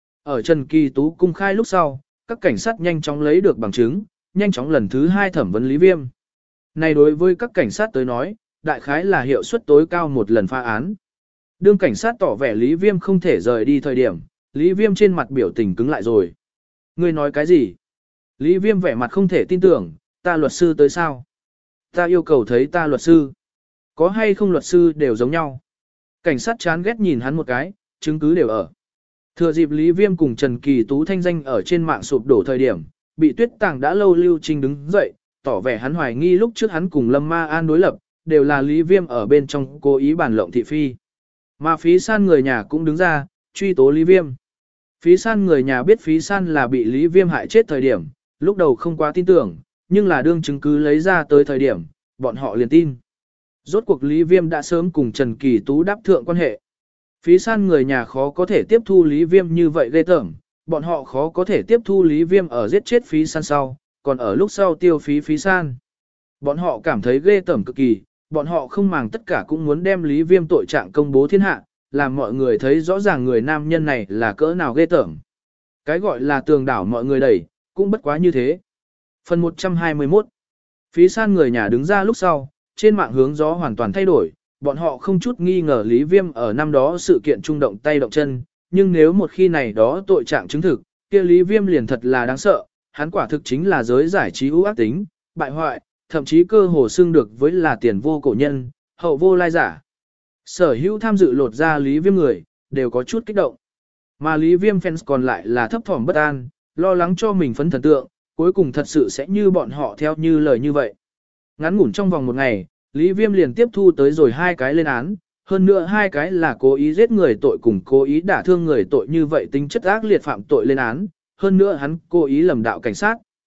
Ở Trần Kỳ Tú cung khai lúc sau, các cảnh sát nhanh chóng lấy được bằng chứng, nhanh chóng lần thứ hai thẩm vấn Lý Viêm. Này đối với các cảnh sát tới nói, đại khái là hiệu suất tối cao một lần phá án. Đương cảnh sát tỏ vẻ Lý Viêm không thể rời đi thời điểm, Lý Viêm trên mặt biểu tình cứng lại rồi. Ngươi nói cái gì? Lý Viêm vẻ mặt không thể tin tưởng, ta luật sư tới sao? Ta yêu cầu thấy ta luật sư. Có hay không luật sư đều giống nhau. Cảnh sát chán ghét nhìn hắn một cái, chứng cứ đều ở. Thừa dịp Lý Viêm cùng Trần Kỳ Tú thanh danh ở trên mạng sụp đổ thời điểm, bị Tuyết Tàng đã lâu Lưu Trinh đứng dậy, tỏ vẻ hắn hoài nghi lúc trước hắn cùng Lâm Ma An đối lập, đều là Lý Viêm ở bên trong cố ý bản lộng thị phi. Mà Phí San người nhà cũng đứng ra, truy tố Lý Viêm. Phí San người nhà biết Phí San là bị Lý Viêm hại chết thời điểm, lúc đầu không quá tin tưởng, nhưng là đương chứng cứ lấy ra tới thời điểm, bọn họ liền tin. Rốt cuộc Lý Viêm đã sớm cùng Trần Kỳ Tú đáp thượng quan hệ. Phí San người nhà khó có thể tiếp thu Lý Viêm như vậy ghê tởm, bọn họ khó có thể tiếp thu Lý Viêm ở giết chết Phí San sau, còn ở lúc sau tiêu phí Phí San. Bọn họ cảm thấy ghê tởm cực kỳ, bọn họ không màng tất cả cũng muốn đem Lý Viêm tội trạng công bố thiên hạ, làm mọi người thấy rõ ràng người nam nhân này là cỡ nào ghê tởm. Cái gọi là tường đảo mọi người đẩy, cũng bất quá như thế. Phần một trăm hai mươi mốt. Phí San người nhà đứng ra lúc sau, trên mạng hướng gió hoàn toàn thay đổi, bọn họ không chút nghi ngờ Lý Viêm ở năm đó sự kiện trung động tay động chân, nhưng nếu một khi này đó tội trạng chứng thực, kia Lý Viêm liền thật là đáng sợ, hắn quả thực chính là giới giải trí ưu ác tính, bại hoại, thậm chí cơ hồ xưng được với là tiền vô cổ nhân, hậu vô lai giả. Sở hữu tham dự lột ra Lý Viêm người, đều có chút kích động. Mà Lý Viêm fans còn lại là thấp thỏm bất an, lo lắng cho mình phấn thần tượng, cuối cùng thật sự sẽ như bọn họ theo như lời như vậy. Ngắn ngủn trong vòng một ngày, Lý Viêm liền tiếp thu tới rồi hai cái lên án, hơn nữa hai cái là cố ý giết người tội cùng cố ý đả thương người tội như vậy tính chất ác liệt phạm tội lên án, hơn nữa hắn cố ý lầm đạo cảnh sát,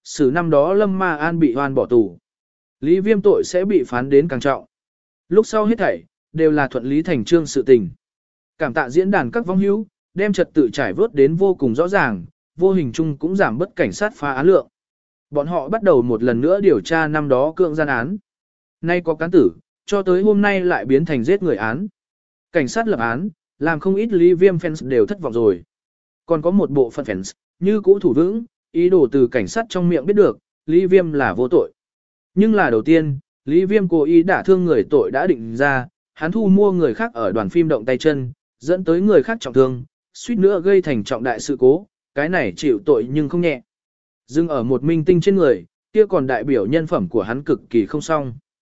xử năm đó Lâm Ma An bị oan bỏ tù. Lý Viêm tội sẽ bị phán đến càng trọng. Lúc sau hết thảy, đều là thuận lý thành trương sự tình. Cảm tạ diễn đàn các vong hữu, đem trật tự trải vớt đến vô cùng rõ ràng, vô hình chung cũng giảm bất cảnh sát phá án lượng. Bọn họ bắt đầu một lần nữa điều tra năm đó cưỡng gian án. Nay có cán tử, cho tới hôm nay lại biến thành giết người án. Cảnh sát lập án, làm không ít Lý Viêm fans đều thất vọng rồi. Còn có một bộ phận fans, như cũ thủ vững, ý đồ từ cảnh sát trong miệng biết được, Lý Viêm là vô tội. Nhưng là đầu tiên, Lý Viêm cố ý đả thương người tội đã định ra, hắn thu mua người khác ở đoàn phim động tay chân, dẫn tới người khác trọng thương, suýt nữa gây thành trọng đại sự cố, cái này chịu tội nhưng không nhẹ. Dừng ở một minh tinh trên người, kia còn đại biểu nhân phẩm của hắn cực kỳ không xong.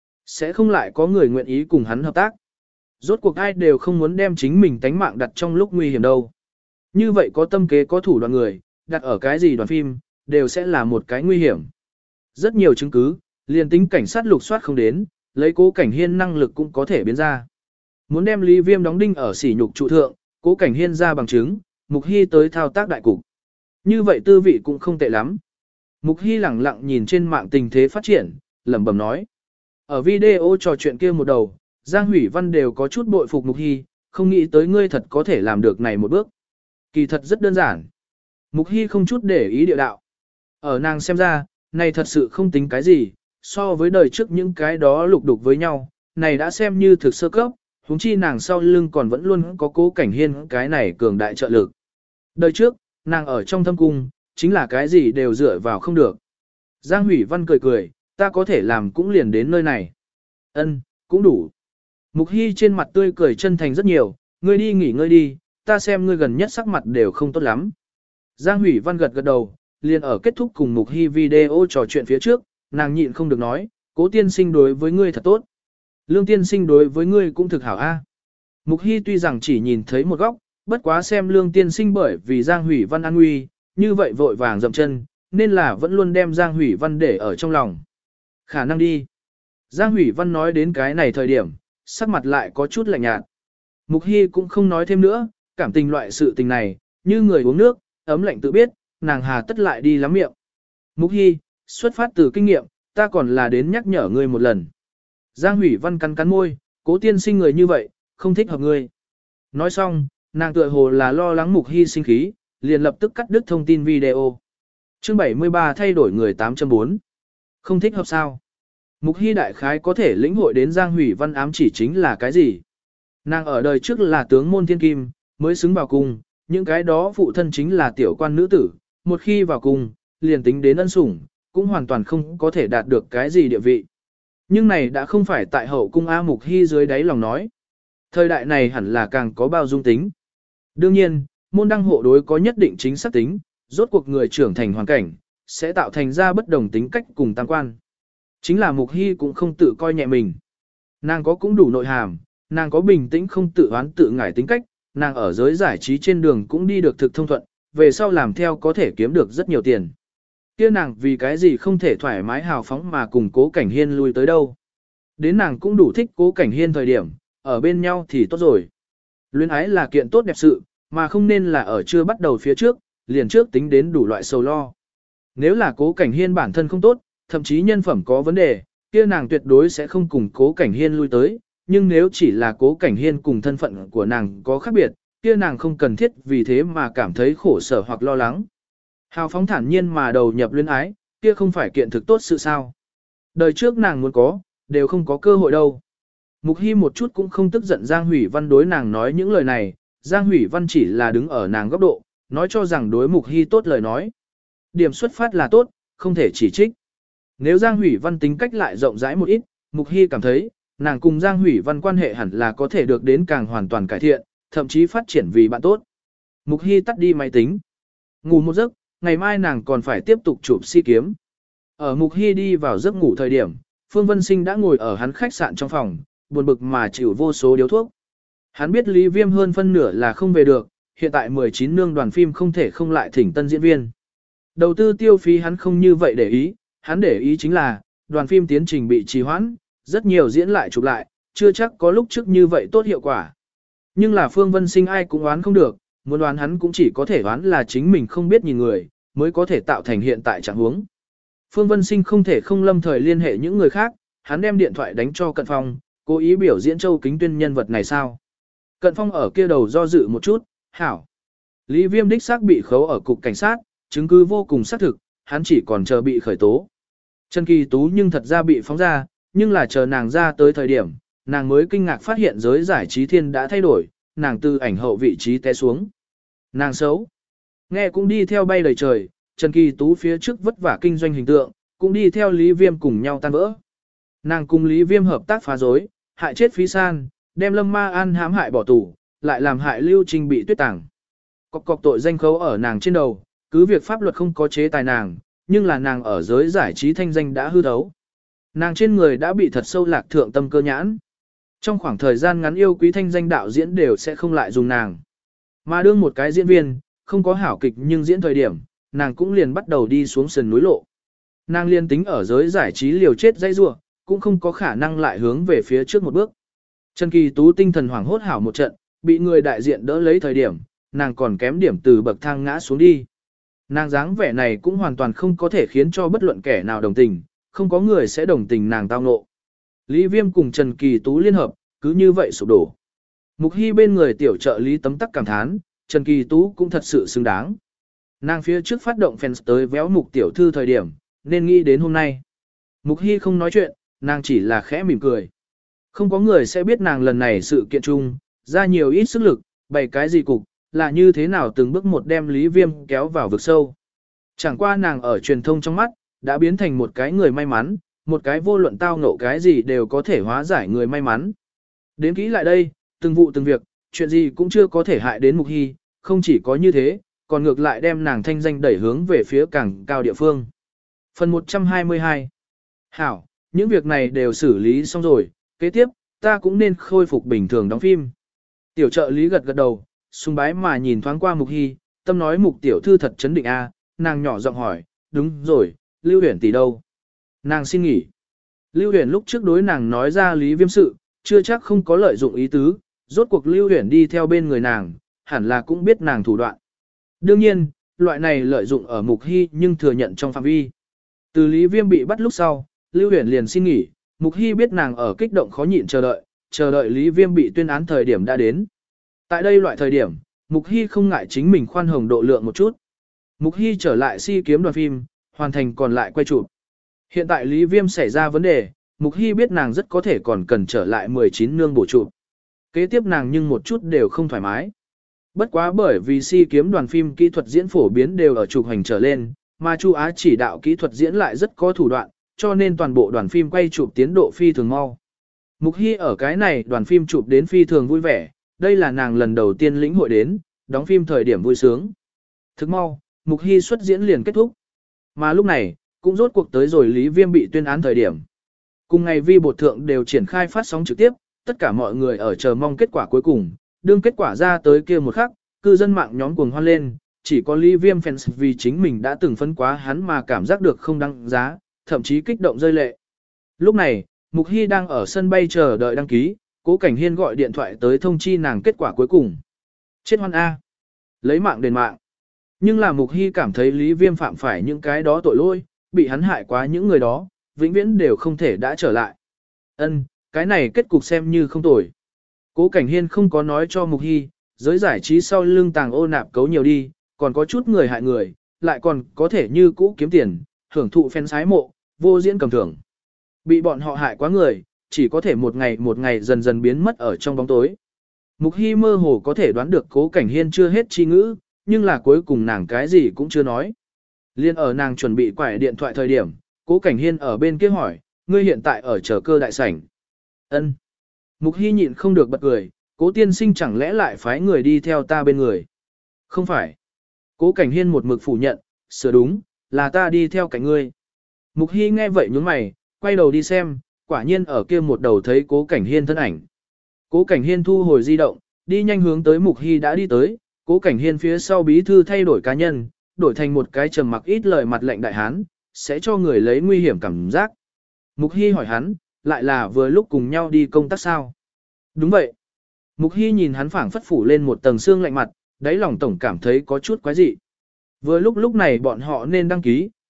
Sẽ không lại có người nguyện ý cùng hắn hợp tác. Rốt cuộc ai đều không muốn đem chính mình tánh mạng đặt trong lúc nguy hiểm đâu. Như vậy có tâm kế có thủ đoạn người, đặt ở cái gì đoàn phim, đều sẽ là một cái nguy hiểm. Rất nhiều chứng cứ, liền tính cảnh sát lục soát không đến, lấy Cố Cảnh Hiên năng lực cũng có thể biến ra. Muốn đem Lý Viêm đóng đinh ở sỉ nhục trụ thượng, Cố Cảnh Hiên ra bằng chứng, Mục Hy tới thao tác đại cục. Như vậy tư vị cũng không tệ lắm. Mục Hy lẳng lặng nhìn trên mạng tình thế phát triển, lẩm bẩm nói. Ở video trò chuyện kia một đầu, Giang Hủy Văn đều có chút bội phục Mục Hy, không nghĩ tới ngươi thật có thể làm được này một bước. Kỳ thật rất đơn giản. Mục Hy không chút để ý địa đạo. Ở nàng xem ra, này thật sự không tính cái gì, so với đời trước những cái đó lục đục với nhau, này đã xem như thực sơ cấp, huống chi nàng sau lưng còn vẫn luôn có Cố Cảnh Hiên cái này cường đại trợ lực. Đời trước, nàng ở trong thâm cung, chính là cái gì đều dựa vào không được. Giang Hủy Văn cười cười, ta có thể làm cũng liền đến nơi này. Ân, cũng đủ. Mục Hy trên mặt tươi cười chân thành rất nhiều, ngươi đi nghỉ ngơi đi, ta xem ngươi gần nhất sắc mặt đều không tốt lắm. Giang Hủy Văn gật gật đầu, liền ở kết thúc cùng Mục Hy video trò chuyện phía trước, nàng nhịn không được nói, Cố tiên sinh đối với ngươi thật tốt. Lương tiên sinh đối với ngươi cũng thực hảo a. Mục Hy tuy rằng chỉ nhìn thấy một góc, bất quá xem Lương tiên sinh bởi vì Giang Hủy Văn an nguy, như vậy vội vàng dậm chân, nên là vẫn luôn đem Giang Hủy Văn để ở trong lòng. Khả năng đi. Giang Hủy Văn nói đến cái này thời điểm, sắc mặt lại có chút lạnh nhạt. Mục Hy cũng không nói thêm nữa, cảm tình loại sự tình này, như người uống nước, ấm lạnh tự biết, nàng hà tất lại đi lắm miệng. Mục Hy, xuất phát từ kinh nghiệm, ta còn là đến nhắc nhở ngươi một lần. Giang Hủy Văn cắn cắn môi, Cố tiên sinh người như vậy, không thích hợp ngươi. Nói xong, nàng tựa hồ là lo lắng Mục Hy sinh khí, liền lập tức cắt đứt thông tin video. Chương bảy mươi ba thay đổi người tám chấm bốn. Không thích hợp sao? Mục Hy đại khái có thể lĩnh hội đến Giang Hủy Văn ám chỉ chính là cái gì? Nàng ở đời trước là tướng môn thiên kim, mới xứng vào cung, những cái đó phụ thân chính là tiểu quan nữ tử, một khi vào cung, liền tính đến ân sủng, cũng hoàn toàn không có thể đạt được cái gì địa vị. Nhưng này đã không phải tại hậu cung A. Mục Hy dưới đáy lòng nói. Thời đại này hẳn là càng có bao dung tính. Đương nhiên, môn đăng hộ đối có nhất định chính xác tính, rốt cuộc người trưởng thành hoàn cảnh, sẽ tạo thành ra bất đồng tính cách cùng tam quan. Chính là Mục Hy cũng không tự coi nhẹ mình. Nàng có cũng đủ nội hàm, nàng có bình tĩnh không tự oán tự ngải tính cách, nàng ở giới giải trí trên đường cũng đi được thực thông thuận, về sau làm theo có thể kiếm được rất nhiều tiền. Kia nàng vì cái gì không thể thoải mái hào phóng mà cùng Cố Cảnh Hiên lui tới đâu. Đến nàng cũng đủ thích Cố Cảnh Hiên thời điểm, ở bên nhau thì tốt rồi. Luyến ái là kiện tốt đẹp sự, mà không nên là ở chưa bắt đầu phía trước, liền trước tính đến đủ loại sầu lo. Nếu là Cố Cảnh Hiên bản thân không tốt, thậm chí nhân phẩm có vấn đề, kia nàng tuyệt đối sẽ không cùng Cố Cảnh Hiên lui tới, nhưng nếu chỉ là Cố Cảnh Hiên cùng thân phận của nàng có khác biệt, kia nàng không cần thiết vì thế mà cảm thấy khổ sở hoặc lo lắng. Hào phóng thản nhiên mà đầu nhập luyến ái, kia không phải kiện thực tốt sự sao. Đời trước nàng muốn có, đều không có cơ hội đâu. Mục Hy một chút cũng không tức giận Giang Hủy Văn đối nàng nói những lời này, Giang Hủy Văn chỉ là đứng ở nàng góc độ, nói cho rằng đối Mục Hy tốt lời nói. Điểm xuất phát là tốt, không thể chỉ trích. Nếu Giang Hủy Văn tính cách lại rộng rãi một ít, Mục Hy cảm thấy, nàng cùng Giang Hủy Văn quan hệ hẳn là có thể được đến càng hoàn toàn cải thiện, thậm chí phát triển vì bạn tốt. Mục Hy tắt đi máy tính. Ngủ một giấc, ngày mai nàng còn phải tiếp tục chụp si kiếm. Ở Mục Hy đi vào giấc ngủ thời điểm, Phương Vân Sinh đã ngồi ở hắn khách sạn trong phòng, buồn bực mà chịu vô số điếu thuốc. Hắn biết Lý Viêm hơn phân nửa là không về được, hiện tại mười chín nương đoàn phim không thể không lại thỉnh tân diễn viên. Đầu tư tiêu phí hắn không như vậy để ý, hắn để ý chính là, đoàn phim tiến trình bị trì hoãn, rất nhiều diễn lại chụp lại, chưa chắc có lúc trước như vậy tốt hiệu quả. Nhưng là Phương Vân Sinh ai cũng đoán không được, muốn đoán hắn cũng chỉ có thể đoán là chính mình không biết nhìn người, mới có thể tạo thành hiện tại trạng huống. Phương Vân Sinh không thể không lâm thời liên hệ những người khác, hắn đem điện thoại đánh cho Cận Phong, cố ý biểu diễn Châu Kính Tuyên nhân vật này sao. Cận Phong ở kia đầu do dự một chút, hảo. Lý Viêm đích xác bị khấu ở cục cảnh sát, chứng cứ vô cùng xác thực, hắn chỉ còn chờ bị khởi tố. Trần Kỳ Tú nhưng thật ra bị phóng ra, nhưng là chờ nàng ra tới thời điểm, nàng mới kinh ngạc phát hiện giới giải trí thiên đã thay đổi, nàng từ ảnh hậu vị trí té xuống. Nàng xấu. Nghe cũng đi theo bay đầy trời, Trần Kỳ Tú phía trước vất vả kinh doanh hình tượng, cũng đi theo Lý Viêm cùng nhau tan vỡ. Nàng cùng Lý Viêm hợp tác phá rối, hại chết Phí San, đem Lâm Ma An hãm hại bỏ tù, lại làm hại Lưu Trinh bị tuyết tàng. Cọc cọc tội danh khấu ở nàng trên đầu, cứ việc pháp luật không có chế tài nàng, nhưng là nàng ở giới giải trí thanh danh đã hư thấu. Nàng trên người đã bị thật sâu lạc thượng tâm cơ nhãn. Trong khoảng thời gian ngắn yêu quý thanh danh đạo diễn đều sẽ không lại dùng nàng. Mà đương một cái diễn viên, không có hảo kịch nhưng diễn thời điểm, nàng cũng liền bắt đầu đi xuống sườn núi lộ. Nàng liên tính ở giới giải trí liều chết dây rua, cũng không có khả năng lại hướng về phía trước một bước. Trần Kỳ Tú tinh thần hoảng hốt hảo một trận, bị người đại diện đỡ lấy thời điểm, nàng còn kém điểm từ bậc thang ngã xuống đi. Nàng dáng vẻ này cũng hoàn toàn không có thể khiến cho bất luận kẻ nào đồng tình, không có người sẽ đồng tình nàng tao ngộ. Lý Viêm cùng Trần Kỳ Tú liên hợp, cứ như vậy sụp đổ. Mục Hy bên người tiểu trợ lý tấm tắc cảm thán, Trần Kỳ Tú cũng thật sự xứng đáng. Nàng phía trước phát động fans tới véo Mục tiểu thư thời điểm, nên nghĩ đến hôm nay. Mục Hy không nói chuyện, nàng chỉ là khẽ mỉm cười. Không có người sẽ biết nàng lần này sự kiện chung, ra nhiều ít sức lực, bày cái gì cục, là như thế nào từng bước một đem Lý Viêm kéo vào vực sâu. Chẳng qua nàng ở truyền thông trong mắt, đã biến thành một cái người may mắn, một cái vô luận tao ngộ cái gì đều có thể hóa giải người may mắn. Đến kỹ lại đây, từng vụ từng việc, chuyện gì cũng chưa có thể hại đến Mục Hy, không chỉ có như thế, còn ngược lại đem nàng thanh danh đẩy hướng về phía càng cao địa phương. Phần một trăm hai mươi hai. Hảo, những việc này đều xử lý xong rồi, kế tiếp, ta cũng nên khôi phục bình thường đóng phim. Tiểu trợ lý gật gật đầu, sùng bái mà nhìn thoáng qua Mục Hy, tâm nói Mục tiểu thư thật chấn định a, nàng nhỏ giọng hỏi, đúng rồi, Lưu Huyền tỷ đâu? Nàng xin nghỉ. Lưu Huyền lúc trước đối nàng nói ra Lý Viêm sự, chưa chắc không có lợi dụng ý tứ, rốt cuộc Lưu Huyền đi theo bên người nàng, hẳn là cũng biết nàng thủ đoạn. Đương nhiên, loại này lợi dụng ở Mục Hy nhưng thừa nhận trong phạm vi. Từ Lý Viêm bị bắt lúc sau, Lưu Huyền liền xin nghỉ, Mục Hy biết nàng ở kích động khó nhịn chờ đợi, chờ đợi Lý Viêm bị tuyên án thời điểm đã đến. Tại đây loại thời điểm, Mục Hy không ngại chính mình khoan hồng độ lượng một chút. Mục Hy trở lại si kiếm đoàn phim, hoàn thành còn lại quay chụp. Hiện tại Lý Viêm xảy ra vấn đề, Mục Hy biết nàng rất có thể còn cần trở lại mười chín nương bổ chụp. Kế tiếp nàng nhưng một chút đều không thoải mái. Bất quá bởi vì si kiếm đoàn phim kỹ thuật diễn phổ biến đều ở chụp hành trở lên, mà Chu Á chỉ đạo kỹ thuật diễn lại rất có thủ đoạn, cho nên toàn bộ đoàn phim quay chụp tiến độ phi thường mau. Mục Hy ở cái này đoàn phim chụp đến phi thường vui vẻ, đây là nàng lần đầu tiên lĩnh hội đến, đóng phim thời điểm vui sướng. Thức mau, Mục Hy xuất diễn liền kết thúc. Mà lúc này, cũng rốt cuộc tới rồi Lý Viêm bị tuyên án thời điểm. Cùng ngày vi bột thượng đều triển khai phát sóng trực tiếp, tất cả mọi người ở chờ mong kết quả cuối cùng, đương kết quả ra tới kia một khắc, cư dân mạng nhóm cuồng hoan lên, chỉ có Lý Viêm fans vì chính mình đã từng phấn quá hắn mà cảm giác được không đăng giá, thậm chí kích động rơi lệ. Lúc này, Mục Hy đang ở sân bay chờ đợi đăng ký, Cố Cảnh Hiên gọi điện thoại tới thông chi nàng kết quả cuối cùng. Chết hoan A. Lấy mạng đền mạng. Nhưng là Mục Hy cảm thấy Lý Viêm phạm phải những cái đó tội lỗi, bị hắn hại quá những người đó, vĩnh viễn đều không thể đã trở lại. Ân, cái này kết cục xem như không tồi. Cố Cảnh Hiên không có nói cho Mục Hy, giới giải trí sau lưng tàng ô nạp cấu nhiều đi, còn có chút người hại người, lại còn có thể như cũ kiếm tiền, hưởng thụ fan sái mộ, vô diễn cầm thưởng. Bị bọn họ hại quá người, chỉ có thể một ngày một ngày dần dần biến mất ở trong bóng tối. Mục Hy mơ hồ có thể đoán được Cố Cảnh Hiên chưa hết chi ngữ, nhưng là cuối cùng nàng cái gì cũng chưa nói. Liên ở nàng chuẩn bị quải điện thoại thời điểm, Cố Cảnh Hiên ở bên kia hỏi, ngươi hiện tại ở chờ cơ đại sảnh. Ân. Mục Hy nhịn không được bật cười, Cố tiên sinh chẳng lẽ lại phái người đi theo ta bên người. Không phải. Cố Cảnh Hiên một mực phủ nhận, sửa đúng, là ta đi theo cạnh ngươi. Mục Hy nghe vậy nhướng mày, quay đầu đi xem, quả nhiên ở kia một đầu thấy Cố Cảnh Hiên thân ảnh. Cố Cảnh Hiên thu hồi di động, đi nhanh hướng tới Mục Hy đã đi tới, Cố Cảnh Hiên phía sau bí thư thay đổi cá nhân, đổi thành một cái trầm mặc ít lời mặt lạnh đại hán, sẽ cho người lấy nguy hiểm cảm giác. Mục Hy hỏi hắn, lại là vừa lúc cùng nhau đi công tác sao? Đúng vậy. Mục Hy nhìn hắn phảng phất phủ lên một tầng xương lạnh mặt, đáy lòng tổng cảm thấy có chút quái dị. Vừa lúc lúc này bọn họ nên đăng ký,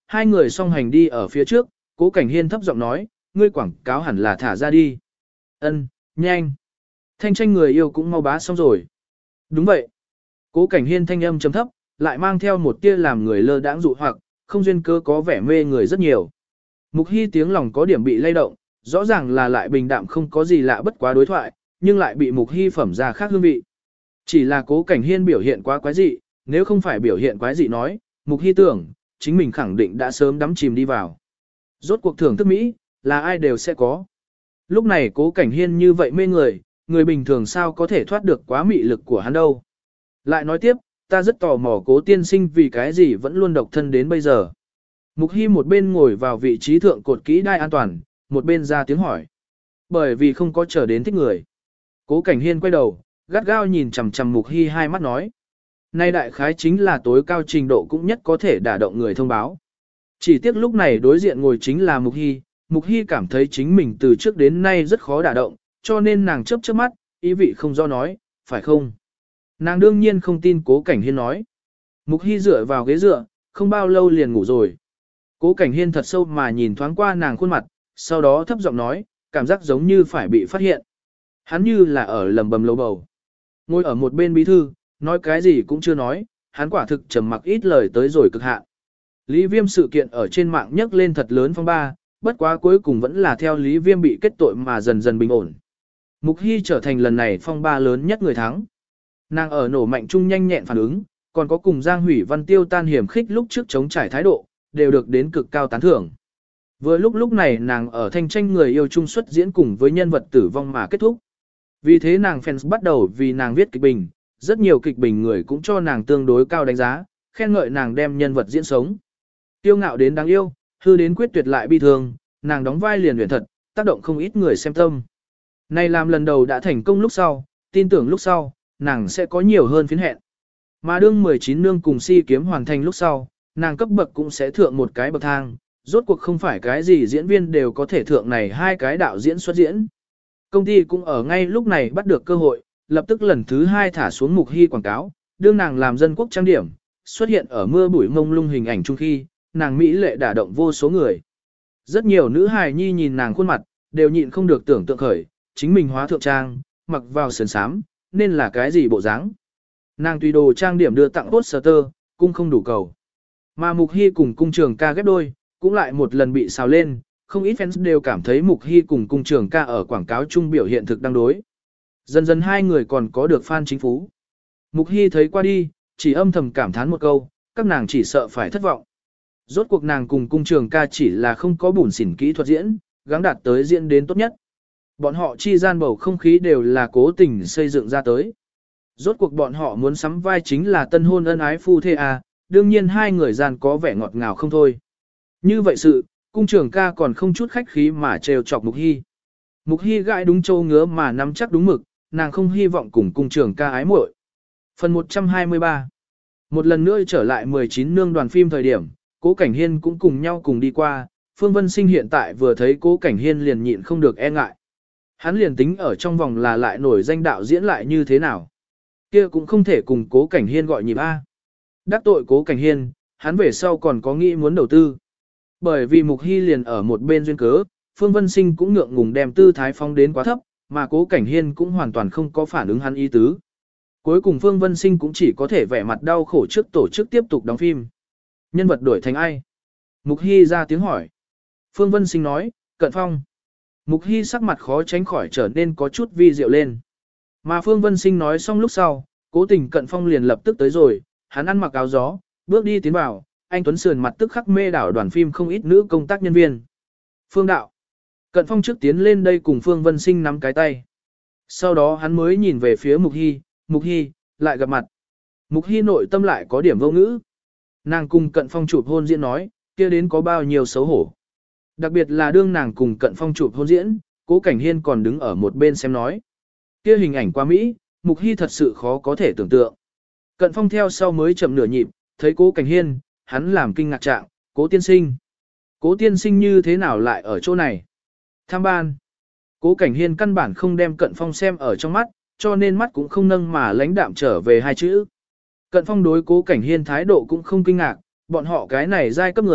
hai người song hành đi ở phía trước, Cố Cảnh Hiên thấp giọng nói, ngươi quảng cáo hẳn là thả ra đi. Ân, nhanh. Thanh tranh người yêu cũng mau bá xong rồi. Đúng vậy. Cố Cảnh Hiên thanh âm trầm thấp, lại mang theo một tia làm người lơ đãng dụ hoặc, không duyên cơ có vẻ mê người rất nhiều. Mục Hy tiếng lòng có điểm bị lay động, rõ ràng là lại bình đạm không có gì lạ bất quá đối thoại, nhưng lại bị Mục Hy phẩm ra khác hương vị. Chỉ là Cố Cảnh Hiên biểu hiện quá quái dị, nếu không phải biểu hiện quái dị nói, Mục Hy tưởng, chính mình khẳng định đã sớm đắm chìm đi vào. Rốt cuộc thưởng thức Mỹ, là ai đều sẽ có. Lúc này Cố Cảnh Hiên như vậy mê người, người bình thường sao có thể thoát được quá mị lực của hắn đâu. Lại nói tiếp, ta rất tò mò Cố tiên sinh vì cái gì vẫn luôn độc thân đến bây giờ. Mục Hy một bên ngồi vào vị trí thượng cột kỹ đai an toàn, một bên ra tiếng hỏi. Bởi vì không có chờ đến thích người. Cố Cảnh Hiên quay đầu, gắt gao nhìn chằm chằm Mục Hy hai mắt nói. Nay đại khái chính là tối cao trình độ cũng nhất có thể đả động người thông báo. Chỉ tiếc lúc này đối diện ngồi chính là Mục Hy, Mục Hy cảm thấy chính mình từ trước đến nay rất khó đả động, cho nên nàng chớp chớp mắt, ý vị không do nói, phải không? Nàng đương nhiên không tin Cố Cảnh Hiên nói. Mục Hy dựa vào ghế dựa, không bao lâu liền ngủ rồi. Cố Cảnh Hiên thật sâu mà nhìn thoáng qua nàng khuôn mặt, sau đó thấp giọng nói, cảm giác giống như phải bị phát hiện. Hắn như là ở lầm bầm lầu bầu. Ngồi ở một bên bí thư, nói cái gì cũng chưa nói, hắn quả thực trầm mặc ít lời tới rồi cực hạn. Lý Viêm sự kiện ở trên mạng nhấc lên thật lớn phong ba, bất quá cuối cùng vẫn là theo Lý Viêm bị kết tội mà dần dần bình ổn. Mục Hy trở thành lần này phong ba lớn nhất người thắng. Nàng ở nổ mạnh chung nhanh nhẹn phản ứng, còn có cùng Giang Hủy Văn tiêu tan hiểm khích lúc trước chống trải thái độ, đều được đến cực cao tán thưởng. Vừa lúc lúc này nàng ở thanh tranh người yêu chung xuất diễn cùng với nhân vật tử vong mà kết thúc. Vì thế nàng fans bắt đầu vì nàng viết kịch bình, rất nhiều kịch bình người cũng cho nàng tương đối cao đánh giá, khen ngợi nàng đem nhân vật diễn sống. Tiêu ngạo đến đáng yêu, hư đến quyết tuyệt lại bi thương, nàng đóng vai liền luyện thật, tác động không ít người xem tâm. Này làm lần đầu đã thành công lúc sau, tin tưởng lúc sau, nàng sẽ có nhiều hơn phiến hẹn. Mà đương mười chín nương cùng si kiếm hoàn thành lúc sau, nàng cấp bậc cũng sẽ thượng một cái bậc thang, rốt cuộc không phải cái gì diễn viên đều có thể thượng này hai cái đạo diễn xuất diễn. Công ty cũng ở ngay lúc này bắt được cơ hội, lập tức lần thứ hai thả xuống Mục Hy quảng cáo, đương nàng làm dân quốc trang điểm, xuất hiện ở mưa bụi mông lung hình ảnh chung khi, nàng mỹ lệ đả động vô số người. Rất nhiều nữ hài nhi nhìn nàng khuôn mặt, đều nhịn không được tưởng tượng khởi, chính mình hóa thượng trang, mặc vào sườn sám, nên là cái gì bộ dáng. Nàng tùy đồ trang điểm đưa tặng poster, cũng không đủ cầu. Mà Mục Hy cùng cung trường ca ghép đôi, cũng lại một lần bị xào lên, không ít fans đều cảm thấy Mục Hy cùng cung trường ca ở quảng cáo chung biểu hiện thực đang đối. Dần dần hai người còn có được fan chính phú. Mục Hy thấy qua đi, chỉ âm thầm cảm thán một câu, các nàng chỉ sợ phải thất vọng. Rốt cuộc nàng cùng cung trường ca chỉ là không có bùn xỉn kỹ thuật diễn, gắng đạt tới diễn đến tốt nhất. Bọn họ chi gian bầu không khí đều là cố tình xây dựng ra tới. Rốt cuộc bọn họ muốn sắm vai chính là tân hôn ân ái phu thê à, đương nhiên hai người gian có vẻ ngọt ngào không thôi. Như vậy sự, cung trường ca còn không chút khách khí mà trêu chọc Mục Hy. Mục Hy gãi đúng châu ngứa mà nắm chắc đúng mực, nàng không hy vọng cùng cung trường ca ái muội. Phần một trăm hai mươi ba. Một lần nữa trở lại mười chín nương đoàn phim thời điểm, Cố Cảnh Hiên cũng cùng nhau cùng đi qua, Phương Vân Sinh hiện tại vừa thấy Cố Cảnh Hiên liền nhịn không được e ngại. Hắn liền tính ở trong vòng là lại nổi danh đạo diễn lại như thế nào. Kia cũng không thể cùng Cố Cảnh Hiên gọi nhịp A. Đắc tội Cố Cảnh Hiên, hắn về sau còn có nghĩ muốn đầu tư. Bởi vì Mục Hy liền ở một bên duyên cớ, Phương Vân Sinh cũng ngượng ngùng đem tư thái phong đến quá thấp, mà Cố Cảnh Hiên cũng hoàn toàn không có phản ứng hắn ý tứ. Cuối cùng Phương Vân Sinh cũng chỉ có thể vẻ mặt đau khổ trước tổ chức tiếp tục đóng phim. Nhân vật đổi thành ai? Mục Hy ra tiếng hỏi. Phương Vân Sinh nói, Cận Phong. Mục Hy sắc mặt khó tránh khỏi trở nên có chút vi diệu lên. Mà Phương Vân Sinh nói xong lúc sau, Cố Tình Cận Phong liền lập tức tới rồi, hắn ăn mặc áo gió, bước đi tiến vào, anh Tuấn sườn mặt tức khắc mê đảo đoàn phim không ít nữ công tác nhân viên. Phương đạo. Cận Phong trước tiến lên đây cùng Phương Vân Sinh nắm cái tay. Sau đó hắn mới nhìn về phía Mục Hy, Mục Hy, lại gặp mặt. Mục Hy nội tâm lại có điểm vô ngữ. Nàng cùng Cận Phong chụp hôn diễn nói, kia đến có bao nhiêu xấu hổ. Đặc biệt là đương nàng cùng Cận Phong chụp hôn diễn, Cố Cảnh Hiên còn đứng ở một bên xem nói. Kia hình ảnh qua Mỹ, Mục Hy thật sự khó có thể tưởng tượng. Cận Phong theo sau mới chậm nửa nhịp, thấy Cố Cảnh Hiên, hắn làm kinh ngạc trạng, Cố tiên sinh. Cố tiên sinh như thế nào lại ở chỗ này? Tham ban. Cố Cảnh Hiên căn bản không đem Cận Phong xem ở trong mắt, cho nên mắt cũng không nâng mà lãnh đạm trở về hai chữ. Cận Phong đối Cố Cảnh Hiên thái độ cũng không kinh ngạc, bọn họ cái này giai cấp người,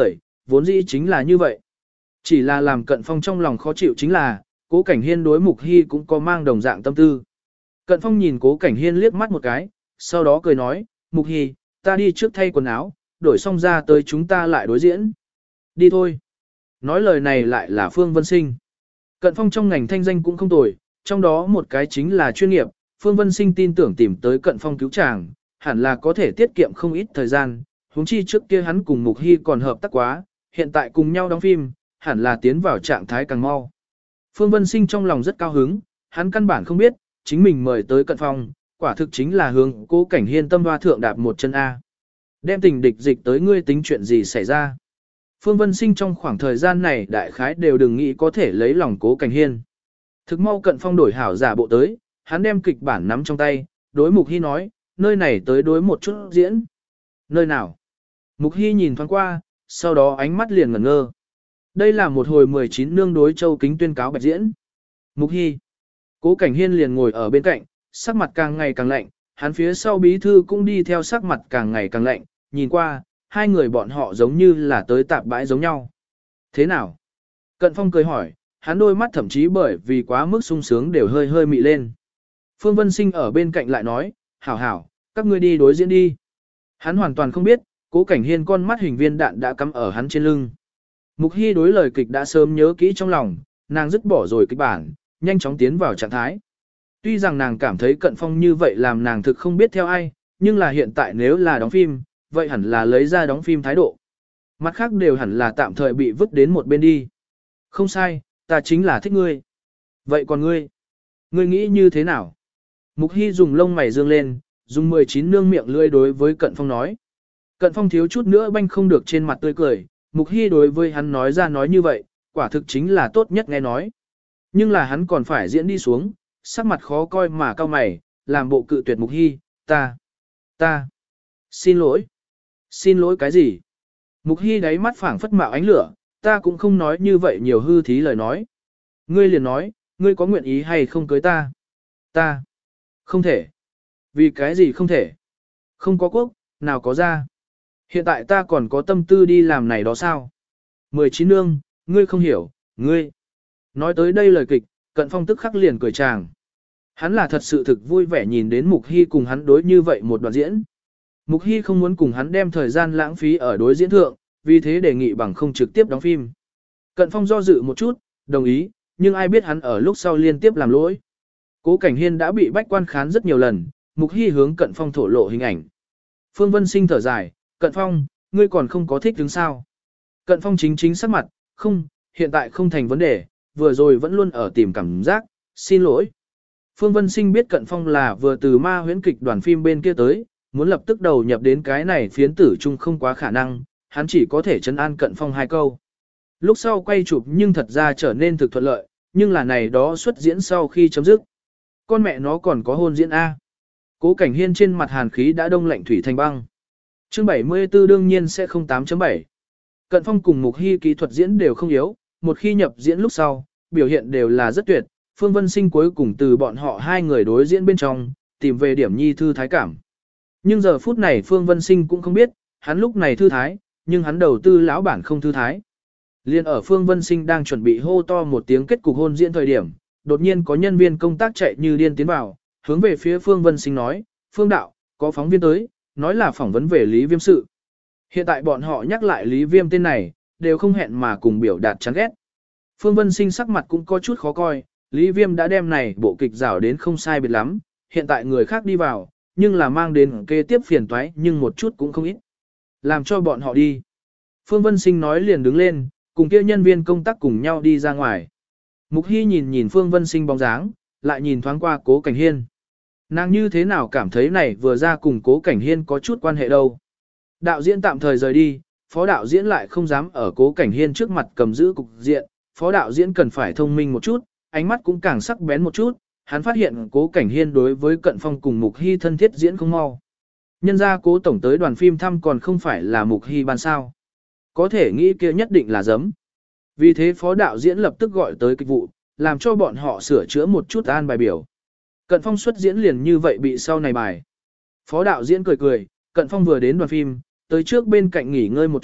vốn dĩ chính là như vậy. Chỉ là làm Cận Phong trong lòng khó chịu chính là, Cố Cảnh Hiên đối Mục Hy cũng có mang đồng dạng tâm tư. Cận Phong nhìn Cố Cảnh Hiên liếc mắt một cái, sau đó cười nói, Mục Hy, ta đi trước thay quần áo, đổi xong ra tới chúng ta lại đối diễn. Đi thôi. Nói lời này lại là Phương Vân Sinh. Cận Phong trong ngành thanh danh cũng không tồi, trong đó một cái chính là chuyên nghiệp, Phương Vân Sinh tin tưởng tìm tới Cận Phong cứu chàng, hẳn là có thể tiết kiệm không ít thời gian, huống chi trước kia hắn cùng Mục Hy còn hợp tác quá, hiện tại cùng nhau đóng phim, hẳn là tiến vào trạng thái càng mau. Phương Vân Sinh trong lòng rất cao hứng, hắn căn bản không biết, chính mình mời tới Cận Phong, quả thực chính là hướng Cố Cảnh Hiên tâm hoa thượng đạp một chân A. Đem tình địch dịch tới ngươi tính chuyện gì xảy ra. Phương Vân Sinh trong khoảng thời gian này đại khái đều đừng nghĩ có thể lấy lòng Cố Cảnh Hiên. Thực mau Cận Phong đổi hảo giả bộ tới, hắn đem kịch bản nắm trong tay, đối Mục Hy nói, nơi này tới đối một chút diễn. Nơi nào? Mục Hy nhìn thoáng qua, sau đó ánh mắt liền ngẩn ngơ. Đây là một hồi mười chín nương đối Châu Kính tuyên cáo bạch diễn. Mục Hy. Cố Cảnh Hiên liền ngồi ở bên cạnh, sắc mặt càng ngày càng lạnh, hắn phía sau bí thư cũng đi theo sắc mặt càng ngày càng lạnh, nhìn qua, hai người bọn họ giống như là tới tạp bãi giống nhau. Thế nào? Cận Phong cười hỏi, hắn đôi mắt thậm chí bởi vì quá mức sung sướng đều hơi hơi mị lên. Phương Vân Sinh ở bên cạnh lại nói, hảo hảo, các ngươi đi đối diễn đi. Hắn hoàn toàn không biết, Cố Cảnh Hiên con mắt hình viên đạn đã cắm ở hắn trên lưng. Mục Hy đối lời kịch đã sớm nhớ kỹ trong lòng, nàng dứt bỏ rồi kịch bản, nhanh chóng tiến vào trạng thái. Tuy rằng nàng cảm thấy Cận Phong như vậy làm nàng thực không biết theo ai, nhưng là hiện tại nếu là đóng phim, vậy hẳn là lấy ra đóng phim thái độ. Mặt khác đều hẳn là tạm thời bị vứt đến một bên đi. Không sai, ta chính là thích ngươi. Vậy còn ngươi? Ngươi nghĩ như thế nào? Mục Hy dùng lông mày dương lên, dùng mười chín nương miệng lưỡi đối với Cận Phong nói. Cận Phong thiếu chút nữa banh không được trên mặt tươi cười, Mục Hy đối với hắn nói ra nói như vậy, quả thực chính là tốt nhất nghe nói. Nhưng là hắn còn phải diễn đi xuống, sắc mặt khó coi mà cao mày, làm bộ cự tuyệt Mục Hy, ta, ta, xin lỗi. Xin lỗi cái gì? Mục Hy đáy mắt phảng phất mạo ánh lửa, ta cũng không nói như vậy nhiều hư thí lời nói. Ngươi liền nói, ngươi có nguyện ý hay không cưới ta? Ta, không thể. Vì cái gì không thể? Không có quốc, nào có ra. Hiện tại ta còn có tâm tư đi làm này đó sao? Mười chín nương, ngươi không hiểu, ngươi. Nói tới đây lời kịch, Cận Phong tức khắc liền cười chàng. Hắn là thật sự thực vui vẻ nhìn đến Mục Hy cùng hắn đối như vậy một đoạn diễn. Mục Hy không muốn cùng hắn đem thời gian lãng phí ở đối diễn thượng, vì thế đề nghị bằng không trực tiếp đóng phim. Cận Phong do dự một chút, đồng ý, nhưng ai biết hắn ở lúc sau liên tiếp làm lỗi. Cố Cảnh Hiên đã bị bách quan khán rất nhiều lần, Mục Hy hướng Cận Phong thổ lộ hình ảnh. Phương Vân Sinh thở dài, Cận Phong, ngươi còn không có thích đứng sao. Cận Phong chính chính sắc mặt, không, hiện tại không thành vấn đề, vừa rồi vẫn luôn ở tìm cảm giác, xin lỗi. Phương Vân Sinh biết Cận Phong là vừa từ ma huyễn kịch đoàn phim bên kia tới, muốn lập tức đầu nhập đến cái này phiến tử chung không quá khả năng, hắn chỉ có thể trấn an Cận Phong hai câu. Lúc sau quay chụp nhưng thật ra trở nên thực thuận lợi, nhưng là này đó xuất diễn sau khi chấm dứt. Con mẹ nó còn có hôn diễn A. Cố Cảnh Hiên trên mặt hàn khí đã đông lạnh thủy thành băng. Chương bảy mươi tư đương nhiên sẽ không tám chấm bảy. Cận Phong cùng Mục Hy kỹ thuật diễn đều không yếu, một khi nhập diễn lúc sau, biểu hiện đều là rất tuyệt. Phương Vân Sinh cuối cùng từ bọn họ hai người đối diễn bên trong, tìm về điểm nhi thư thái cảm. Nhưng giờ phút này Phương Vân Sinh cũng không biết, hắn lúc này thư thái, nhưng hắn đầu tư lão bản không thư thái. Liên ở Phương Vân Sinh đang chuẩn bị hô to một tiếng kết cục hôn diễn thời điểm, đột nhiên có nhân viên công tác chạy như điên tiến vào, hướng về phía Phương Vân Sinh nói, Phương đạo, có phóng viên tới, nói là phỏng vấn về Lý Viêm sự. Hiện tại bọn họ nhắc lại Lý Viêm tên này, đều không hẹn mà cùng biểu đạt chán ghét. Phương Vân Sinh sắc mặt cũng có chút khó coi, Lý Viêm đã đem này bộ kịch rảo đến không sai biệt lắm, hiện tại người khác đi vào, nhưng là mang đến kế tiếp phiền toái nhưng một chút cũng không ít. Làm cho bọn họ đi. Phương Vân Sinh nói liền đứng lên, cùng kia nhân viên công tác cùng nhau đi ra ngoài. Mục Hy nhìn nhìn Phương Vân Sinh bóng dáng, lại nhìn thoáng qua Cố Cảnh Hiên. Nàng như thế nào cảm thấy này vừa ra cùng Cố Cảnh Hiên có chút quan hệ đâu. Đạo diễn tạm thời rời đi, phó đạo diễn lại không dám ở Cố Cảnh Hiên trước mặt cầm giữ cục diện, phó đạo diễn cần phải thông minh một chút, ánh mắt cũng càng sắc bén một chút, hắn phát hiện Cố Cảnh Hiên đối với Cận Phong cùng Mục Hy thân thiết diễn không mau. Nhân ra Cố tổng tới đoàn phim thăm còn không phải là Mục Hy ban sao. Có thể nghĩ kia nhất định là giấm. Vì thế phó đạo diễn lập tức gọi tới kịch vụ, làm cho bọn họ sửa chữa một chút an bài biểu. Cận Phong xuất diễn liền như vậy bị sau này bài. Phó đạo diễn cười cười, Cận Phong vừa đến đoàn phim, tới trước bên cạnh nghỉ ngơi một chút,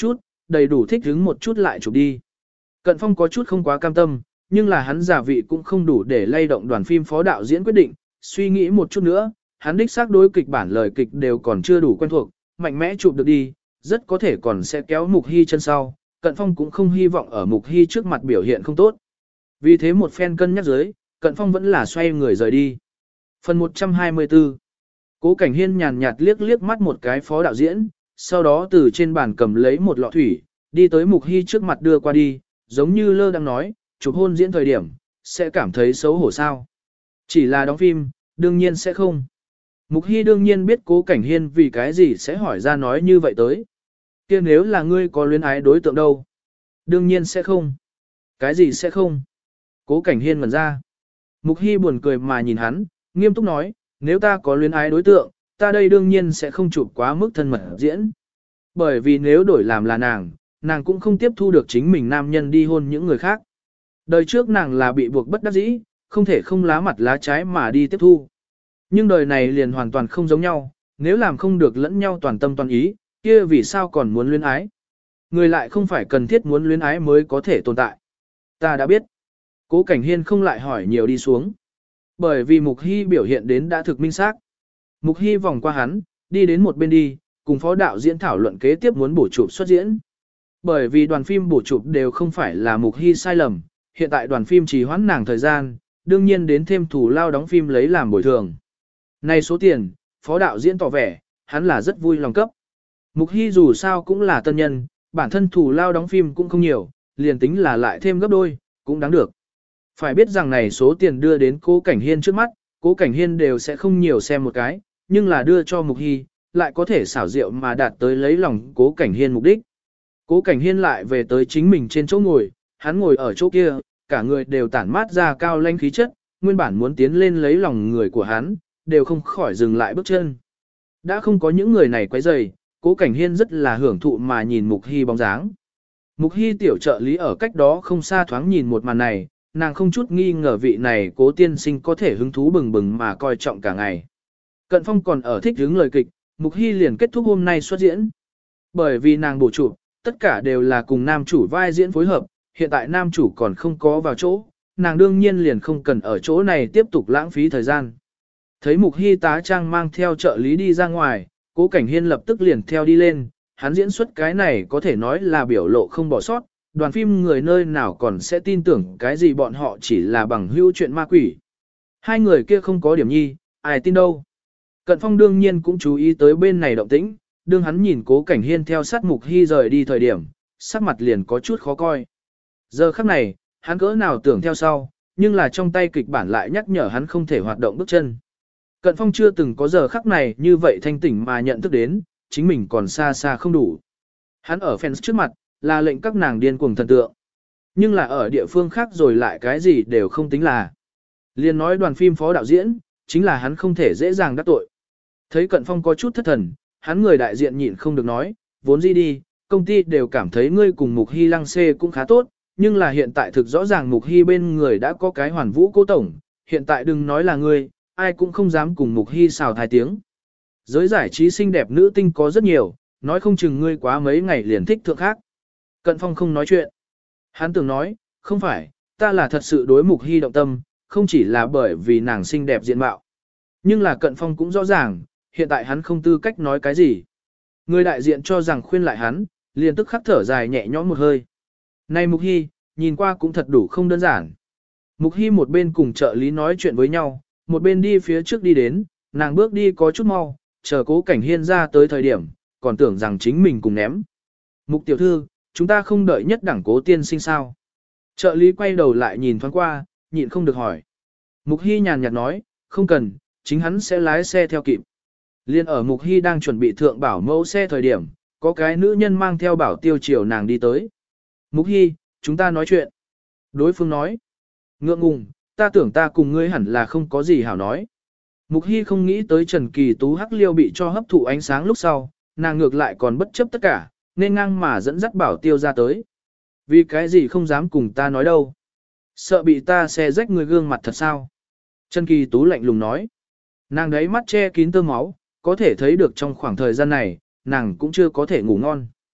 đầy đủ thích hứng một chút lại chụp đi. Cận Phong có chút không quá cam tâm, nhưng là hắn giả vị cũng không đủ để lay động đoàn phim phó đạo diễn quyết định, suy nghĩ một chút nữa, hắn đích xác đối kịch bản lời kịch đều còn chưa đủ quen thuộc, mạnh mẽ chụp được đi, rất có thể còn sẽ kéo Mục Hy chân sau, Cận Phong cũng không hy vọng ở Mục Hy trước mặt biểu hiện không tốt. Vì thế một phen cân nhắc dưới, Cận Phong vẫn là xoay người rời đi. Phần một trăm hai mươi tư. Cố Cảnh Hiên nhàn nhạt liếc liếc mắt một cái phó đạo diễn, sau đó từ trên bàn cầm lấy một lọ thủy, đi tới Mục Hy trước mặt đưa qua đi, giống như lơ đang nói, chụp hôn diễn thời điểm, sẽ cảm thấy xấu hổ sao. Chỉ là đóng phim, đương nhiên sẽ không. Mục Hy đương nhiên biết Cố Cảnh Hiên vì cái gì sẽ hỏi ra nói như vậy tới. Kia nếu là ngươi có luyến ái đối tượng đâu? Đương nhiên sẽ không. Cái gì sẽ không? Cố Cảnh Hiên ngẩn ra. Mục Hy buồn cười mà nhìn hắn, nghiêm túc nói, nếu ta có luyến ái đối tượng, ta đây đương nhiên sẽ không chụp quá mức thân mật diễn. Bởi vì nếu đổi làm là nàng, nàng cũng không tiếp thu được chính mình nam nhân đi hôn những người khác. Đời trước nàng là bị buộc bất đắc dĩ, không thể không lá mặt lá trái mà đi tiếp thu. Nhưng đời này liền hoàn toàn không giống nhau, nếu làm không được lẫn nhau toàn tâm toàn ý, kia vì sao còn muốn luyến ái? Người lại không phải cần thiết muốn luyến ái mới có thể tồn tại. Ta đã biết. Cố Cảnh Hiên không lại hỏi nhiều đi xuống. Bởi vì Mục Hy biểu hiện đến đã thực minh xác. Mục Hy vòng qua hắn, đi đến một bên đi, cùng phó đạo diễn thảo luận kế tiếp muốn bổ chụp xuất diễn. Bởi vì đoàn phim bổ chụp đều không phải là Mục Hy sai lầm, hiện tại đoàn phim trì hoãn nàng thời gian, đương nhiên đến thêm thủ lao đóng phim lấy làm bồi thường. Này số tiền, phó đạo diễn tỏ vẻ, hắn là rất vui lòng cấp. Mục Hy dù sao cũng là tân nhân, bản thân thủ lao đóng phim cũng không nhiều, liền tính là lại thêm gấp đôi, cũng đáng được. Phải biết rằng này số tiền đưa đến Cố Cảnh Hiên trước mắt, Cố Cảnh Hiên đều sẽ không nhiều xem một cái, nhưng là đưa cho Mục Hy, lại có thể xảo diệu mà đạt tới lấy lòng Cố Cảnh Hiên mục đích. Cố Cảnh Hiên lại về tới chính mình trên chỗ ngồi, hắn ngồi ở chỗ kia, cả người đều tản mát ra cao lãnh khí chất, nguyên bản muốn tiến lên lấy lòng người của hắn, đều không khỏi dừng lại bước chân. Đã không có những người này quấy rầy, Cố Cảnh Hiên rất là hưởng thụ mà nhìn Mục Hy bóng dáng. Mục Hy tiểu trợ lý ở cách đó không xa thoáng nhìn một màn này, nàng không chút nghi ngờ vị này Cố tiên sinh có thể hứng thú bừng bừng mà coi trọng cả ngày. Cận Phong còn ở thích hứng lời kịch, Mục Hy liền kết thúc hôm nay xuất diễn. Bởi vì nàng bổ chụp, tất cả đều là cùng nam chủ vai diễn phối hợp, hiện tại nam chủ còn không có vào chỗ, nàng đương nhiên liền không cần ở chỗ này tiếp tục lãng phí thời gian. Thấy Mục Hy tá trang mang theo trợ lý đi ra ngoài, Cố Cảnh Hiên lập tức liền theo đi lên, hắn diễn xuất cái này có thể nói là biểu lộ không bỏ sót, đoàn phim người nơi nào còn sẽ tin tưởng cái gì bọn họ chỉ là bằng hữu chuyện ma quỷ. Hai người kia không có điểm nhi, ai tin đâu. Cận Phong đương nhiên cũng chú ý tới bên này động tĩnh, đương hắn nhìn Cố Cảnh Hiên theo sát Mục Hy rời đi thời điểm, sắc mặt liền có chút khó coi. Giờ khắc này, hắn cỡ nào tưởng theo sau, nhưng là trong tay kịch bản lại nhắc nhở hắn không thể hoạt động bước chân. Cận Phong chưa từng có giờ khắc này như vậy thanh tỉnh mà nhận thức đến, chính mình còn xa xa không đủ. Hắn ở fans trước mặt, là lệnh các nàng điên cuồng thần tượng. Nhưng là ở địa phương khác rồi lại cái gì đều không tính là. Liên nói đoàn phim phó đạo diễn, chính là hắn không thể dễ dàng đắc tội. Thấy Cận Phong có chút thất thần, hắn người đại diện nhịn không được nói, vốn gì đi, công ty đều cảm thấy ngươi cùng Mục Hy lăng xê cũng khá tốt, nhưng là hiện tại thực rõ ràng Mục Hy bên người đã có cái hoàn vũ cố tổng, hiện tại đừng nói là ngươi, ai cũng không dám cùng Mục Hy xào thái tiếng. Giới giải trí xinh đẹp nữ tinh có rất nhiều, nói không chừng ngươi quá mấy ngày liền thích thượng khác. Cận Phong không nói chuyện. Hắn tưởng nói, không phải, ta là thật sự đối Mục Hy động tâm, không chỉ là bởi vì nàng xinh đẹp diện mạo. Nhưng là Cận Phong cũng rõ ràng, hiện tại hắn không tư cách nói cái gì. Người đại diện cho rằng khuyên lại hắn, liền tức khắc thở dài nhẹ nhõm một hơi. Này Mục Hy, nhìn qua cũng thật đủ không đơn giản. Mục Hy một bên cùng trợ lý nói chuyện với nhau, một bên đi phía trước đi đến, nàng bước đi có chút mau, chờ Cố Cảnh Hiên ra tới thời điểm, còn tưởng rằng chính mình cùng ném. Mục tiểu thư, chúng ta không đợi nhất đẳng Cố tiên sinh sao. Trợ lý quay đầu lại nhìn thoáng qua, nhịn không được hỏi. Mục Hy nhàn nhạt nói, không cần, chính hắn sẽ lái xe theo kịp. Liên ở Mục Hy đang chuẩn bị thượng bảo mẫu xe thời điểm, có cái nữ nhân mang theo bảo tiêu chiều nàng đi tới. Mục Hy, chúng ta nói chuyện. Đối phương nói. Ngượng ngùng, ta tưởng ta cùng ngươi hẳn là không có gì hảo nói. Mục Hy không nghĩ tới Trần Kỳ Tú hắc liêu bị cho hấp thụ ánh sáng lúc sau, nàng ngược lại còn bất chấp tất cả, nên ngang mà dẫn dắt bảo tiêu ra tới. Vì cái gì không dám cùng ta nói đâu. Sợ bị ta xé rách người gương mặt thật sao? Trần Kỳ Tú lạnh lùng nói. Nàng đấy mắt che kín tơ máu, có thể thấy được trong khoảng thời gian này, nàng cũng chưa có thể ngủ ngon.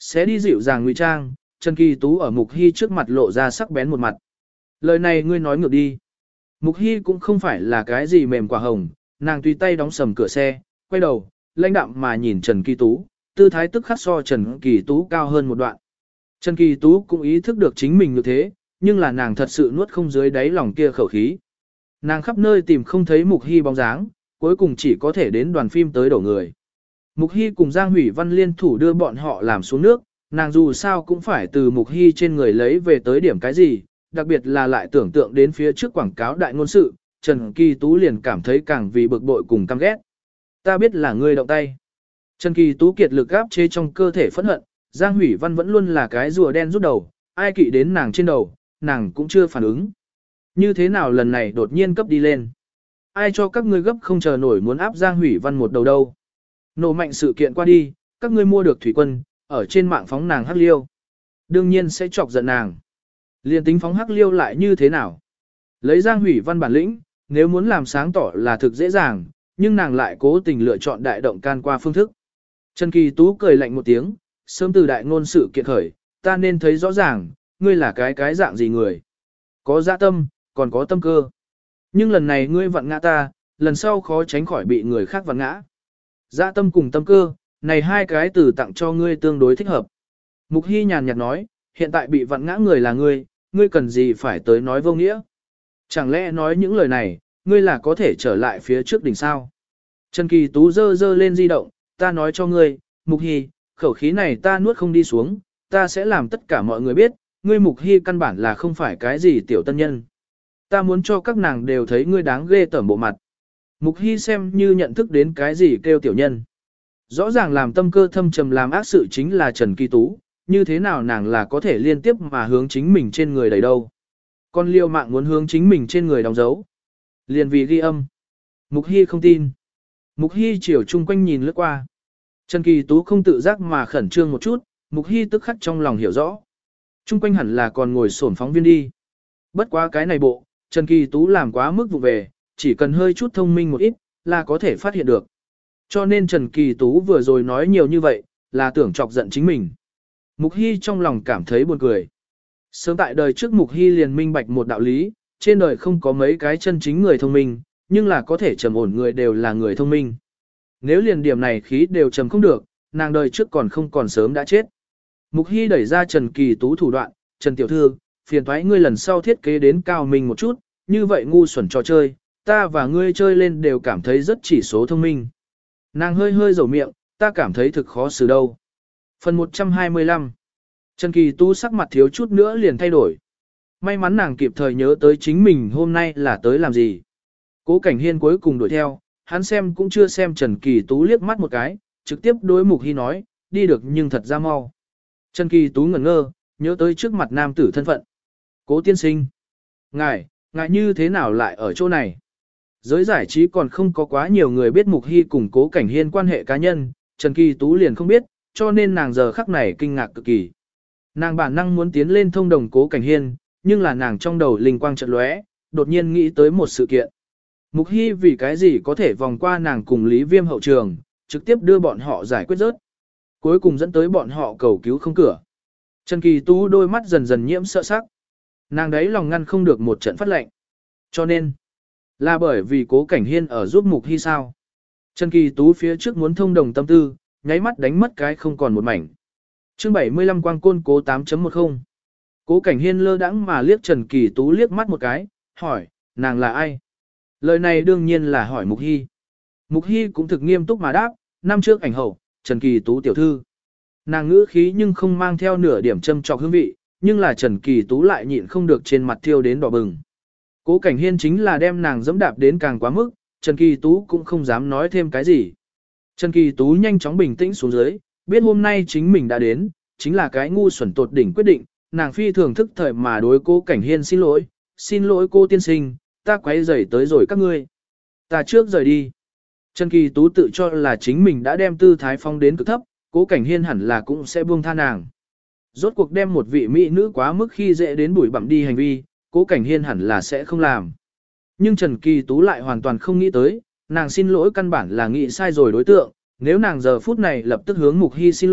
Sẽ đi dịu dàng ngụy trang, Trần Kỳ Tú ở Mục Hy trước mặt lộ ra sắc bén một mặt. Lời này ngươi nói ngược đi. Mục Hy cũng không phải là cái gì mềm quả hồng, nàng tùy tay đóng sầm cửa xe, quay đầu, lãnh đạm mà nhìn Trần Kỳ Tú, tư thái tức khắc so Trần Kỳ Tú cao hơn một đoạn. Trần Kỳ Tú cũng ý thức được chính mình như thế, nhưng là nàng thật sự nuốt không dưới đáy lòng kia khẩu khí. Nàng khắp nơi tìm không thấy Mục Hy bóng dáng, cuối cùng chỉ có thể đến đoàn phim tới đổ người. Mục Hy cùng Giang Hủy Văn liên thủ đưa bọn họ làm xuống nước, nàng dù sao cũng phải từ Mục Hy trên người lấy về tới điểm cái gì, đặc biệt là lại tưởng tượng đến phía trước quảng cáo đại ngôn sự, Trần Kỳ Tú liền cảm thấy càng vì bực bội cùng căm ghét. Ta biết là ngươi động tay. Trần Kỳ Tú kiệt lực áp chế trong cơ thể phẫn hận, Giang Hủy Văn vẫn luôn là cái rùa đen rút đầu, ai kỵ đến nàng trên đầu, nàng cũng chưa phản ứng. Như thế nào lần này đột nhiên cấp đi lên? Ai cho các ngươi gấp không chờ nổi muốn áp Giang Hủy Văn một đầu đâu? Nổ mạnh sự kiện qua đi, các ngươi mua được thủy quân, ở trên mạng phóng nàng hắc liêu. Đương nhiên sẽ chọc giận nàng. Liên tính phóng hắc liêu lại như thế nào? Lấy Giang Hủy Văn bản lĩnh, nếu muốn làm sáng tỏ là thực dễ dàng, nhưng nàng lại cố tình lựa chọn đại động can qua phương thức. Trần Kỳ Tú cười lạnh một tiếng, sớm từ đại ngôn sự kiện khởi, ta nên thấy rõ ràng, ngươi là cái cái dạng gì người. Có dạ tâm, còn có tâm cơ. Nhưng lần này ngươi vặn ngã ta, lần sau khó tránh khỏi bị người khác vặn ngã. Dạ tâm cùng tâm cơ, này hai cái từ tặng cho ngươi tương đối thích hợp. Mục Hy nhàn nhạt nói, hiện tại bị vặn ngã người là ngươi, ngươi cần gì phải tới nói vô nghĩa. Chẳng lẽ nói những lời này, ngươi là có thể trở lại phía trước đỉnh sao? Trần Kỳ Tú dơ dơ lên di động, ta nói cho ngươi, Mục Hy, khẩu khí này ta nuốt không đi xuống, ta sẽ làm tất cả mọi người biết, ngươi Mục Hy căn bản là không phải cái gì tiểu tân nhân. Ta muốn cho các nàng đều thấy ngươi đáng ghê tởm bộ mặt. Mục Hy xem như nhận thức đến cái gì kêu tiểu nhân. Rõ ràng làm tâm cơ thâm trầm làm ác sự chính là Trần Kỳ Tú, như thế nào nàng là có thể liên tiếp mà hướng chính mình trên người đầy đâu. Còn liêu mạng muốn hướng chính mình trên người đóng dấu. Liền vì ghi âm. Mục Hy không tin. Mục Hy chiều chung quanh nhìn lướt qua. Trần Kỳ Tú không tự giác mà khẩn trương một chút, Mục Hy tức khắc trong lòng hiểu rõ. Chung quanh hẳn là còn ngồi sổn phóng viên đi. Bất quá cái này bộ, Trần Kỳ Tú làm quá mức vụ về, chỉ cần hơi chút thông minh một ít, là có thể phát hiện được. Cho nên Trần Kỳ Tú vừa rồi nói nhiều như vậy, là tưởng chọc giận chính mình. Mục Hy trong lòng cảm thấy buồn cười. Sớm tại đời trước Mục Hy liền minh bạch một đạo lý, trên đời không có mấy cái chân chính người thông minh, nhưng là có thể trầm ổn người đều là người thông minh. Nếu liền điểm này khí đều trầm không được, nàng đời trước còn không còn sớm đã chết. Mục Hy đẩy ra Trần Kỳ Tú thủ đoạn, Trần Tiểu Thư, phiền thoái ngươi lần sau thiết kế đến cao minh một chút, như vậy ngu xuẩn trò chơi, ta và ngươi chơi lên đều cảm thấy rất chỉ số thông minh. Nàng hơi hơi dầu miệng, ta cảm thấy thực khó xử đâu. Phần một trăm hai mươi lăm Trần Kỳ Tú sắc mặt thiếu chút nữa liền thay đổi. May mắn nàng kịp thời nhớ tới chính mình hôm nay là tới làm gì. Cố Cảnh Hiên cuối cùng đuổi theo, hắn xem cũng chưa xem Trần Kỳ Tú liếc mắt một cái, trực tiếp đối Mục Hy nói, đi được nhưng thật ra mau. Trần Kỳ Tú ngẩn ngơ, nhớ tới trước mặt nam tử thân phận. Cố tiên sinh. Ngài, ngài như thế nào lại ở chỗ này? Giới giải trí còn không có quá nhiều người biết Mục Hy cùng Cố Cảnh Hiên quan hệ cá nhân, Trần Kỳ Tú liền không biết, cho nên nàng giờ khắc này kinh ngạc cực kỳ. Nàng bản năng muốn tiến lên thông đồng Cố Cảnh Hiên, nhưng là nàng trong đầu linh quang chợt lóe, đột nhiên nghĩ tới một sự kiện. Mục Hy vì cái gì có thể vòng qua nàng cùng Lý Viêm hậu trường, trực tiếp đưa bọn họ giải quyết rớt. Cuối cùng dẫn tới bọn họ cầu cứu không cửa. Trần Kỳ Tú đôi mắt dần dần nhiễm sợ sắc. Nàng đấy lòng ngăn không được một trận phát lệnh. Cho nên, là bởi vì Cố Cảnh Hiên ở giúp Mục Hy sao. Trần Kỳ Tú phía trước muốn thông đồng tâm tư, nháy mắt đánh mất cái không còn một mảnh. Chương bảy mươi lăm Quang Côn Cố tám chấm mười Cố Cảnh Hiên lơ đãng mà liếc Trần Kỳ Tú liếc mắt một cái, hỏi, nàng là ai? Lời này đương nhiên là hỏi Mục Hy. Mục Hy cũng thực nghiêm túc mà đáp, năm trước ảnh hậu, Trần Kỳ Tú tiểu thư. Nàng ngữ khí nhưng không mang theo nửa điểm châm trọc hương vị, nhưng là Trần Kỳ Tú lại nhịn không được trên mặt thiêu đến đỏ bừng. Cố Cảnh Hiên chính là đem nàng dẫm đạp đến càng quá mức, Trần Kỳ Tú cũng không dám nói thêm cái gì. Trần Kỳ Tú nhanh chóng bình tĩnh xuống dưới, biết hôm nay chính mình đã đến, chính là cái ngu xuẩn tột đỉnh quyết định, nàng phi thường thức thời mà đối Cố Cảnh Hiên xin lỗi, xin lỗi cô tiên sinh, ta quấy rầy tới rồi các ngươi. Ta trước rời đi. Trần Kỳ Tú tự cho là chính mình đã đem tư thái phong đến cực thấp, Cố Cảnh Hiên hẳn là cũng sẽ buông tha nàng. Rốt cuộc đem một vị mỹ nữ quá mức khi dễ đến bụi bặm đi hành vi, Cố Cảnh Hiên hẳn là sẽ không làm. Nhưng Trần Kỳ Tú lại hoàn toàn không nghĩ tới, nàng xin lỗi căn bản là nghĩ sai rồi đối tượng, nếu nàng giờ phút này lập tức hướng Mục Hy xin lỗi,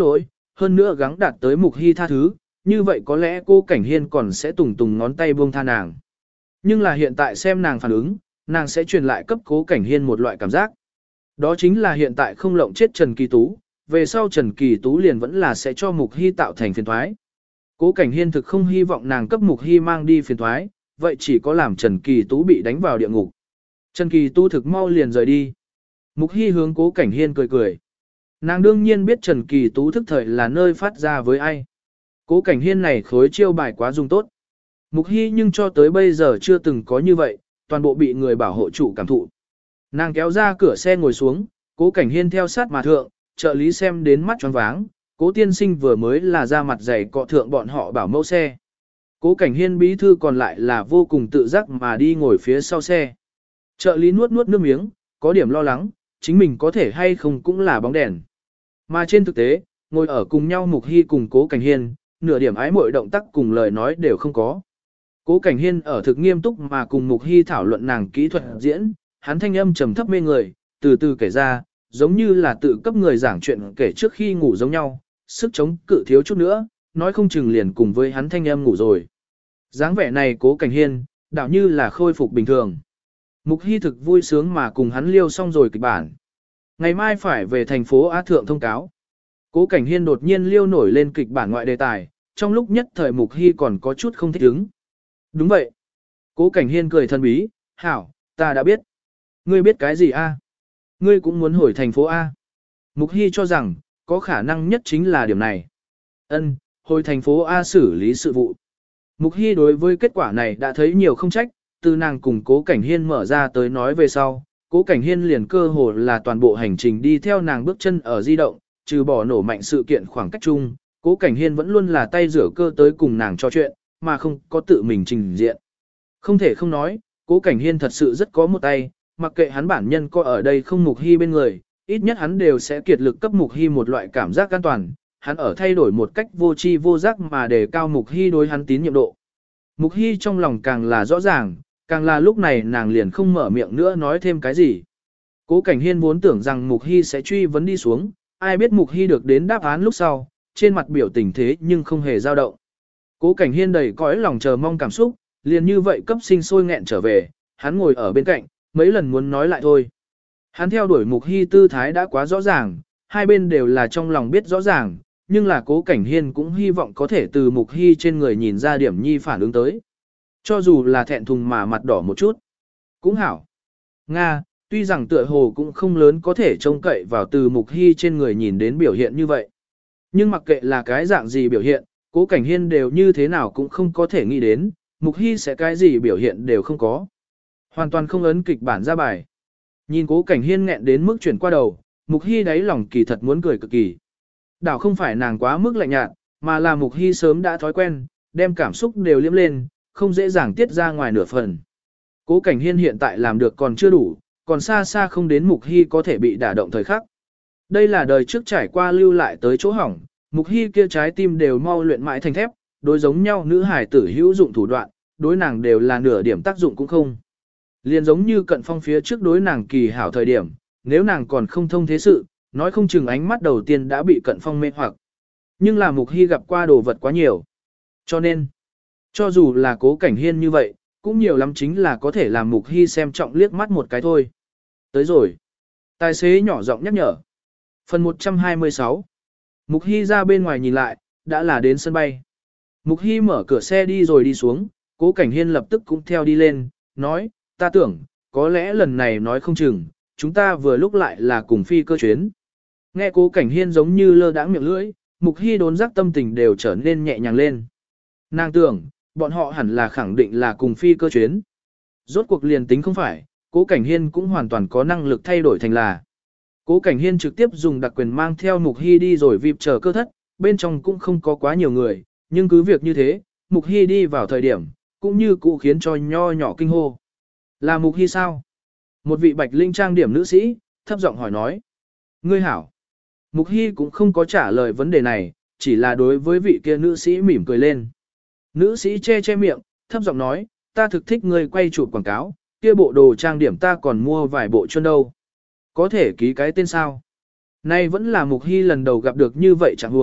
hơn nữa gắng đạt tới Mục Hy tha thứ, như vậy có lẽ cô Cảnh Hiên còn sẽ tùng tùng ngón tay buông tha nàng. Nhưng là hiện tại xem nàng phản ứng, nàng sẽ truyền lại cấp Cố Cảnh Hiên một loại cảm giác. Đó chính là hiện tại không lộng chết Trần Kỳ Tú, về sau Trần Kỳ Tú liền vẫn là sẽ cho Mục Hy tạo thành phiền thoái. Cố Cảnh Hiên thực không hy vọng nàng cấp Mục Hy mang đi phiền thoái, vậy chỉ có làm Trần Kỳ Tú bị đánh vào địa ngục. Trần Kỳ Tú thực mau liền rời đi. Mục Hy hướng Cố Cảnh Hiên cười cười. Nàng đương nhiên biết Trần Kỳ Tú thức thời là nơi phát ra với ai. Cố Cảnh Hiên này khối chiêu bài quá dùng tốt. Mục Hy nhưng cho tới bây giờ chưa từng có như vậy, toàn bộ bị người bảo hộ chủ cảm thụ. Nàng kéo ra cửa xe ngồi xuống, Cố Cảnh Hiên theo sát mà thượng, trợ lý xem đến mắt choáng váng, Cố tiên sinh vừa mới là ra mặt dày cọ thượng bọn họ bảo mẫu xe. Cố Cảnh Hiên bí thư còn lại là vô cùng tự giác mà đi ngồi phía sau xe. Trợ lý nuốt nuốt nước miếng, có điểm lo lắng, chính mình có thể hay không cũng là bóng đèn. Mà trên thực tế, ngồi ở cùng nhau Mục Hy cùng Cố Cảnh Hiên, nửa điểm ái mội động tác cùng lời nói đều không có. Cố Cảnh Hiên ở thực nghiêm túc mà cùng Mục Hy thảo luận nàng kỹ thuật diễn, hắn thanh âm trầm thấp mê người, từ từ kể ra, giống như là tự cấp người giảng chuyện kể trước khi ngủ giống nhau, sức chống cự thiếu chút nữa, nói không chừng liền cùng với hắn thanh âm ngủ rồi. Dáng vẻ này Cố Cảnh Hiên, đạo như là khôi phục bình thường. Mục Hy thực vui sướng mà cùng hắn liêu xong rồi kịch bản. Ngày mai phải về thành phố Á Thượng thông cáo. Cố Cảnh Hiên đột nhiên liêu nổi lên kịch bản ngoại đề tài, trong lúc nhất thời Mục Hy còn có chút không thích ứng. Đúng vậy. Cố Cảnh Hiên cười thân bí, hảo, ta đã biết. Ngươi biết cái gì a? Ngươi cũng muốn hồi thành phố A. Mục Hy cho rằng, có khả năng nhất chính là điểm này. Ân, hồi thành phố A xử lý sự vụ. Mục Hy đối với kết quả này đã thấy nhiều không trách, từ nàng cùng Cố Cảnh Hiên mở ra tới nói về sau. Cố Cảnh Hiên liền cơ hồ là toàn bộ hành trình đi theo nàng bước chân ở di động, trừ bỏ nổ mạnh sự kiện khoảng cách chung, Cố Cảnh Hiên vẫn luôn là tay rửa cơ tới cùng nàng trò chuyện, mà không có tự mình trình diện. Không thể không nói, Cố Cảnh Hiên thật sự rất có một tay, mặc kệ hắn bản nhân có ở đây không Mục Hy bên người, ít nhất hắn đều sẽ kiệt lực cấp Mục Hy một loại cảm giác an toàn, hắn ở thay đổi một cách vô tri vô giác mà đề cao Mục Hy đối hắn tín nhiệm độ. Mục Hy trong lòng càng là rõ ràng, càng là lúc này nàng liền không mở miệng nữa nói thêm cái gì. Cố Cảnh Hiên vốn tưởng rằng Mục Hy sẽ truy vấn đi xuống, ai biết Mục Hy được đến đáp án lúc sau, trên mặt biểu tình thế nhưng không hề dao động. Cố Cảnh Hiên đầy cõi lòng chờ mong cảm xúc, liền như vậy cấp sinh sôi nghẹn trở về, hắn ngồi ở bên cạnh, mấy lần muốn nói lại thôi. Hắn theo đuổi Mục Hy tư thái đã quá rõ ràng, hai bên đều là trong lòng biết rõ ràng, nhưng là Cố Cảnh Hiên cũng hy vọng có thể từ Mục Hy trên người nhìn ra điểm nhi phản ứng tới. Cho dù là thẹn thùng mà mặt đỏ một chút. Cũng hảo. Nga, tuy rằng tựa hồ cũng không lớn có thể trông cậy vào từ Mục Hy trên người nhìn đến biểu hiện như vậy. Nhưng mặc kệ là cái dạng gì biểu hiện, Cố Cảnh Hiên đều như thế nào cũng không có thể nghĩ đến, Mục Hy sẽ cái gì biểu hiện đều không có. Hoàn toàn không ấn kịch bản ra bài. Nhìn Cố Cảnh Hiên nghẹn đến mức chuyển qua đầu, Mục Hy đáy lòng kỳ thật muốn cười cực kỳ. Đảo không phải nàng quá mức lạnh nhạt, mà là Mục Hy sớm đã thói quen, đem cảm xúc đều liếm lên, không dễ dàng tiết ra ngoài nửa phần. Cố Cảnh Hiên hiện tại làm được còn chưa đủ, còn xa xa không đến Mục Hy có thể bị đả động thời khắc. Đây là đời trước trải qua lưu lại tới chỗ hỏng, Mục Hy kia trái tim đều mau luyện mãi thành thép, đối giống nhau nữ hải tử hữu dụng thủ đoạn, đối nàng đều là nửa điểm tác dụng cũng không. Liền giống như Cận Phong phía trước đối nàng kỳ hảo thời điểm, nếu nàng còn không thông thế sự, nói không chừng ánh mắt đầu tiên đã bị Cận Phong mê hoặc. Nhưng là Mục Hy gặp qua đồ vật quá nhiều. Cho nên, cho dù là Cố Cảnh Hiên như vậy, cũng nhiều lắm chính là có thể làm Mục Hy xem trọng liếc mắt một cái thôi. Tới rồi. Tài xế nhỏ giọng nhắc nhở. Phần một trăm hai mươi sáu. Mục Hy ra bên ngoài nhìn lại, đã là đến sân bay. Mục Hy mở cửa xe đi rồi đi xuống, Cố Cảnh Hiên lập tức cũng theo đi lên, nói, ta tưởng, có lẽ lần này nói không chừng, chúng ta vừa lúc lại là cùng phi cơ chuyến. Nghe Cố Cảnh Hiên giống như lơ đãng miệng lưỡi, Mục Hy đốn giác tâm tình đều trở nên nhẹ nhàng lên. Nàng tưởng, bọn họ hẳn là khẳng định là cùng phi cơ chuyến. Rốt cuộc liền tính không phải, Cố Cảnh Hiên cũng hoàn toàn có năng lực thay đổi thành là. Cố Cảnh Hiên trực tiếp dùng đặc quyền mang theo Mục Hy đi rồi vịp chờ cơ thất, bên trong cũng không có quá nhiều người, nhưng cứ việc như thế, Mục Hy đi vào thời điểm, cũng như cụ khiến cho nho nhỏ kinh hô. Là Mục Hy sao? Một vị bạch linh trang điểm nữ sĩ, thấp giọng hỏi nói. Ngươi hảo. Mục Hy cũng không có trả lời vấn đề này, chỉ là đối với vị kia nữ sĩ mỉm cười lên. Nữ sĩ che che miệng, thấp giọng nói, ta thực thích ngươi quay chụp quảng cáo, kia bộ đồ trang điểm ta còn mua vài bộ chân đâu. Có thể ký cái tên sao? Nay vẫn là Mục Hy lần đầu gặp được như vậy chẳng huống,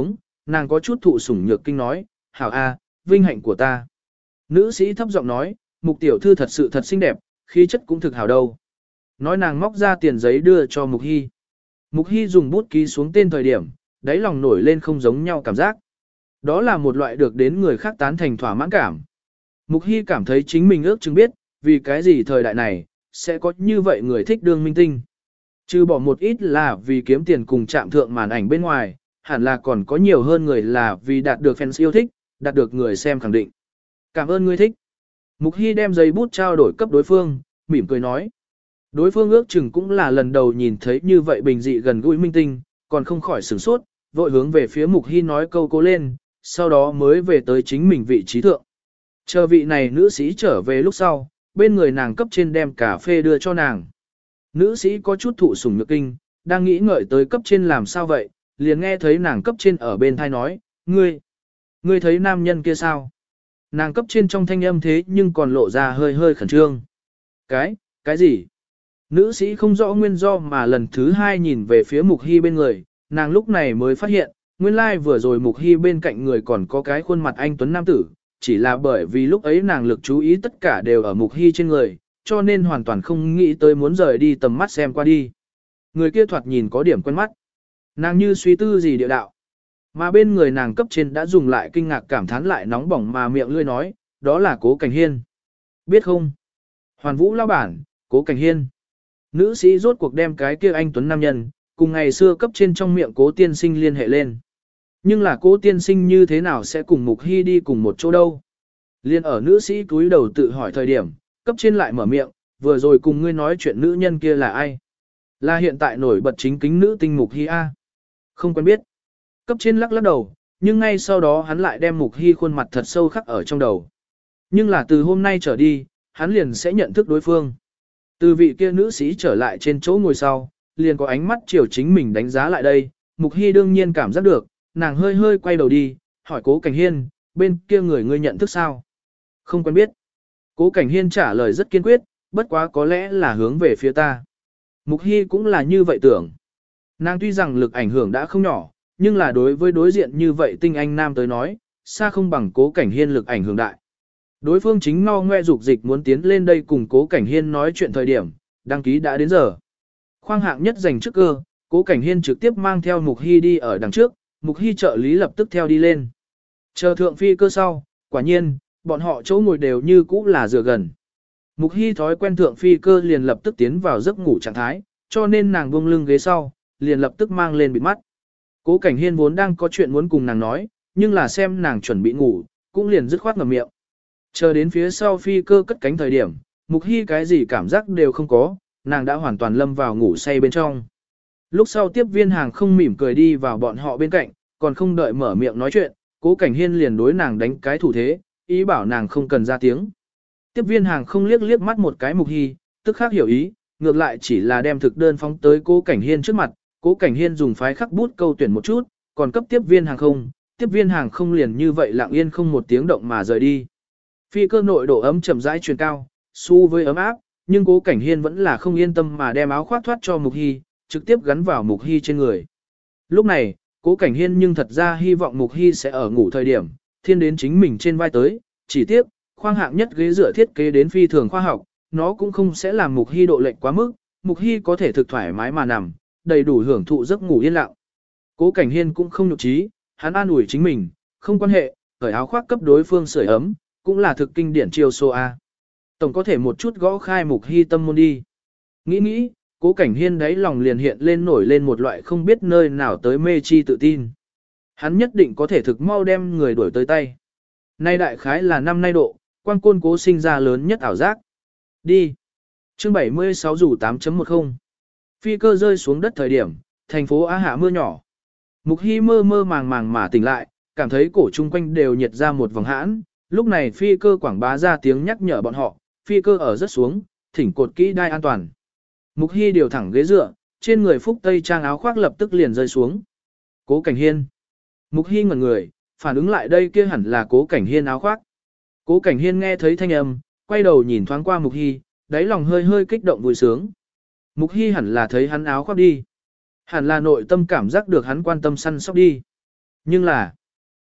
nàng có chút thụ sủng nhược kinh nói, hảo a, vinh hạnh của ta. Nữ sĩ thấp giọng nói, Mục tiểu thư thật sự thật xinh đẹp, khí chất cũng thực hảo đâu. Nói nàng móc ra tiền giấy đưa cho Mục Hy. Mục Hy dùng bút ký xuống tên thời điểm, đáy lòng nổi lên không giống nhau cảm giác. Đó là một loại được đến người khác tán thành thỏa mãn cảm. Mục Hy cảm thấy chính mình ước chừng biết, vì cái gì thời đại này, sẽ có như vậy người thích đương minh tinh. Trừ bỏ một ít là vì kiếm tiền cùng chạm thượng màn ảnh bên ngoài, hẳn là còn có nhiều hơn người là vì đạt được fans yêu thích, đạt được người xem khẳng định. Cảm ơn ngươi thích. Mục Hy đem giấy bút trao đổi cấp đối phương, mỉm cười nói. Đối phương ước chừng cũng là lần đầu nhìn thấy như vậy bình dị gần gũi minh tinh, còn không khỏi sửng sốt, vội hướng về phía Mục Hy nói câu cố lên, sau đó mới về tới chính mình vị trí thượng. Chờ vị này nữ sĩ trở về lúc sau, bên người nàng cấp trên đem cà phê đưa cho nàng. Nữ sĩ có chút thụ sủng nhược kinh, đang nghĩ ngợi tới cấp trên làm sao vậy, liền nghe thấy nàng cấp trên ở bên thai nói, ngươi, ngươi thấy nam nhân kia sao? Nàng cấp trên trong thanh âm thế nhưng còn lộ ra hơi hơi khẩn trương. Cái, cái gì? Nữ sĩ không rõ nguyên do mà lần thứ hai nhìn về phía Mục Hy bên người, nàng lúc này mới phát hiện, nguyên lai like vừa rồi Mục Hy bên cạnh người còn có cái khuôn mặt anh tuấn nam tử, chỉ là bởi vì lúc ấy nàng lực chú ý tất cả đều ở Mục Hy trên người, cho nên hoàn toàn không nghĩ tới muốn rời đi tầm mắt xem qua đi. Người kia thoạt nhìn có điểm quen mắt. Nàng như suy tư gì địa đạo. Mà bên người nàng cấp trên đã dùng lại kinh ngạc cảm thán lại nóng bỏng mà miệng lươi nói, đó là Cố Cảnh Hiên. Biết không? Hoàn Vũ lao bản, Cố Cảnh Hiên. Nữ sĩ rốt cuộc đem cái kia anh tuấn nam nhân, cùng ngày xưa cấp trên trong miệng Cố tiên sinh liên hệ lên. Nhưng là Cố tiên sinh như thế nào sẽ cùng Mục Hy đi cùng một chỗ đâu? Liên ở nữ sĩ cúi đầu tự hỏi thời điểm, cấp trên lại mở miệng, vừa rồi cùng ngươi nói chuyện nữ nhân kia là ai? Là hiện tại nổi bật chính kính nữ tinh Mục Hy A. Không quen biết. Cấp trên lắc lắc đầu, nhưng ngay sau đó hắn lại đem Mục Hy khuôn mặt thật sâu khắc ở trong đầu. Nhưng là từ hôm nay trở đi, hắn liền sẽ nhận thức đối phương. Từ vị kia nữ sĩ trở lại trên chỗ ngồi sau, liền có ánh mắt chiều chính mình đánh giá lại đây, Mục Hy đương nhiên cảm giác được, nàng hơi hơi quay đầu đi, hỏi Cố Cảnh Hiên, bên kia người ngươi nhận thức sao? Không quen biết. Cố Cảnh Hiên trả lời rất kiên quyết, bất quá có lẽ là hướng về phía ta. Mục Hy cũng là như vậy tưởng. Nàng tuy rằng lực ảnh hưởng đã không nhỏ, nhưng là đối với đối diện như vậy tinh anh nam tới nói, xa không bằng Cố Cảnh Hiên lực ảnh hưởng đại. Đối phương chính no ngoe dục dịch muốn tiến lên đây cùng Cố Cảnh Hiên nói chuyện thời điểm, đăng ký đã đến giờ. Khoang hạng nhất giành trước cơ, Cố Cảnh Hiên trực tiếp mang theo Mục Hy đi ở đằng trước, Mục Hy trợ lý lập tức theo đi lên. Chờ thượng phi cơ sau, quả nhiên, bọn họ chỗ ngồi đều như cũ là dựa gần. Mục Hy thói quen thượng phi cơ liền lập tức tiến vào giấc ngủ trạng thái, cho nên nàng buông lưng ghế sau, liền lập tức mang lên bịt mắt. Cố Cảnh Hiên vốn đang có chuyện muốn cùng nàng nói, nhưng là xem nàng chuẩn bị ngủ, cũng liền dứt khoát ngậm miệng. Chờ đến phía sau phi cơ cất cánh thời điểm, Mục Hy cái gì cảm giác đều không có, nàng đã hoàn toàn lâm vào ngủ say bên trong. Lúc sau tiếp viên hàng không mỉm cười đi vào bọn họ bên cạnh, còn không đợi mở miệng nói chuyện, Cố Cảnh Hiên liền đối nàng đánh cái thủ thế, ý bảo nàng không cần ra tiếng. Tiếp viên hàng không liếc liếc mắt một cái Mục Hy, tức khắc hiểu ý, ngược lại chỉ là đem thực đơn phóng tới Cố Cảnh Hiên trước mặt, Cố Cảnh Hiên dùng phái khắc bút câu tuyển một chút, còn cấp tiếp viên hàng không, tiếp viên hàng không liền như vậy lặng yên không một tiếng động mà rời đi. Phi cơ nội độ ấm chậm rãi truyền cao, xu với ấm áp, nhưng Cố Cảnh Hiên vẫn là không yên tâm mà đem áo khoác thoát cho Mục Hy, trực tiếp gắn vào Mục Hy trên người. Lúc này, Cố Cảnh Hiên nhưng thật ra hy vọng Mục Hy sẽ ở ngủ thời điểm, thiên đến chính mình trên vai tới, chỉ tiếc, khoang hạng nhất ghế dựa thiết kế đến phi thường khoa học, nó cũng không sẽ làm Mục Hy độ lệch quá mức, Mục Hy có thể thực thoải mái mà nằm, đầy đủ hưởng thụ giấc ngủ yên lặng. Cố Cảnh Hiên cũng không nhục trí, hắn an ủi chính mình, không quan hệ, cởi áo khoác cấp đối phương sưởi ấm, cũng là thực kinh điển chiêu số A. Tổng có thể một chút gõ khai Mục Hy tâm môn đi. Nghĩ nghĩ, Cố Cảnh Hiên đáy lòng liền hiện lên nổi lên một loại không biết nơi nào tới mê chi tự tin. Hắn nhất định có thể thực mau đem người đuổi tới tay. Nay đại khái là năm nay độ, quan côn Cố sinh ra lớn nhất ảo giác. Đi. Chương bảy mươi sáu rủ tám chấm mười. Phi cơ rơi xuống đất thời điểm, thành phố Á hạ mưa nhỏ. Mục Hy mơ mơ màng màng mà tỉnh lại, cảm thấy cổ chung quanh đều nhiệt ra một vòng hãn. Lúc này phi cơ quảng bá ra tiếng nhắc nhở bọn họ, phi cơ ở rất xuống, thỉnh cột kỹ đai an toàn. Mục Hy điều thẳng ghế dựa, trên người phúc tây trang áo khoác lập tức liền rơi xuống. Cố Cảnh Hiên. Mục Hy ngẩn người, phản ứng lại đây kia hẳn là Cố Cảnh Hiên áo khoác. Cố Cảnh Hiên nghe thấy thanh âm, quay đầu nhìn thoáng qua Mục Hy, đáy lòng hơi hơi kích động vui sướng. Mục Hy hẳn là thấy hắn áo khoác đi. Hẳn là nội tâm cảm giác được hắn quan tâm săn sóc đi. Nhưng là,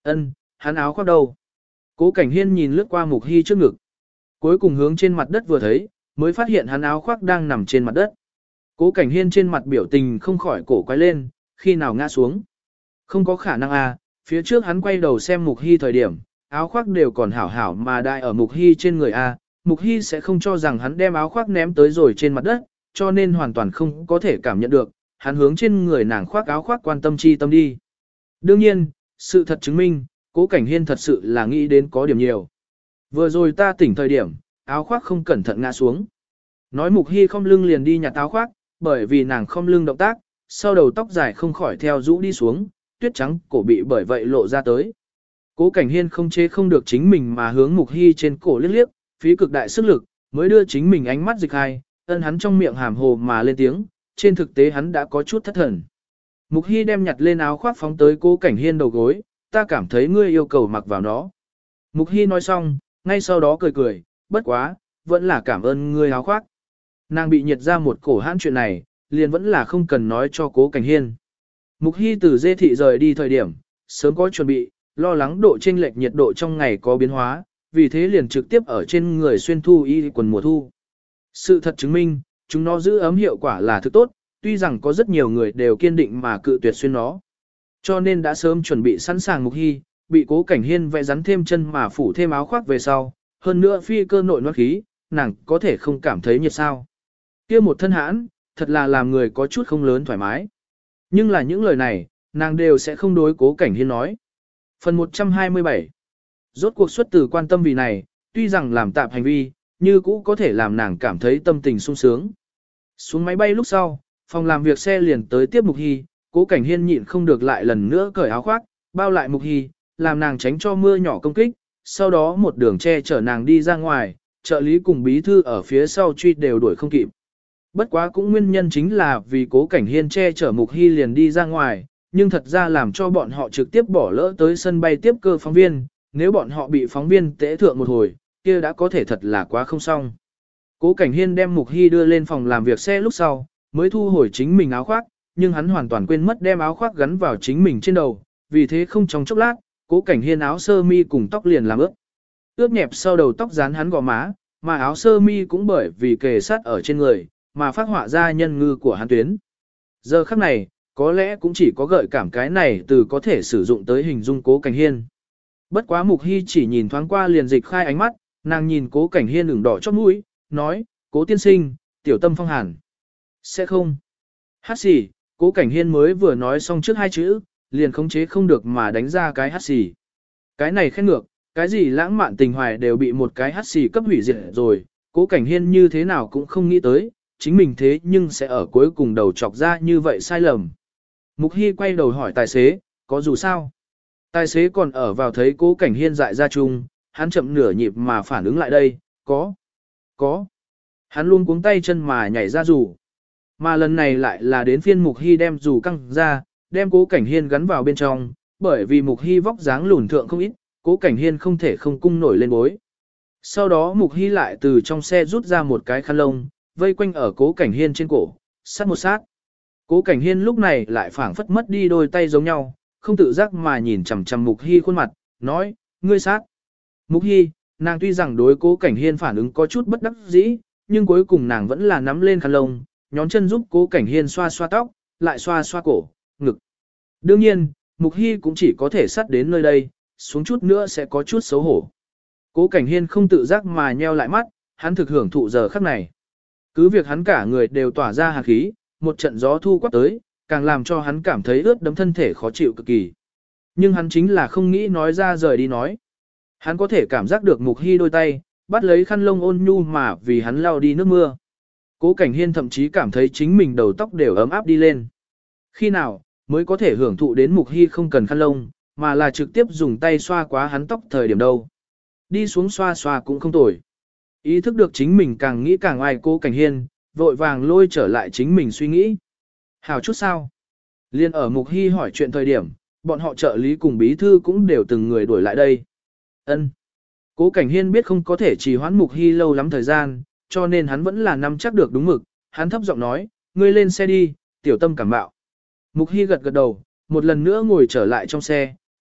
Ân, hắn áo khoác đâu? Cố Cảnh Hiên nhìn lướt qua Mục Hy trước ngực. Cuối cùng hướng trên mặt đất vừa thấy, mới phát hiện hắn áo khoác đang nằm trên mặt đất. Cố Cảnh Hiên trên mặt biểu tình không khỏi cổ quay lên, khi nào ngã xuống. Không có khả năng à, phía trước hắn quay đầu xem Mục Hy thời điểm, áo khoác đều còn hảo hảo mà đại ở Mục Hy trên người à, Mục Hy sẽ không cho rằng hắn đem áo khoác ném tới rồi trên mặt đất, cho nên hoàn toàn không có thể cảm nhận được, hắn hướng trên người nàng khoác áo khoác quan tâm chi tâm đi. Đương nhiên, sự thật chứng minh, Cố Cảnh Hiên thật sự là nghĩ đến có điểm nhiều. Vừa rồi ta tỉnh thời điểm, áo khoác không cẩn thận ngã xuống. Nói Mục Hy không lưng liền đi nhặt áo khoác, bởi vì nàng không lưng động tác, sau đầu tóc dài không khỏi theo rũ đi xuống, tuyết trắng cổ bị bởi vậy lộ ra tới. Cố Cảnh Hiên không chế không được chính mình mà hướng Mục Hy trên cổ liếc liếc, phí cực đại sức lực, mới đưa chính mình ánh mắt dịch hai, ân hắn trong miệng hàm hồ mà lên tiếng, trên thực tế hắn đã có chút thất thần. Mục Hy đem nhặt lên áo khoác phóng tới Cố Cảnh Hiên đầu gối, ta cảm thấy ngươi yêu cầu mặc vào nó. Mục Hy nói xong, ngay sau đó cười cười, bất quá, vẫn là cảm ơn ngươi áo khoác. Nàng bị nhiệt ra một cổ hãn chuyện này, liền vẫn là không cần nói cho Cố Cảnh Hiên. Mục Hy từ dê thị rời đi thời điểm, sớm có chuẩn bị, lo lắng độ chênh lệch nhiệt độ trong ngày có biến hóa, vì thế liền trực tiếp ở trên người xuyên thu y quần mùa thu. Sự thật chứng minh, chúng nó giữ ấm hiệu quả là thứ tốt, tuy rằng có rất nhiều người đều kiên định mà cự tuyệt xuyên nó. Cho nên đã sớm chuẩn bị sẵn sàng Mục Hy, bị Cố Cảnh Hiên vẽ rắn thêm chân mà phủ thêm áo khoác về sau, hơn nữa phi cơ nội noát khí, nàng có thể không cảm thấy nhiệt sao. Kia một thân hãn, thật là làm người có chút không lớn thoải mái. Nhưng là những lời này, nàng đều sẽ không đối Cố Cảnh Hiên nói. Phần một trăm hai mươi bảy. Rốt cuộc xuất từ quan tâm vì này, tuy rằng làm tạp hành vi, như cũ có thể làm nàng cảm thấy tâm tình sung sướng. Xuống máy bay lúc sau, phòng làm việc xe liền tới tiếp Mục Hy, Cố Cảnh Hiên nhịn không được lại lần nữa cởi áo khoác, bao lại Mục Hy, làm nàng tránh cho mưa nhỏ công kích, sau đó một đường che chở nàng đi ra ngoài, trợ lý cùng bí thư ở phía sau truy đều đuổi không kịp. Bất quá cũng nguyên nhân chính là vì Cố Cảnh Hiên che chở Mục Hy liền đi ra ngoài, nhưng thật ra làm cho bọn họ trực tiếp bỏ lỡ tới sân bay tiếp cơ phóng viên, nếu bọn họ bị phóng viên tễ thượng một hồi, kia đã có thể thật là quá không xong. Cố Cảnh Hiên đem Mục Hy đưa lên phòng làm việc xe lúc sau, mới thu hồi chính mình áo khoác, nhưng hắn hoàn toàn quên mất đem áo khoác gắn vào chính mình trên đầu, vì thế không trong chốc lát, Cố Cảnh Hiên áo sơ mi cùng tóc liền làm ướt. Ướt nhẹp sau đầu tóc dán hắn gò má, mà áo sơ mi cũng bởi vì kề sát ở trên người, mà phát họa ra nhân ngư của hắn tuyến. Giờ khắc này, có lẽ cũng chỉ có gợi cảm cái này từ có thể sử dụng tới hình dung Cố Cảnh Hiên. Bất quá Mục Hy chỉ nhìn thoáng qua liền dịch khai ánh mắt, nàng nhìn Cố Cảnh Hiên ửng đỏ chót mũi, nói, Cố tiên sinh, tiểu tâm phong hàn. Sẽ không. Hát xì, Cố Cảnh Hiên mới vừa nói xong trước hai chữ, liền khống chế không được mà đánh ra cái hát xì. Cái này khen ngược, cái gì lãng mạn tình hoài đều bị một cái hát xì cấp hủy diệt rồi, Cố Cảnh Hiên như thế nào cũng không nghĩ tới, chính mình thế nhưng sẽ ở cuối cùng đầu chọc ra như vậy sai lầm. Mục Hy quay đầu hỏi tài xế, có dù sao? Tài xế còn ở vào thấy Cố Cảnh Hiên dại ra chung, hắn chậm nửa nhịp mà phản ứng lại đây, có, có. Hắn luôn cuống tay chân mà nhảy ra dù. Mà lần này lại là đến phiên Mục Hy đem dù căng ra, đem Cố Cảnh Hiên gắn vào bên trong, bởi vì Mục Hy vóc dáng lùn thượng không ít, Cố Cảnh Hiên không thể không cung nổi lên bối. Sau đó Mục Hy lại từ trong xe rút ra một cái khăn lông, vây quanh ở Cố Cảnh Hiên trên cổ, sát một sát. Cố Cảnh Hiên lúc này lại phảng phất mất đi đôi tay giống nhau, không tự giác mà nhìn chằm chằm Mục Hy khuôn mặt, nói, ngươi sát. Mục Hy, nàng tuy rằng đối Cố Cảnh Hiên phản ứng có chút bất đắc dĩ, nhưng cuối cùng nàng vẫn là nắm lên khăn lông, nhón chân giúp Cố Cảnh Hiên xoa xoa tóc, lại xoa xoa cổ, ngực. Đương nhiên, Mục Hy cũng chỉ có thể sát đến nơi đây, xuống chút nữa sẽ có chút xấu hổ. Cố Cảnh Hiên không tự giác mà nheo lại mắt, hắn thực hưởng thụ giờ khắc này. Cứ việc hắn cả người đều tỏa ra hàn khí, một trận gió thu quát tới, càng làm cho hắn cảm thấy ướt đẫm thân thể khó chịu cực kỳ. Nhưng hắn chính là không nghĩ nói ra rời đi nói. Hắn có thể cảm giác được Mục Hy đôi tay, bắt lấy khăn lông ôn nhu mà vì hắn lau đi nước mưa. Cố Cảnh Hiên thậm chí cảm thấy chính mình đầu tóc đều ấm áp đi lên. Khi nào, mới có thể hưởng thụ đến Mục Hy không cần khăn lông, mà là trực tiếp dùng tay xoa quá hắn tóc thời điểm đâu. Đi xuống xoa xoa cũng không tồi. Ý thức được chính mình càng nghĩ càng ai Cố Cảnh Hiên, vội vàng lôi trở lại chính mình suy nghĩ. Hào chút sao? Liên ở Mục Hy hỏi chuyện thời điểm, bọn họ trợ lý cùng bí thư cũng đều từng người đuổi lại đây. Ân. Cố Cảnh Hiên biết không có thể trì hoãn Mục Hy lâu lắm thời gian, cho nên hắn vẫn là nắm chắc được đúng mực, hắn thấp giọng nói, ngươi lên xe đi, tiểu tâm cảm bạo. Mục Hy gật gật đầu, một lần nữa ngồi trở lại trong xe,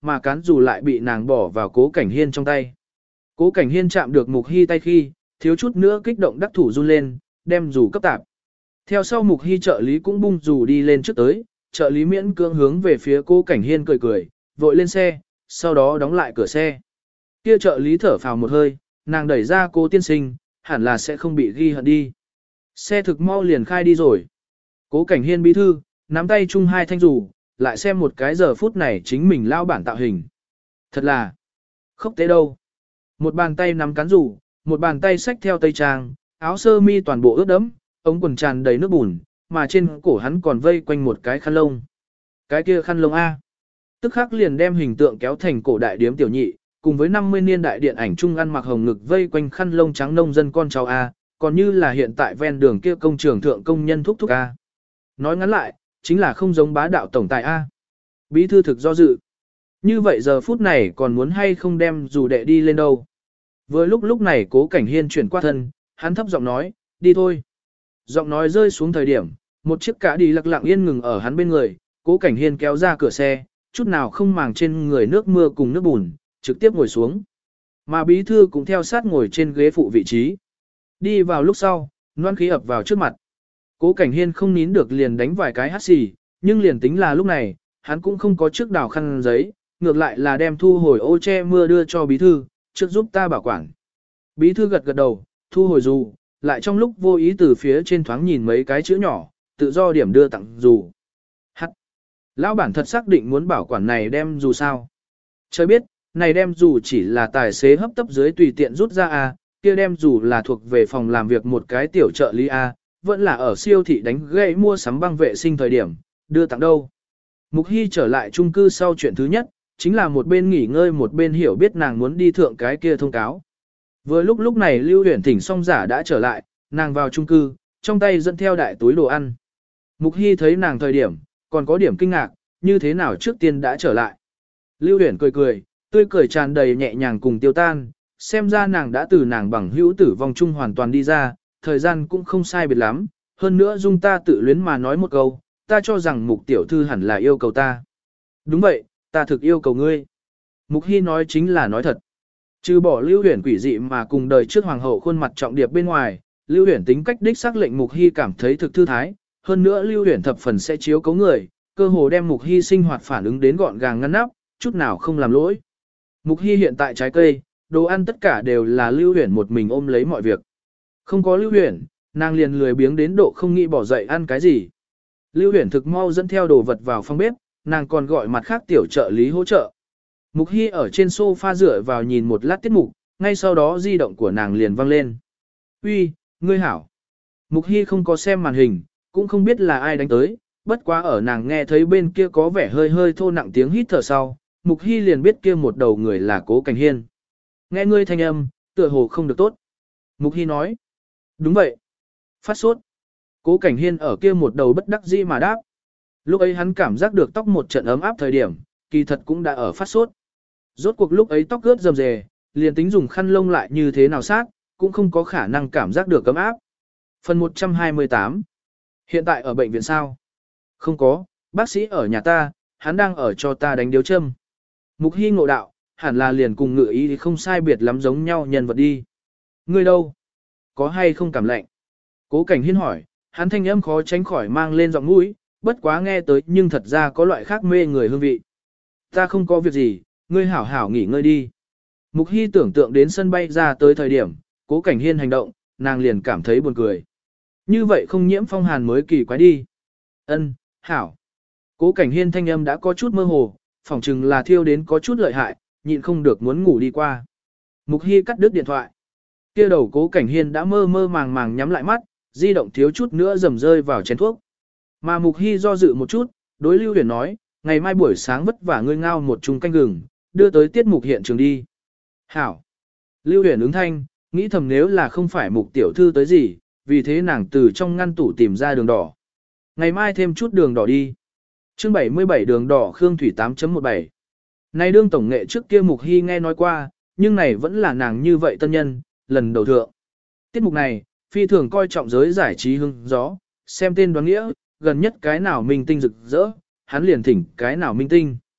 mà cán dù lại bị nàng bỏ vào Cố Cảnh Hiên trong tay. Cố Cảnh Hiên chạm được Mục Hy tay khi, thiếu chút nữa kích động đắc thủ run lên, đem dù cấp tạp. Theo sau Mục Hy trợ lý cũng bung dù đi lên trước tới, trợ lý miễn cưỡng hướng về phía Cố Cảnh Hiên cười cười, vội lên xe, sau đó đóng lại cửa xe. Kia trợ lý thở phào một hơi, nàng đẩy ra Cố tiên sinh, hẳn là sẽ không bị ghi hận đi. Xe thực mau liền khai đi rồi. Cố Cảnh Hiên bí thư, nắm tay chung hai thanh dù, lại xem một cái giờ phút này chính mình lao bản tạo hình. Thật là khốc tế đâu. Một bàn tay nắm cán dù, một bàn tay xách theo tây trang, áo sơ mi toàn bộ ướt đẫm, ống quần tràn đầy nước bùn, mà trên cổ hắn còn vây quanh một cái khăn lông. Cái kia khăn lông A. Tức khắc liền đem hình tượng kéo thành cổ đại điếm tiểu nhị, cùng với năm mươi niên đại điện ảnh trung ăn mặc hồng ngực vây quanh khăn lông trắng nông dân con cháu A, còn như là hiện tại ven đường kia công trường thượng công nhân thúc thúc A. Nói ngắn lại, chính là không giống bá đạo tổng tài A. Bí thư thực do dự. Như vậy giờ phút này còn muốn hay không đem dù đệ đi lên đâu. Vừa lúc lúc này Cố Cảnh Hiên chuyển qua thân, hắn thấp giọng nói, đi thôi. Giọng nói rơi xuống thời điểm, một chiếc cả đi lặng lặng yên ngừng ở hắn bên người, Cố Cảnh Hiên kéo ra cửa xe, chút nào không màng trên người nước mưa cùng nước bùn, trực tiếp ngồi xuống. Mà bí thư cũng theo sát ngồi trên ghế phụ vị trí. Đi vào lúc sau, loan khí ập vào trước mặt. Cố Cảnh Hiên không nín được liền đánh vài cái hắt xì, nhưng liền tính là lúc này, hắn cũng không có trước đào khăn giấy, ngược lại là đem thu hồi ô che mưa đưa cho bí thư, trước giúp ta bảo quản. Bí thư gật gật đầu, thu hồi dù, lại trong lúc vô ý từ phía trên thoáng nhìn mấy cái chữ nhỏ, tự do điểm đưa tặng dù. Hắt. Lão bản thật xác định muốn bảo quản này đem dù sao. Trời biết, này đem dù chỉ là tài xế hấp tấp dưới tùy tiện rút ra A, kia đem dù là thuộc về phòng làm việc một cái tiểu trợ lý A, vẫn là ở siêu thị đánh gãy mua sắm băng vệ sinh thời điểm, đưa tặng đâu. Mục Hy trở lại chung cư sau chuyện thứ nhất, chính là một bên nghỉ ngơi một bên hiểu biết nàng muốn đi thượng cái kia thông cáo. Vừa lúc lúc này Lưu Huyền Thỉnh song giả đã trở lại, nàng vào chung cư, trong tay dẫn theo đại túi đồ ăn. Mục Hy thấy nàng thời điểm, còn có điểm kinh ngạc, như thế nào trước tiên đã trở lại. Lưu Huyền cười cười, tươi cười tràn đầy nhẹ nhàng cùng tiêu tan, xem ra nàng đã từ nàng bằng hữu tử vong chung hoàn toàn đi ra, thời gian cũng không sai biệt lắm, hơn nữa dung ta tự luyến mà nói một câu, ta cho rằng Mục tiểu thư hẳn là yêu cầu ta. Đúng vậy, ta thực yêu cầu ngươi. Mục Hy nói chính là nói thật. Trừ bỏ Lưu Huyền quỷ dị mà cùng đời trước hoàng hậu khuôn mặt trọng điệp bên ngoài, Lưu Huyền tính cách đích xác lệnh Mục Hy cảm thấy thực thư thái, hơn nữa Lưu Huyền thập phần sẽ chiếu cấu người, cơ hồ đem Mục Hy sinh hoạt phản ứng đến gọn gàng ngăn nắp, chút nào không làm lỗi. Mục Hy hiện tại trái cây, đồ ăn tất cả đều là Lưu Huyền một mình ôm lấy mọi việc. Không có Lưu Huyền, nàng liền lười biếng đến độ không nghĩ bỏ dậy ăn cái gì. Lưu Huyền thực mau dẫn theo đồ vật vào phòng bếp, nàng còn gọi mặt khác tiểu trợ lý hỗ trợ. Mục Hy ở trên sofa dựa vào nhìn một lát tiết mục, ngay sau đó di động của nàng liền vang lên. Uy, ngươi hảo. Mục Hy không có xem màn hình, cũng không biết là ai đánh tới, bất quá ở nàng nghe thấy bên kia có vẻ hơi hơi thô nặng tiếng hít thở sau, Mục Hy liền biết kia một đầu người là Cố Cảnh Hiên. Nghe ngươi thanh âm, tựa hồ không được tốt. Mục Hy nói. Đúng vậy. Phát sốt. Cố Cảnh Hiên ở kia một đầu bất đắc dĩ mà đáp. Lúc ấy hắn cảm giác được tóc một trận ấm áp thời điểm, kỳ thật cũng đã ở phát sốt. Rốt cuộc lúc ấy tóc ướt rầm rề, liền tính dùng khăn lông lại như thế nào sát, cũng không có khả năng cảm giác được ấm áp. Phần một trăm hai mươi tám. Hiện tại ở bệnh viện sao? Không có, bác sĩ ở nhà ta, hắn đang ở cho ta đánh điếu châm. Mục Hy ngộ đạo, hẳn là liền cùng ngự ý thì không sai biệt lắm giống nhau nhân vật đi. Ngươi đâu? Có hay không cảm lạnh? Cố Cảnh Hiên hỏi, hắn thanh âm khó tránh khỏi mang lên giọng mũi, bất quá nghe tới nhưng thật ra có loại khác mê người hương vị. Ta không có việc gì, ngươi hảo hảo nghỉ ngơi đi. Mục Hy tưởng tượng đến sân bay ra tới thời điểm, Cố Cảnh Hiên hành động, nàng liền cảm thấy buồn cười. Như vậy không nhiễm phong hàn mới kỳ quái đi. Ân, hảo. Cố Cảnh Hiên thanh âm đã có chút mơ hồ, phỏng chừng là thiêu đến có chút lợi hại, nhịn không được muốn ngủ đi qua. Mục Hy cắt đứt điện thoại. Kia đầu Cố Cảnh Hiên đã mơ mơ màng màng nhắm lại mắt, di động thiếu chút nữa dầm rơi vào chén thuốc. Mà Mục Hy do dự một chút, đối Lưu Huyền nói, ngày mai buổi sáng vất vả ngươi ngao một chung canh gừng, đưa tới tiết mục hiện trường đi. Hảo. Lưu Huyền ứng thanh, nghĩ thầm nếu là không phải Mục tiểu thư tới gì, vì thế nàng từ trong ngăn tủ tìm ra đường đỏ. Ngày mai thêm chút đường đỏ đi. Chương bảy mươi bảy đường đỏ Khương Thủy tám chấm mười bảy. Này đương tổng nghệ trước kia Mục Hy nghe nói qua, nhưng này vẫn là nàng như vậy tân nhân, lần đầu thượng. Tiết mục này, phi thường coi trọng giới giải trí hưng gió, xem tên đoán nghĩa, gần nhất cái nào minh tinh rực rỡ, hắn liền thỉnh cái nào minh tinh.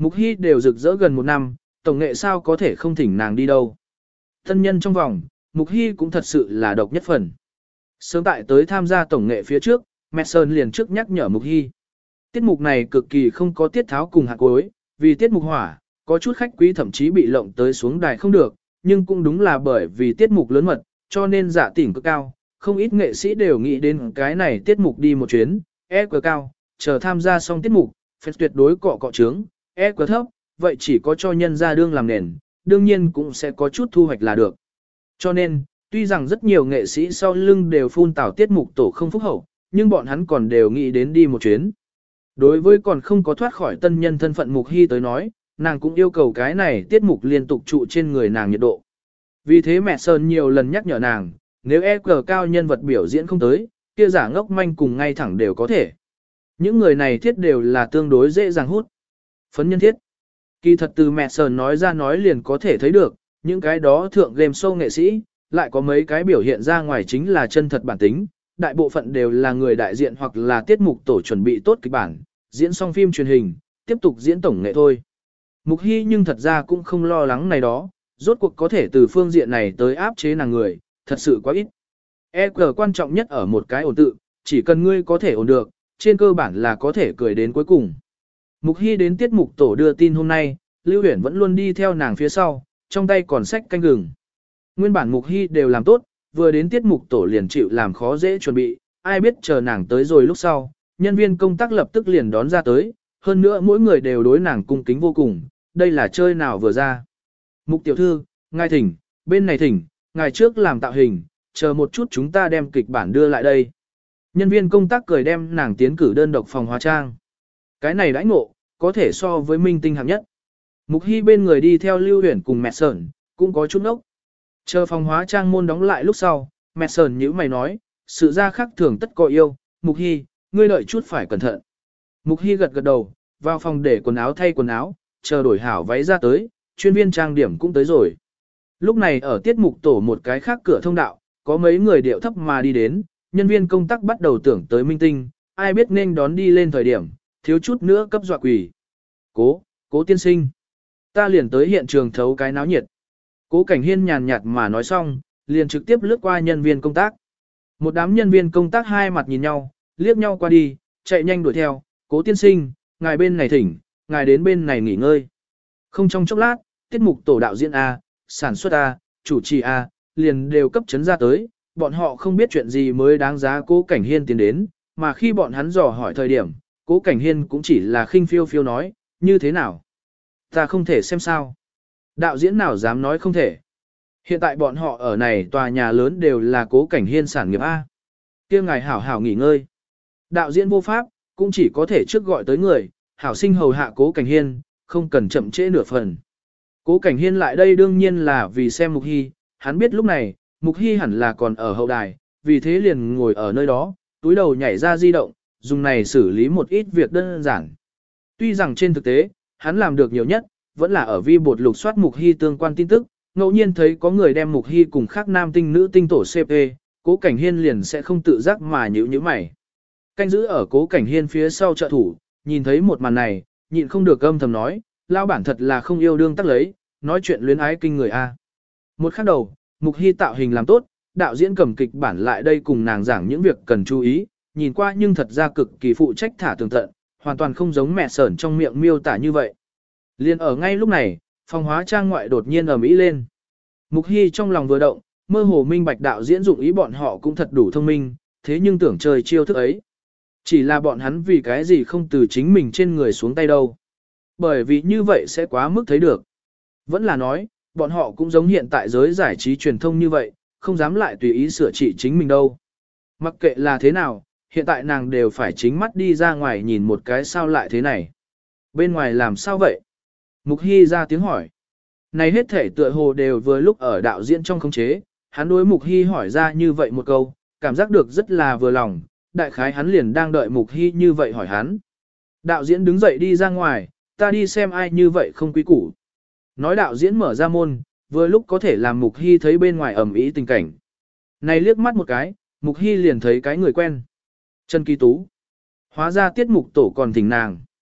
Mục Hy đều rực rỡ gần một năm, tổng nghệ sao có thể không thỉnh nàng đi đâu. Thân nhân trong vòng, Mục Hy cũng thật sự là độc nhất phần. Sớm tại tới tham gia tổng nghệ phía trước, Mẹ Sơn liền trước nhắc nhở Mục Hy. Tiết mục này cực kỳ không có tiết tháo cùng hạt cuối, vì tiết mục hỏa, có chút khách quý thậm chí bị lộng tới xuống đài không được, nhưng cũng đúng là bởi vì tiết mục lớn mật, cho nên giả tỉnh cực cao, không ít nghệ sĩ đều nghĩ đến cái này tiết mục đi một chuyến, e quá cao, chờ tham gia xong tiết mục, phải tuyệt đối cọ cọ trướng, e quá thấp, vậy chỉ có cho nhân ra đương làm nền, đương nhiên cũng sẽ có chút thu hoạch là được. Cho nên, tuy rằng rất nhiều nghệ sĩ sau lưng đều phun tảo tiết mục tổ không phúc hậu, nhưng bọn hắn còn đều nghĩ đến đi một chuyến. Đối với còn không có thoát khỏi tân nhân thân phận Mục Hy tới nói, nàng cũng yêu cầu cái này tiết mục liên tục trụ trên người nàng nhiệt độ. Vì thế mẹ Sơn nhiều lần nhắc nhở nàng, nếu e quy cao nhân vật biểu diễn không tới, kia giả ngốc manh cùng ngay thẳng đều có thể. Những người này thiết đều là tương đối dễ dàng hút. Phấn nhân thiết. Kỳ thật từ mẹ Sơn nói ra nói liền có thể thấy được, những cái đó thượng game show nghệ sĩ, lại có mấy cái biểu hiện ra ngoài chính là chân thật bản tính, đại bộ phận đều là người đại diện hoặc là tiết mục tổ chuẩn bị tốt kịch bản, diễn xong phim truyền hình, tiếp tục diễn tổng nghệ thôi. Mục Hy nhưng thật ra cũng không lo lắng này đó, rốt cuộc có thể từ phương diện này tới áp chế nàng người, thật sự quá ít. e quy quan trọng nhất ở một cái ổn tự, chỉ cần ngươi có thể ổn được, trên cơ bản là có thể cười đến cuối cùng. Mục Hy đến tiết mục tổ đưa tin hôm nay, Lưu Huyển vẫn luôn đi theo nàng phía sau, trong tay còn sách canh gừng. Nguyên bản Mục Hy đều làm tốt, vừa đến tiết mục tổ liền chịu làm khó dễ chuẩn bị, ai biết chờ nàng tới rồi lúc sau, nhân viên công tác lập tức liền đón ra tới, hơn nữa mỗi người đều đối nàng cung kính vô cùng, đây là chơi nào vừa ra. Mục tiểu thư, ngài thỉnh, bên này thỉnh, ngài trước làm tạo hình, chờ một chút chúng ta đem kịch bản đưa lại đây. Nhân viên công tác cười đem nàng tiến cử đơn độc phòng hóa trang. Cái này đãi ngộ, có thể so với minh tinh hạng nhất. Mục Hy bên người đi theo Lưu Huyển cùng mẹ Sởn, cũng có chút ốc. Chờ phòng hóa trang môn đóng lại lúc sau, mẹ Sởn nhíu mày nói, sự ra khác thường tất có yêu, Mục Hy, ngươi đợi chút phải cẩn thận. Mục Hy gật gật đầu, vào phòng để quần áo thay quần áo, chờ đổi hảo váy ra tới, chuyên viên trang điểm cũng tới rồi. Lúc này ở tiết mục tổ một cái khác cửa thông đạo, có mấy người điệu thấp mà đi đến, nhân viên công tác bắt đầu tưởng tới minh tinh, ai biết nên đón đi lên thời điểm, thiếu chút nữa cấp dọa quỷ. Cố, cố tiên sinh. Ta liền tới hiện trường thấu cái náo nhiệt. Cố Cảnh Hiên nhàn nhạt mà nói xong, liền trực tiếp lướt qua nhân viên công tác. Một đám nhân viên công tác hai mặt nhìn nhau, liếc nhau qua đi, chạy nhanh đuổi theo, cố tiên sinh, ngài bên này thỉnh, ngài đến bên này nghỉ ngơi. Không trong chốc lát, tiết mục tổ đạo diễn A, sản xuất A, chủ trì A, liền đều cấp chấn ra tới, bọn họ không biết chuyện gì mới đáng giá cố Cảnh Hiên tiến đến, mà khi bọn hắn dò hỏi thời điểm, cố Cảnh Hiên cũng chỉ là khinh phiêu phiêu nói, như thế nào? Ta không thể xem sao. Đạo diễn nào dám nói không thể. Hiện tại bọn họ ở này tòa nhà lớn đều là cố Cảnh Hiên sản nghiệp A. Kia ngài hảo hảo nghỉ ngơi. Đạo diễn vô pháp, cũng chỉ có thể trước gọi tới người, hảo sinh hầu hạ cố Cảnh Hiên, không cần chậm trễ nửa phần. Cố Cảnh Hiên lại đây đương nhiên là vì xem Mục Hy, hắn biết lúc này, Mục Hy hẳn là còn ở hậu đài, vì thế liền ngồi ở nơi đó, túi đầu nhảy ra di động, dùng này xử lý một ít việc đơn giản. Tuy rằng trên thực tế, hắn làm được nhiều nhất, vẫn là ở vi bột lục soát Mục Hy tương quan tin tức, ngẫu nhiên thấy có người đem Mục Hy cùng khác nam tinh nữ tinh tổ xê pê, Cố Cảnh Hiên liền sẽ không tự giác mà nhíu nhíu mày. Canh giữ ở Cố Cảnh Hiên phía sau trợ thủ, nhìn thấy một màn này, nhịn không được âm thầm nói, lao bản thật là không yêu đương tắc lấy, nói chuyện luyến ái kinh người a. Một khắc đầu, Mục Hy tạo hình làm tốt, đạo diễn cầm kịch bản lại đây cùng nàng giảng những việc cần chú ý, nhìn qua nhưng thật ra cực kỳ phụ trách thả tường tận, hoàn toàn không giống mẹ Sởn trong miệng miêu tả như vậy. Liên ở ngay lúc này, phòng hóa trang ngoại đột nhiên ầm ĩ lên. Mục Hy trong lòng vừa động, mơ hồ minh bạch đạo diễn dụng ý bọn họ cũng thật đủ thông minh, thế nhưng tưởng trời chiêu thức ấy. Chỉ là bọn hắn vì cái gì không từ chính mình trên người xuống tay đâu. Bởi vì như vậy sẽ quá mức thấy được. Vẫn là nói, bọn họ cũng giống hiện tại giới giải trí truyền thông như vậy, không dám lại tùy ý sửa trị chính mình đâu. Mặc kệ là thế nào, hiện tại nàng đều phải chính mắt đi ra ngoài nhìn một cái sao lại thế này. Bên ngoài làm sao vậy? Mục Hy ra tiếng hỏi. Này hết thể tựa hồ đều vừa lúc ở đạo diễn trong khống chế, hắn đối Mục Hy hỏi ra như vậy một câu, cảm giác được rất là vừa lòng, đại khái hắn liền đang đợi Mục Hy như vậy hỏi hắn. Đạo diễn đứng dậy đi ra ngoài, ta đi xem ai như vậy không quý củ. Nói đạo diễn mở ra môn, vừa lúc có thể làm Mục Hy thấy bên ngoài ẩm ý tình cảnh. Này liếc mắt một cái, Mục Hy liền thấy cái người quen. Trần Kỳ Tú. Hóa ra tiết mục tổ còn thỉnh nàng.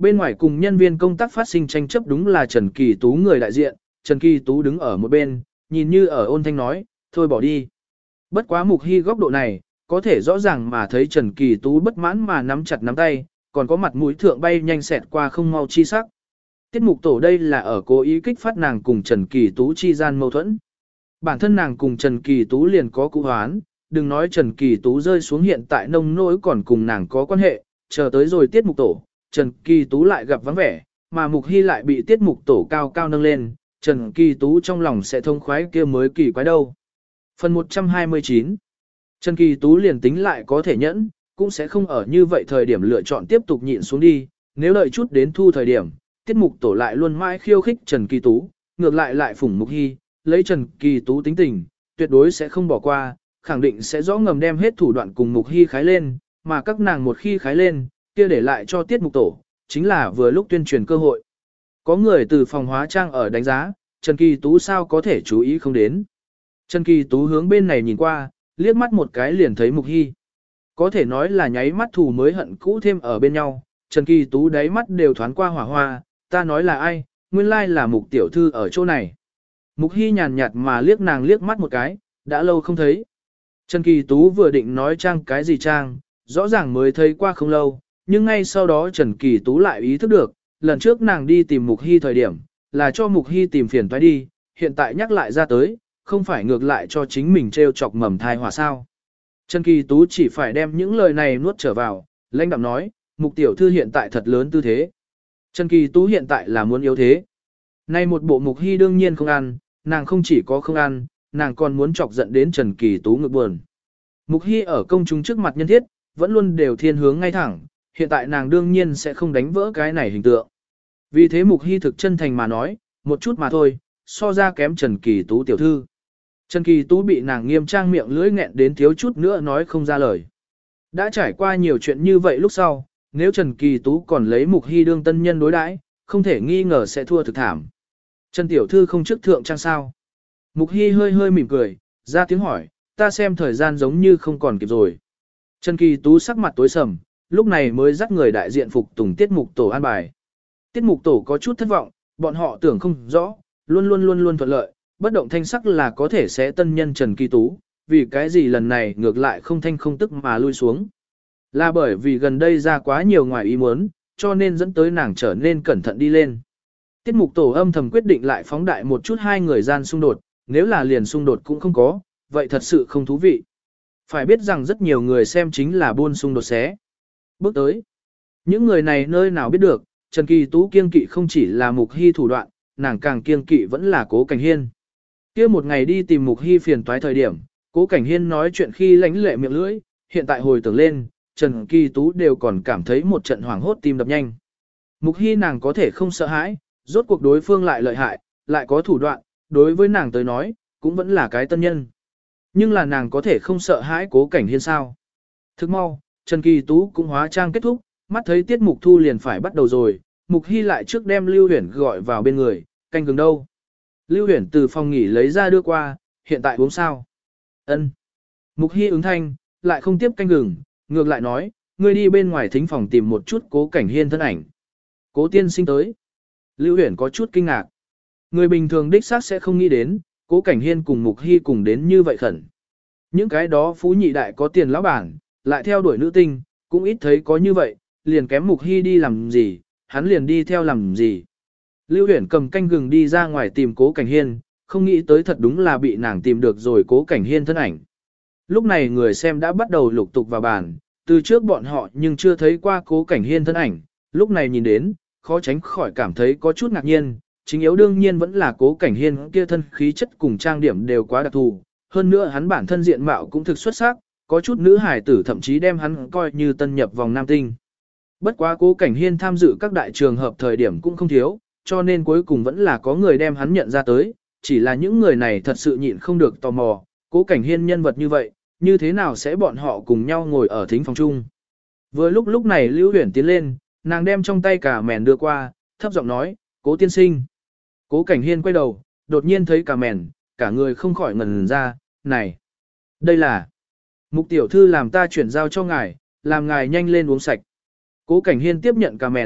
Bên ngoài cùng nhân viên công tác phát sinh tranh chấp đúng là Trần Kỳ Tú người đại diện, Trần Kỳ Tú đứng ở một bên, nhìn như ở ôn thanh nói, thôi bỏ đi. Bất quá Mục Hy góc độ này, có thể rõ ràng mà thấy Trần Kỳ Tú bất mãn mà nắm chặt nắm tay, còn có mặt mũi thượng bay nhanh xẹt qua không mau chi sắc. Tiết mục tổ đây là ở cố ý kích phát nàng cùng Trần Kỳ Tú chi gian mâu thuẫn. Bản thân nàng cùng Trần Kỳ Tú liền có cụ hoán, đừng nói Trần Kỳ Tú rơi xuống hiện tại nông nỗi còn cùng nàng có quan hệ, chờ tới rồi tiết mục tổ, Trần Kỳ Tú lại gặp vắng vẻ, mà Mục Hy lại bị tiết mục tổ cao cao nâng lên, Trần Kỳ Tú trong lòng sẽ thông khoái kia mới kỳ quái đâu. Phần một trăm hai mươi chín Trần Kỳ Tú liền tính lại có thể nhẫn, cũng sẽ không ở như vậy thời điểm lựa chọn tiếp tục nhịn xuống đi, nếu đợi chút đến thu thời điểm, tiết mục tổ lại luôn mãi khiêu khích Trần Kỳ Tú, ngược lại lại phủng Mục Hy, lấy Trần Kỳ Tú tính tình, tuyệt đối sẽ không bỏ qua, khẳng định sẽ rõ ngầm đem hết thủ đoạn cùng Mục Hy khái lên, mà các nàng một khi khái lên, kia để lại cho tiết mục tổ, chính là vừa lúc tuyên truyền cơ hội. Có người từ phòng hóa trang ở đánh giá, Trần Kỳ Tú sao có thể chú ý không đến. Trần Kỳ Tú hướng bên này nhìn qua, liếc mắt một cái liền thấy Mục Hy. Có thể nói là nháy mắt thù mới hận cũ thêm ở bên nhau, Trần Kỳ Tú đáy mắt đều thoáng qua hỏa hoa, ta nói là ai, nguyên lai là Mục tiểu thư ở chỗ này. Mục Hy nhàn nhạt mà liếc nàng liếc mắt một cái, đã lâu không thấy. Trần Kỳ Tú vừa định nói trang cái gì trang, rõ ràng mới thấy qua không lâu, nhưng ngay sau đó Trần Kỳ Tú lại ý thức được, lần trước nàng đi tìm Mục Hy thời điểm, là cho Mục Hy tìm phiền toái đi, hiện tại nhắc lại ra tới, không phải ngược lại cho chính mình treo chọc mầm thai hỏa sao. Trần Kỳ Tú chỉ phải đem những lời này nuốt trở vào, lãnh đạm nói, Mục tiểu thư hiện tại thật lớn tư thế. Trần Kỳ Tú hiện tại là muốn yếu thế. Nay một bộ Mục Hy đương nhiên không ăn, nàng không chỉ có không ăn, nàng còn muốn chọc giận đến Trần Kỳ Tú ngực buồn. Mục Hy ở công chúng trước mặt nhân thiết, vẫn luôn đều thiên hướng ngay thẳng, hiện tại nàng đương nhiên sẽ không đánh vỡ cái này hình tượng. Vì thế Mục Hy thực chân thành mà nói, một chút mà thôi, so ra kém Trần Kỳ Tú tiểu thư. Trần Kỳ Tú bị nàng nghiêm trang miệng lưỡi nghẹn đến thiếu chút nữa nói không ra lời. Đã trải qua nhiều chuyện như vậy lúc sau, nếu Trần Kỳ Tú còn lấy Mục Hy đương tân nhân đối đãi, không thể nghi ngờ sẽ thua thực thảm. Trần tiểu thư không trước thượng trang sao? Mục Hy hơi hơi mỉm cười, ra tiếng hỏi, ta xem thời gian giống như không còn kịp rồi. Trần Kỳ Tú sắc mặt tối sầm, lúc này mới dắt người đại diện phục tùng tiết mục tổ an bài. Tiết mục tổ có chút thất vọng, bọn họ tưởng không rõ, luôn luôn luôn luôn thuận lợi, bất động thanh sắc là có thể sẽ tân nhân Trần Kỳ Tú, vì cái gì lần này ngược lại không thanh không tức mà lui xuống. Là bởi vì gần đây ra quá nhiều ngoài ý muốn, cho nên dẫn tới nàng trở nên cẩn thận đi lên. Tiết mục tổ âm thầm quyết định lại phóng đại một chút hai người gian xung đột, nếu là liền xung đột cũng không có, vậy thật sự không thú vị. Phải biết rằng rất nhiều người xem chính là buôn xung đột xé. Bước tới, những người này nơi nào biết được, Trần Kỳ Tú kiêng kỵ không chỉ là Mục Hy thủ đoạn, nàng càng kiêng kỵ vẫn là Cố Cảnh Hiên. Kia một ngày đi tìm Mục Hy phiền toái thời điểm, Cố Cảnh Hiên nói chuyện khi lánh lệ miệng lưỡi, hiện tại hồi tưởng lên, Trần Kỳ Tú đều còn cảm thấy một trận hoảng hốt tim đập nhanh. Mục Hy nàng có thể không sợ hãi, rốt cuộc đối phương lại lợi hại, lại có thủ đoạn, đối với nàng tới nói, cũng vẫn là cái tân nhân. Nhưng là nàng có thể không sợ hãi Cố Cảnh Hiên sao. Thức mau, Trần Kỳ Tú cũng hóa trang kết thúc, mắt thấy tiết mục thu liền phải bắt đầu rồi, Mục Hy lại trước đem Lưu Huyển gọi vào bên người, canh gừng đâu. Lưu Huyển từ phòng nghỉ lấy ra đưa qua, hiện tại uống sao? Ân. Mục Hy ứng thanh, lại không tiếp canh gừng, ngược lại nói, ngươi đi bên ngoài thính phòng tìm một chút Cố Cảnh Hiên thân ảnh. Cố tiên sinh tới. Lưu Huyển có chút kinh ngạc. Người bình thường đích xác sẽ không nghĩ đến, Cố Cảnh Hiên cùng Mục Hy cùng đến như vậy khẩn. Những cái đó phú nhị đại có tiền lão bản, lại theo đuổi nữ tinh, cũng ít thấy có như vậy, liền kém Mục Hy đi làm gì, hắn liền đi theo làm gì. Lưu Huyển cầm canh gừng đi ra ngoài tìm Cố Cảnh Hiên, không nghĩ tới thật đúng là bị nàng tìm được rồi Cố Cảnh Hiên thân ảnh. Lúc này người xem đã bắt đầu lục tục vào bàn, từ trước bọn họ nhưng chưa thấy qua Cố Cảnh Hiên thân ảnh, lúc này nhìn đến, khó tránh khỏi cảm thấy có chút ngạc nhiên, chính yếu đương nhiên vẫn là Cố Cảnh Hiên kia thân khí chất cùng trang điểm đều quá đặc thù, hơn nữa hắn bản thân diện mạo cũng thực xuất sắc, có chút nữ hài tử thậm chí đem hắn coi như tân nhập vòng nam tinh. Bất quá Cố Cảnh Hiên tham dự các đại trường hợp thời điểm cũng không thiếu, cho nên cuối cùng vẫn là có người đem hắn nhận ra tới, chỉ là những người này thật sự nhịn không được tò mò, Cố Cảnh Hiên nhân vật như vậy, như thế nào sẽ bọn họ cùng nhau ngồi ở thính phòng chung. Vừa lúc lúc này Lưu Huyển tiến lên, nàng đem trong tay cả mèn đưa qua, thấp giọng nói, Cố tiên sinh. Cố Cảnh Hiên quay đầu, đột nhiên thấy cả mèn, cả người không khỏi ngẩn ra, này, đây là Mục tiểu thư làm ta chuyển giao cho ngài, làm ngài nhanh lên uống sạch. Cố Cảnh Hiên tiếp nhận cả mèn,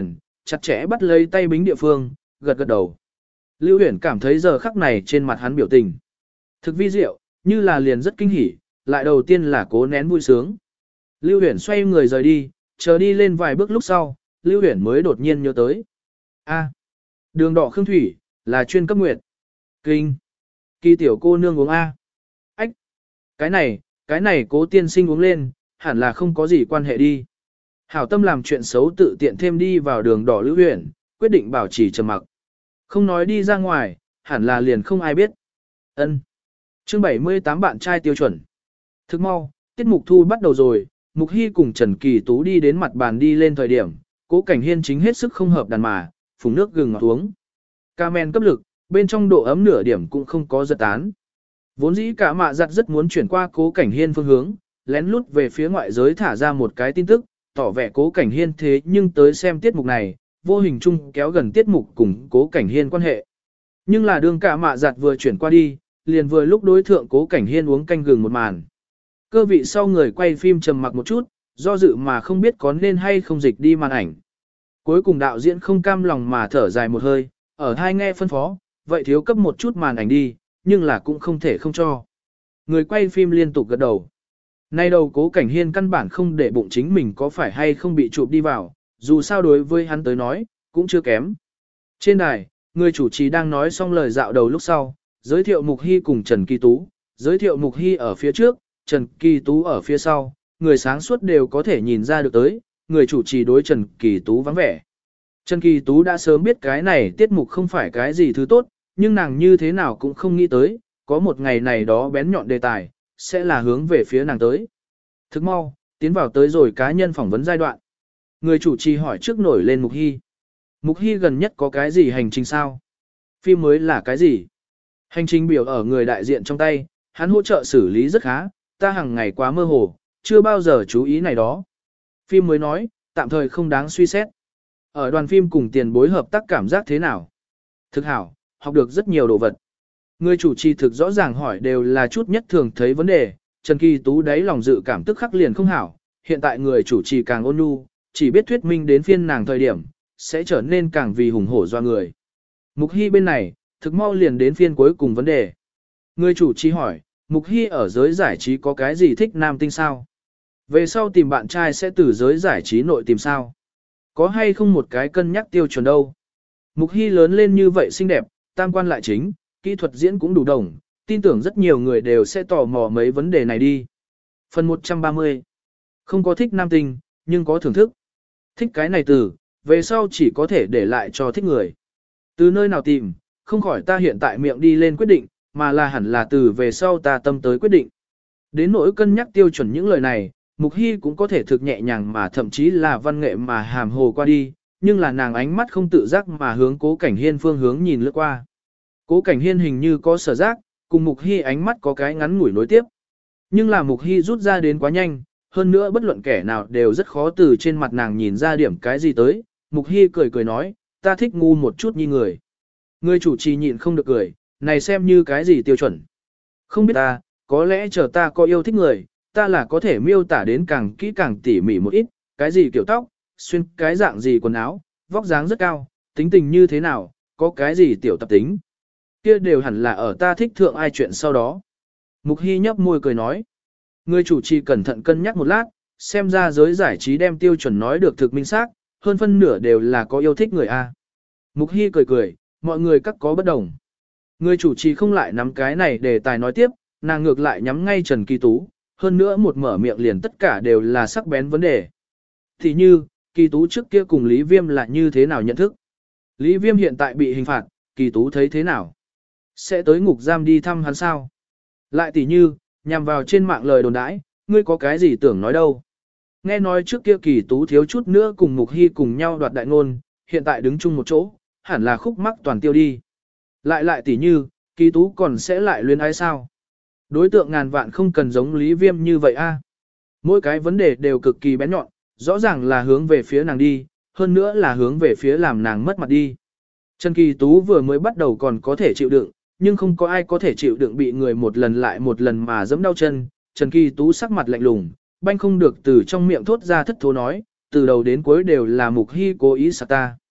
chặt chẽ bắt lấy tay bính địa phương, gật gật đầu. Lưu Huyền cảm thấy giờ khắc này trên mặt hắn biểu tình thực vi diệu, như là liền rất kinh hỉ, lại đầu tiên là cố nén vui sướng. Lưu Huyền xoay người rời đi, chờ đi lên vài bước lúc sau, Lưu Huyền mới đột nhiên nhớ tới. A, đường đỏ khương thủy, là chuyên cấp nguyệt. Kinh. Kỳ tiểu cô nương uống A. Ách. Cái này, cái này cố tiên sinh uống lên, hẳn là không có gì quan hệ đi. Hảo tâm làm chuyện xấu tự tiện thêm đi vào đường đỏ Lưu Huyền, quyết định bảo trì trầm mặc. Không nói đi ra ngoài, hẳn là liền không ai biết. Ân. Chương bảy mươi tám bạn trai tiêu chuẩn. Thức mau, tiết mục thu bắt đầu rồi, Mục Hy cùng Trần Kỳ Tú đi đến mặt bàn đi lên thời điểm, Cố Cảnh Hiên chính hết sức không hợp đàn mà, phùng nước gừng ngọt uống. Ca men cấp lực, bên trong độ ấm nửa điểm cũng không có giật tán. Vốn dĩ cả mạ giặt rất muốn chuyển qua Cố Cảnh Hiên phương hướng, lén lút về phía ngoại giới thả ra một cái tin tức, tỏ vẻ Cố Cảnh Hiên thế nhưng tới xem tiết mục này, vô hình chung kéo gần tiết mục cùng Cố Cảnh Hiên quan hệ. Nhưng là đường cả mạ giặt vừa chuyển qua đi, liền vừa lúc đối thượng Cố Cảnh Hiên uống canh gừng một màn. Cơ vị sau người quay phim trầm mặc một chút, do dự mà không biết có nên hay không dịch đi màn ảnh. Cuối cùng đạo diễn không cam lòng mà thở dài một hơi, ở hai nghe phân phó, vậy thiếu cấp một chút màn ảnh đi, nhưng là cũng không thể không cho. Người quay phim liên tục gật đầu. Nay đầu Cố Cảnh Hiên căn bản không để bụng chính mình có phải hay không bị chụp đi vào, dù sao đối với hắn tới nói, cũng chưa kém. Trên đài, người chủ trì đang nói xong lời dạo đầu lúc sau, giới thiệu Mục Hy cùng Trần Kỳ Tú, giới thiệu Mục Hy ở phía trước, Trần Kỳ Tú ở phía sau, người sáng suốt đều có thể nhìn ra được tới, người chủ trì đối Trần Kỳ Tú vắng vẻ. Trần Kỳ Tú đã sớm biết cái này tiết mục không phải cái gì thứ tốt, nhưng nàng như thế nào cũng không nghĩ tới, có một ngày này đó bén nhọn đề tài, sẽ là hướng về phía nàng tới. Thức mau, tiến vào tới rồi cá nhân phỏng vấn giai đoạn. Người chủ trì hỏi trước nổi lên Mục Hy. Mục Hy gần nhất có cái gì hành trình sao? Phim mới là cái gì? Hành trình biểu ở người đại diện trong tay, hắn hỗ trợ xử lý rất khá, ta hàng ngày quá mơ hồ, chưa bao giờ chú ý này đó. Phim mới nói, tạm thời không đáng suy xét. Ở đoàn phim cùng tiền bối hợp tác cảm giác thế nào? Thực hảo, học được rất nhiều đồ vật. Người chủ trì thực rõ ràng hỏi đều là chút nhất thường thấy vấn đề, Trần Kỳ Tú đáy lòng dự cảm tức khắc liền không hảo, hiện tại người chủ trì càng ôn nhu, chỉ biết thuyết minh đến phiên nàng thời điểm, sẽ trở nên càng vì hùng hổ doa người. Mục Hy bên này, thực mau liền đến phiên cuối cùng vấn đề. Người chủ trì hỏi, Mục Hy ở giới giải trí có cái gì thích nam tinh sao? Về sau tìm bạn trai sẽ từ giới giải trí nội tìm sao? Có hay không một cái cân nhắc tiêu chuẩn đâu? Mục Hy lớn lên như vậy xinh đẹp, tam quan lại chính, kỹ thuật diễn cũng đủ đồng, tin tưởng rất nhiều người đều sẽ tò mò mấy vấn đề này đi. Phần một trăm ba mươi. Không có thích nam tinh, nhưng có thưởng thức. Thích cái này từ, về sau chỉ có thể để lại cho thích người. Từ nơi nào tìm, không khỏi ta hiện tại miệng đi lên quyết định, mà là hẳn là từ về sau ta tâm tới quyết định. Đến nỗi cân nhắc tiêu chuẩn những lời này, Mục Hy cũng có thể thực nhẹ nhàng mà thậm chí là văn nghệ mà hàm hồ qua đi, nhưng là nàng ánh mắt không tự giác mà hướng Cố Cảnh Hiên phương hướng nhìn lướt qua. Cố Cảnh Hiên hình như có sở giác, cùng Mục Hy ánh mắt có cái ngắn ngủi nối tiếp. Nhưng là Mục Hy rút ra đến quá nhanh, hơn nữa bất luận kẻ nào đều rất khó từ trên mặt nàng nhìn ra điểm cái gì tới. Mục Hy cười cười nói, ta thích ngu một chút như người. Người chủ trì nhịn không được cười, này xem như cái gì tiêu chuẩn. Không biết ta, có lẽ chờ ta có yêu thích người, ta là có thể miêu tả đến càng kỹ càng tỉ mỉ một ít, cái gì kiểu tóc, xuyên cái dạng gì quần áo, vóc dáng rất cao, tính tình như thế nào, có cái gì tiểu tập tính. Kia đều hẳn là ở ta thích thượng ai chuyện sau đó. Mục Hy nhấp môi cười nói. Người chủ trì cẩn thận cân nhắc một lát, xem ra giới giải trí đem tiêu chuẩn nói được thực minh xác, hơn phân nửa đều là có yêu thích người A. Mục Hy cười cười, mọi người các có bất đồng. Người chủ trì không lại nắm cái này để tài nói tiếp, nàng ngược lại nhắm ngay Trần Kỳ Tú, hơn nữa một mở miệng liền tất cả đều là sắc bén vấn đề. Thì như, Kỳ Tú trước kia cùng Lý Viêm là như thế nào nhận thức? Lý Viêm hiện tại bị hình phạt, Kỳ Tú thấy thế nào? Sẽ tới ngục giam đi thăm hắn sao? Lại tỉ như, nhằm vào trên mạng lời đồn đãi, ngươi có cái gì tưởng nói đâu? Nghe nói trước kia Kỳ Tú thiếu chút nữa cùng Mục Hy cùng nhau đoạt đại ngôn, hiện tại đứng chung một chỗ, hẳn là khúc mắc toàn tiêu đi. Lại lại tỉ như, Kỳ Tú còn sẽ lại luyến ái sao? Đối tượng ngàn vạn không cần giống Lý Viêm như vậy a. Mỗi cái vấn đề đều cực kỳ bén nhọn, rõ ràng là hướng về phía nàng đi, hơn nữa là hướng về phía làm nàng mất mặt đi. Trần Kỳ Tú vừa mới bắt đầu còn có thể chịu đựng, nhưng không có ai có thể chịu đựng bị người một lần lại một lần mà giẫm đau chân. Trần Kỳ Tú sắc mặt lạnh lùng, banh không được từ trong miệng thốt ra thất thố nói, từ đầu đến cuối đều là Mục Hy cố ý sạc ta.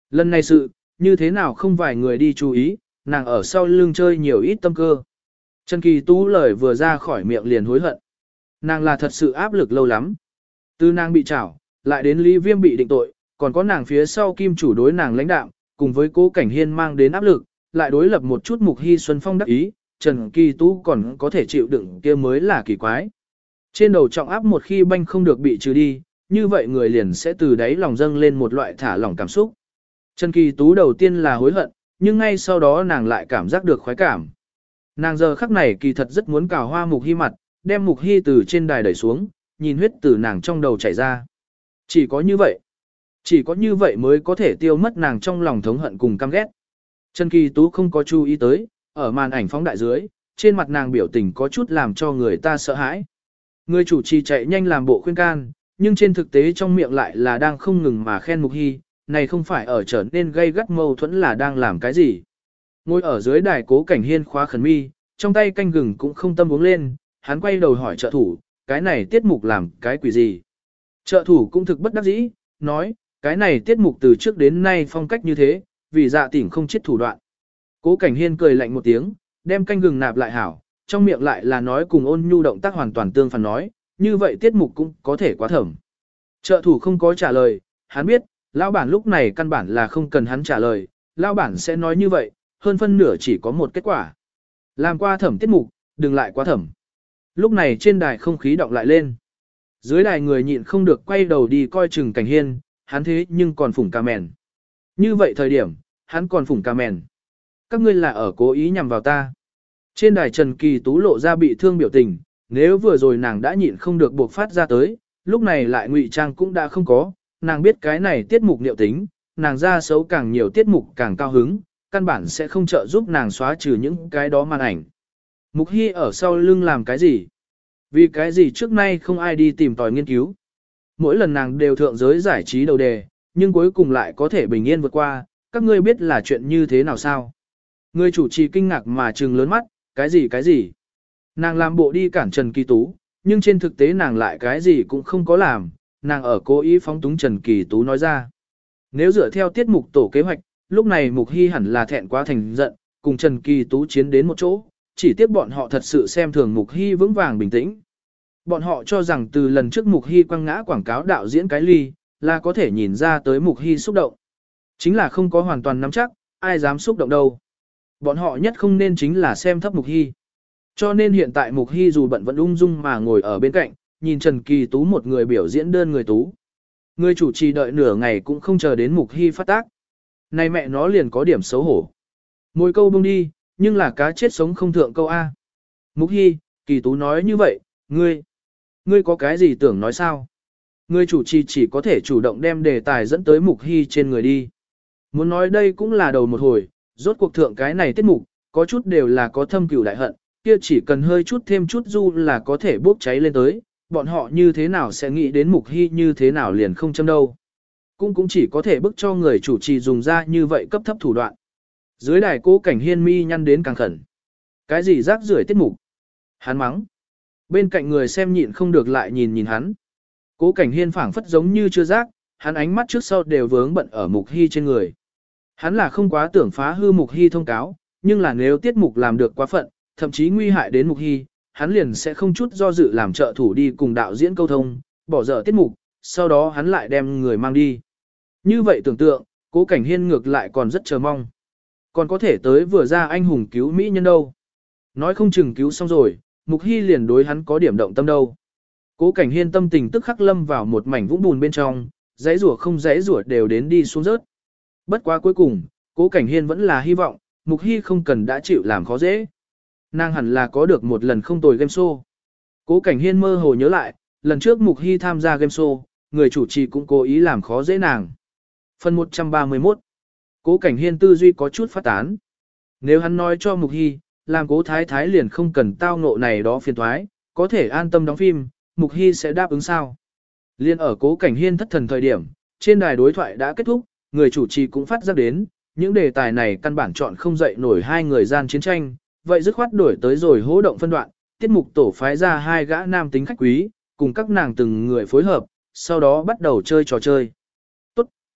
Lần này sự, như thế nào không vài người đi chú ý, nàng ở sau lưng chơi nhiều ít tâm cơ. Trần Kỳ Tú lời vừa ra khỏi miệng liền hối hận. Nàng là thật sự áp lực lâu lắm. Từ nàng bị trảo, lại đến Lý Viêm bị định tội, còn có nàng phía sau kim chủ đối nàng lãnh đạo, cùng với Cố Cảnh Hiên mang đến áp lực, lại đối lập một chút Mục Hy Xuân Phong đắc ý, Trần Kỳ Tú còn có thể chịu đựng kia mới là kỳ quái. Trên đầu trọng áp một khi banh không được bị trừ đi, như vậy người liền sẽ từ đáy lòng dâng lên một loại thả lỏng cảm xúc. Trần Kỳ Tú đầu tiên là hối hận, nhưng ngay sau đó nàng lại cảm giác được khoái cảm. Nàng giờ khắc này kỳ thật rất muốn cào hoa Mục Hy mặt, đem Mục Hy từ trên đài đẩy xuống, nhìn huyết từ nàng trong đầu chảy ra. Chỉ có như vậy, chỉ có như vậy mới có thể tiêu mất nàng trong lòng thống hận cùng căm ghét. Trần Kỳ Tú không có chú ý tới, ở màn ảnh phóng đại dưới, trên mặt nàng biểu tình có chút làm cho người ta sợ hãi. Người chủ trì chạy nhanh làm bộ khuyên can, nhưng trên thực tế trong miệng lại là đang không ngừng mà khen Mục Hy, này không phải ở trở nên gây gắt mâu thuẫn là đang làm cái gì. Ngồi ở dưới đài Cố Cảnh Hiên khóa khẩn mi, trong tay canh gừng cũng không tâm uống lên, hắn quay đầu hỏi trợ thủ, cái này tiết mục làm cái quỷ gì. Trợ thủ cũng thực bất đắc dĩ, nói, cái này tiết mục từ trước đến nay phong cách như thế, vì dạ tỉnh không chết thủ đoạn. Cố Cảnh Hiên cười lạnh một tiếng, đem canh gừng nạp lại hảo, trong miệng lại là nói cùng ôn nhu động tác hoàn toàn tương phản nói, như vậy tiết mục cũng có thể quá thẩm. Trợ thủ không có trả lời, hắn biết, lão bản lúc này căn bản là không cần hắn trả lời, lão bản sẽ nói như vậy, hơn phân nửa chỉ có một kết quả. Làm qua thẩm tiết mục, đừng lại quá thẩm. Lúc này trên đài không khí động lại lên. Dưới đài người nhịn không được quay đầu đi coi chừng Cảnh Hiên, hắn thế nhưng còn phủng cà mèn. Như vậy thời điểm, hắn còn phủng cà mèn. Các ngươi là ở cố ý nhằm vào ta. Trên đài Trần Kỳ Tú lộ ra bị thương biểu tình, nếu vừa rồi nàng đã nhịn không được buộc phát ra tới, lúc này lại ngụy trang cũng đã không có, nàng biết cái này tiết mục liệu tính, nàng ra xấu càng nhiều tiết mục càng cao hứng, căn bản sẽ không trợ giúp nàng xóa trừ những cái đó màn ảnh. Mục Hy ở sau lưng làm cái gì? Vì cái gì trước nay không ai đi tìm tòi nghiên cứu? Mỗi lần nàng đều thượng giới giải trí đầu đề, nhưng cuối cùng lại có thể bình yên vượt qua, các ngươi biết là chuyện như thế nào sao? Người chủ trì kinh ngạc mà trừng lớn mắt, cái gì cái gì? Nàng làm bộ đi cản Trần Kỳ Tú, nhưng trên thực tế nàng lại cái gì cũng không có làm, nàng ở cố ý phóng túng Trần Kỳ Tú nói ra. Nếu dựa theo tiết mục tổ kế hoạch, lúc này Mục Hy hẳn là thẹn quá thành giận, cùng Trần Kỳ Tú chiến đến một chỗ, chỉ tiếc bọn họ thật sự xem thường Mục Hy vững vàng bình tĩnh. Bọn họ cho rằng từ lần trước Mục Hy quăng ngã quảng cáo đạo diễn cái ly, là có thể nhìn ra tới Mục Hy xúc động. Chính là không có hoàn toàn nắm chắc, ai dám xúc động đâu. Bọn họ nhất không nên chính là xem thấp Mục Hy. Cho nên hiện tại Mục Hy dù bận vẫn ung dung mà ngồi ở bên cạnh, nhìn Trần Kỳ Tú một người biểu diễn đơn người tú. Người chủ trì đợi nửa ngày cũng không chờ đến Mục Hy phát tác. Này mẹ nó liền có điểm xấu hổ. Mỗi câu bông đi, nhưng là cá chết sống không thượng câu A. Mục Hy, Kỳ Tú nói như vậy, ngươi, ngươi có cái gì tưởng nói sao? Người chủ trì chỉ có thể chủ động đem đề tài dẫn tới Mục Hy trên người đi. Muốn nói đây cũng là đầu một hồi, rốt cuộc thượng cái này tiết mục, có chút đều là có thâm cửu đại hận, kia chỉ cần hơi chút thêm chút du là có thể bốc cháy lên tới, bọn họ như thế nào sẽ nghĩ đến Mục Hy như thế nào liền không châm đâu. Cũng cũng chỉ có thể bức cho người chủ trì dùng ra như vậy cấp thấp thủ đoạn. Dưới đài Cố Cảnh Hiên mi nhăn đến càng khẩn. Cái gì rác rưởi tiết mục? Hắn mắng. Bên cạnh người xem nhịn không được lại nhìn nhìn hắn. Cố Cảnh Hiên phảng phất giống như chưa rác, hắn ánh mắt trước sau đều vướng bận ở Mục Hy trên người. Hắn là không quá tưởng phá hư Mục Hy thông cáo, nhưng là nếu tiết mục làm được quá phận, thậm chí nguy hại đến Mục Hy, hắn liền sẽ không chút do dự làm trợ thủ đi cùng đạo diễn câu thông, bỏ dở tiết mục, sau đó hắn lại đem người mang đi. Như vậy tưởng tượng, Cố Cảnh Hiên ngược lại còn rất chờ mong. Còn có thể tới vừa ra anh hùng cứu Mỹ nhân đâu. Nói không chừng cứu xong rồi, Mục Hy liền đối hắn có điểm động tâm đâu. Cố Cảnh Hiên tâm tình tức khắc lâm vào một mảnh vũng bùn bên trong, giấy rủa không giấy rủa đều đến đi xuống rớt. Bất quá cuối cùng, Cố Cảnh Hiên vẫn là hy vọng, Mục Hy không cần đã chịu làm khó dễ. Nàng hẳn là có được một lần không tồi game show. Cố Cảnh Hiên mơ hồ nhớ lại, lần trước Mục Hy tham gia game show, người chủ trì cũng cố ý làm khó dễ nàng. Phần một trăm ba mươi mốt. Cố Cảnh Hiên tư duy có chút phát tán. Nếu hắn nói cho Mục Hy, làm Cố Thái Thái liền không cần tao ngộ này đó phiền thoái, có thể an tâm đóng phim, Mục Hy sẽ đáp ứng sao? Liên ở Cố Cảnh Hiên thất thần thời điểm, trên đài đối thoại đã kết thúc, người chủ trì cũng phát giác đến, những đề tài này căn bản chọn không dậy nổi hai người gian chiến tranh, vậy dứt khoát đổi tới rồi hỗ động phân đoạn, tiết mục tổ phái ra hai gã nam tính khách quý, cùng các nàng từng người phối hợp, sau đó bắt đầu chơi trò chơi. Tốt,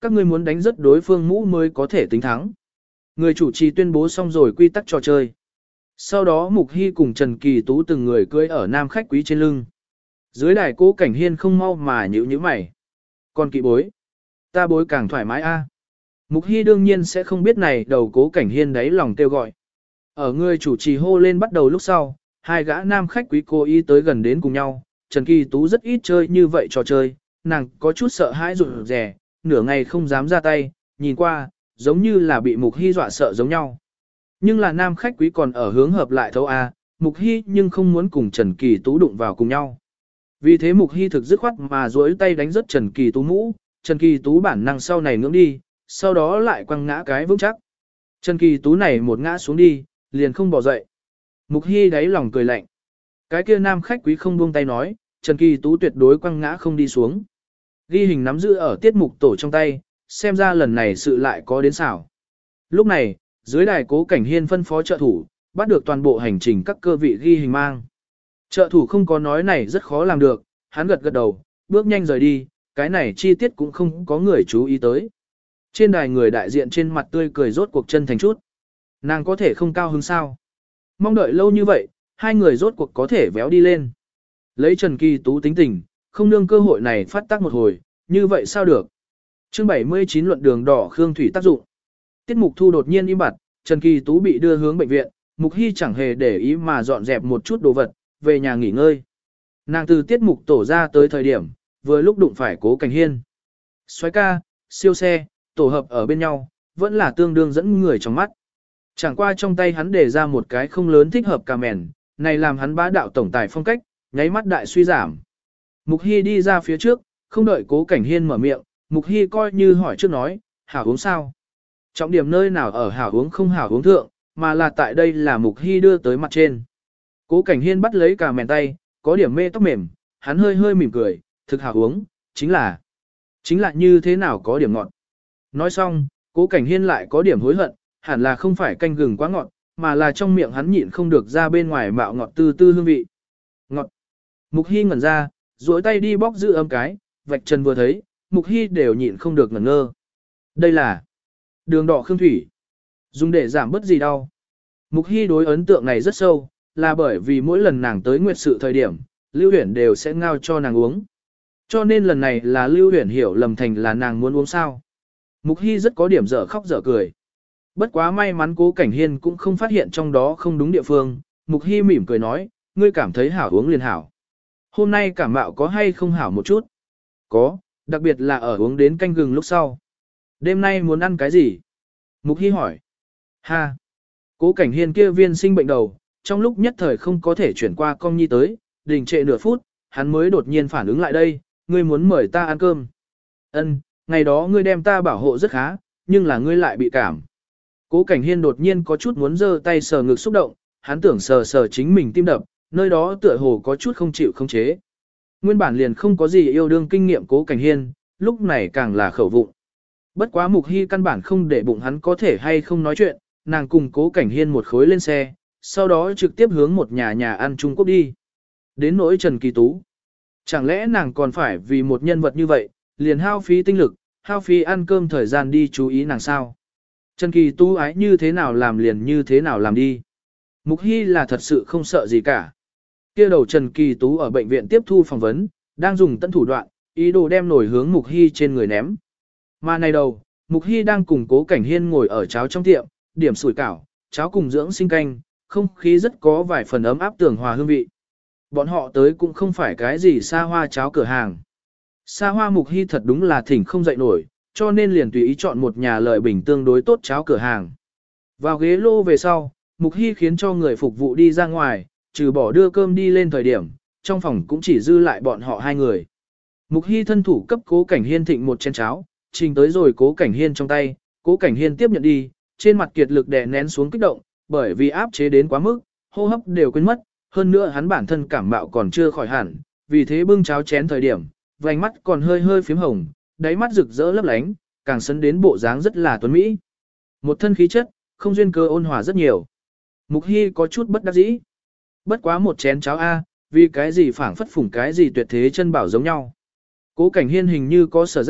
các ngươi muốn đánh rất đối phương mũ mới có thể tính thắng. Người chủ trì tuyên bố xong rồi quy tắc trò chơi. Sau đó Mục Hy cùng Trần Kỳ Tú từng người cưỡi ở nam khách quý trên lưng. Dưới đài Cố Cảnh Hiên không mau mà nhíu nhíu mày. Còn kỵ bối, ta bối càng thoải mái a. Mục Hy đương nhiên sẽ không biết này đầu Cố Cảnh Hiên đáy lòng kêu gọi. Ở người chủ trì hô lên bắt đầu lúc sau, hai gã nam khách quý cố ý tới gần đến cùng nhau. Trần Kỳ Tú rất ít chơi như vậy trò chơi, nàng có chút sợ hãi rụt rè, nửa ngày không dám ra tay, nhìn qua, giống như là bị Mục Hy dọa sợ giống nhau. Nhưng là nam khách quý còn ở hướng hợp lại thấu A, Mục Hy nhưng không muốn cùng Trần Kỳ Tú đụng vào cùng nhau. Vì thế Mục Hy thực dứt khoát mà duỗi tay đánh rất Trần Kỳ Tú mũ, Trần Kỳ Tú bản năng sau này ngưỡng đi, sau đó lại quăng ngã cái vững chắc. Trần Kỳ Tú này một ngã xuống đi, liền không bỏ dậy. Mục Hy đáy lòng cười lạnh. Cái kia nam khách quý không buông tay nói, Trần Kỳ Tú tuyệt đối quăng ngã không đi xuống. Ghi hình nắm giữ ở tiết mục tổ trong tay, xem ra lần này sự lại có đến xảo. Lúc này, dưới đài Cố Cảnh Hiên phân phó trợ thủ, bắt được toàn bộ hành trình các cơ vị ghi hình mang. Trợ thủ không có nói này rất khó làm được, hắn gật gật đầu, bước nhanh rời đi, cái này chi tiết cũng không có người chú ý tới. Trên đài người đại diện trên mặt tươi cười rốt cuộc chân thành chút. Nàng có thể không cao hứng sao? Mong đợi lâu như vậy, hai người rốt cuộc có thể véo đi lên. Lấy Trần Kỳ Tú tính tình, không nương cơ hội này phát tác một hồi, như vậy sao được? Chương bảy mươi chín luận đường đỏ Khương Thủy tác dụng. Tiết mục thu đột nhiên im bặt, Trần Kỳ Tú bị đưa hướng bệnh viện, Mục Hy chẳng hề để ý mà dọn dẹp một chút đồ vật, về nhà nghỉ ngơi. Nàng từ tiết mục tổ ra tới thời điểm, vừa lúc đụng phải Cố Cảnh Hiên. Xoái ca, siêu xe, tổ hợp ở bên nhau, vẫn là tương đương dẫn người trong mắt. Chẳng qua trong tay hắn để ra một cái không lớn thích hợp cà mèn, này làm hắn bá đạo tổng tài phong cách, nháy mắt đại suy giảm. Mục Hy đi ra phía trước, không đợi Cố Cảnh Hiên mở miệng, Mục Hy coi như hỏi trước nói, hảo uống sao? Trọng điểm nơi nào ở hảo uống không hảo uống thượng, mà là tại đây là Mục Hy đưa tới mặt trên. Cố Cảnh Hiên bắt lấy cà mèn tay, có điểm mê tóc mềm, hắn hơi hơi mỉm cười, thực hảo uống, chính là, chính là như thế nào có điểm ngọt. Nói xong, Cố Cảnh Hiên lại có điểm hối hận, hẳn là không phải canh gừng quá ngọt, mà là trong miệng hắn nhịn không được ra bên ngoài mạo ngọt tư tư hương vị. Ngọt. Mục Hy ngẩn ra, duỗi tay đi bóc giữ ấm cái, vạch chân vừa thấy, Mục Hy đều nhịn không được ngẩn ngơ. Đây là đường đỏ Khương Thủy. Dùng để giảm bớt gì đau. Mục Hy đối ấn tượng này rất sâu, là bởi vì mỗi lần nàng tới nguyệt sự thời điểm, Lưu Huyền đều sẽ ngao cho nàng uống. Cho nên lần này là Lưu Huyền hiểu lầm thành là nàng muốn uống sao. Mục Hy rất có điểm dở khóc dở cười. Bất quá may mắn Cố Cảnh Hiên cũng không phát hiện trong đó không đúng địa phương. Mục Hy mỉm cười nói, ngươi cảm thấy hảo uống liền hảo. Hôm nay cảm mạo có hay không hảo một chút? Có, đặc biệt là ở uống đến canh gừng lúc sau. Đêm nay muốn ăn cái gì? Mục Hy hỏi. Ha! Cố Cảnh Hiên kia viên sinh bệnh đầu, trong lúc nhất thời không có thể chuyển qua con nhi tới, đình trệ nửa phút, hắn mới đột nhiên phản ứng lại đây, ngươi muốn mời ta ăn cơm. Ân, ngày đó ngươi đem ta bảo hộ rất khá, nhưng là ngươi lại bị cảm. Cố Cảnh Hiên đột nhiên có chút muốn giơ tay sờ ngực xúc động, hắn tưởng sờ sờ chính mình tim đập, nơi đó tựa hồ có chút không chịu không chế. Nguyên bản liền không có gì yêu đương kinh nghiệm Cố Cảnh Hiên, lúc này càng là khẩu vụng. Bất quá Mục Hy căn bản không để bụng hắn có thể hay không nói chuyện, nàng cùng Cố Cảnh Hiên một khối lên xe, sau đó trực tiếp hướng một nhà nhà ăn Trung Quốc đi. Đến nỗi Trần Kỳ Tú. Chẳng lẽ nàng còn phải vì một nhân vật như vậy, liền hao phí tinh lực, hao phí ăn cơm thời gian đi chú ý nàng sao? Trần Kỳ Tú ái như thế nào làm liền như thế nào làm đi. Mục Hy là thật sự không sợ gì cả. Kia đầu Trần Kỳ Tú ở bệnh viện tiếp thu phỏng vấn, đang dùng tận thủ đoạn, ý đồ đem nổi hướng Mục Hy trên người ném. Mà này đầu, Mục Hy đang cùng Cố Cảnh Hiên ngồi ở cháo trong tiệm, điểm sủi cảo, cháo cùng dưỡng sinh canh, không khí rất có vài phần ấm áp tường hòa hương vị. Bọn họ tới cũng không phải cái gì xa hoa cháo cửa hàng. Xa hoa Mục Hy thật đúng là thỉnh không dậy nổi, cho nên liền tùy ý chọn một nhà lợi bình tương đối tốt cháo cửa hàng. Vào ghế lô về sau, Mục Hy khiến cho người phục vụ đi ra ngoài, trừ bỏ đưa cơm đi lên thời điểm, trong phòng cũng chỉ dư lại bọn họ hai người. Mục Hy thân thủ cấp Cố Cảnh Hiên thịnh một chén cháo, trình tới rồi Cố Cảnh Hiên trong tay, Cố Cảnh Hiên tiếp nhận đi, trên mặt kiệt lực đè nén xuống kích động, bởi vì áp chế đến quá mức, hô hấp đều quên mất, hơn nữa hắn bản thân cảm mạo còn chưa khỏi hẳn, vì thế bưng cháo chén thời điểm, vành mắt còn hơi hơi phím hồng, đáy mắt rực rỡ lấp lánh, càng sấn đến bộ dáng rất là tuấn mỹ. Một thân khí chất, không duyên cơ ôn hòa rất nhiều. Mục Hy có chút bất đắc dĩ. Bất quá một chén cháo A, vì cái gì phảng phất phủng cái gì tuyệt thế chân bảo giống nhau. Cố Cảnh Hiên hình như có sở giác,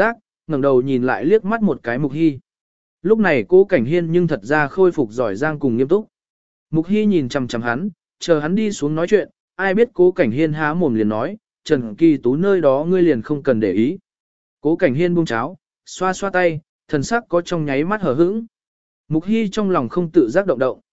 ngẩng đầu nhìn lại liếc mắt một cái Mục Hy. Lúc này Cố Cảnh Hiên nhưng thật ra khôi phục giỏi giang cùng nghiêm túc. Mục Hy nhìn chằm chằm hắn, chờ hắn đi xuống nói chuyện, ai biết Cố Cảnh Hiên há mồm liền nói, Trần Kỳ Tú nơi đó ngươi liền không cần để ý. Cố Cảnh Hiên buông cháo, xoa xoa tay, thần sắc có trong nháy mắt hở hững. Mục Hy trong lòng không tự giác động động.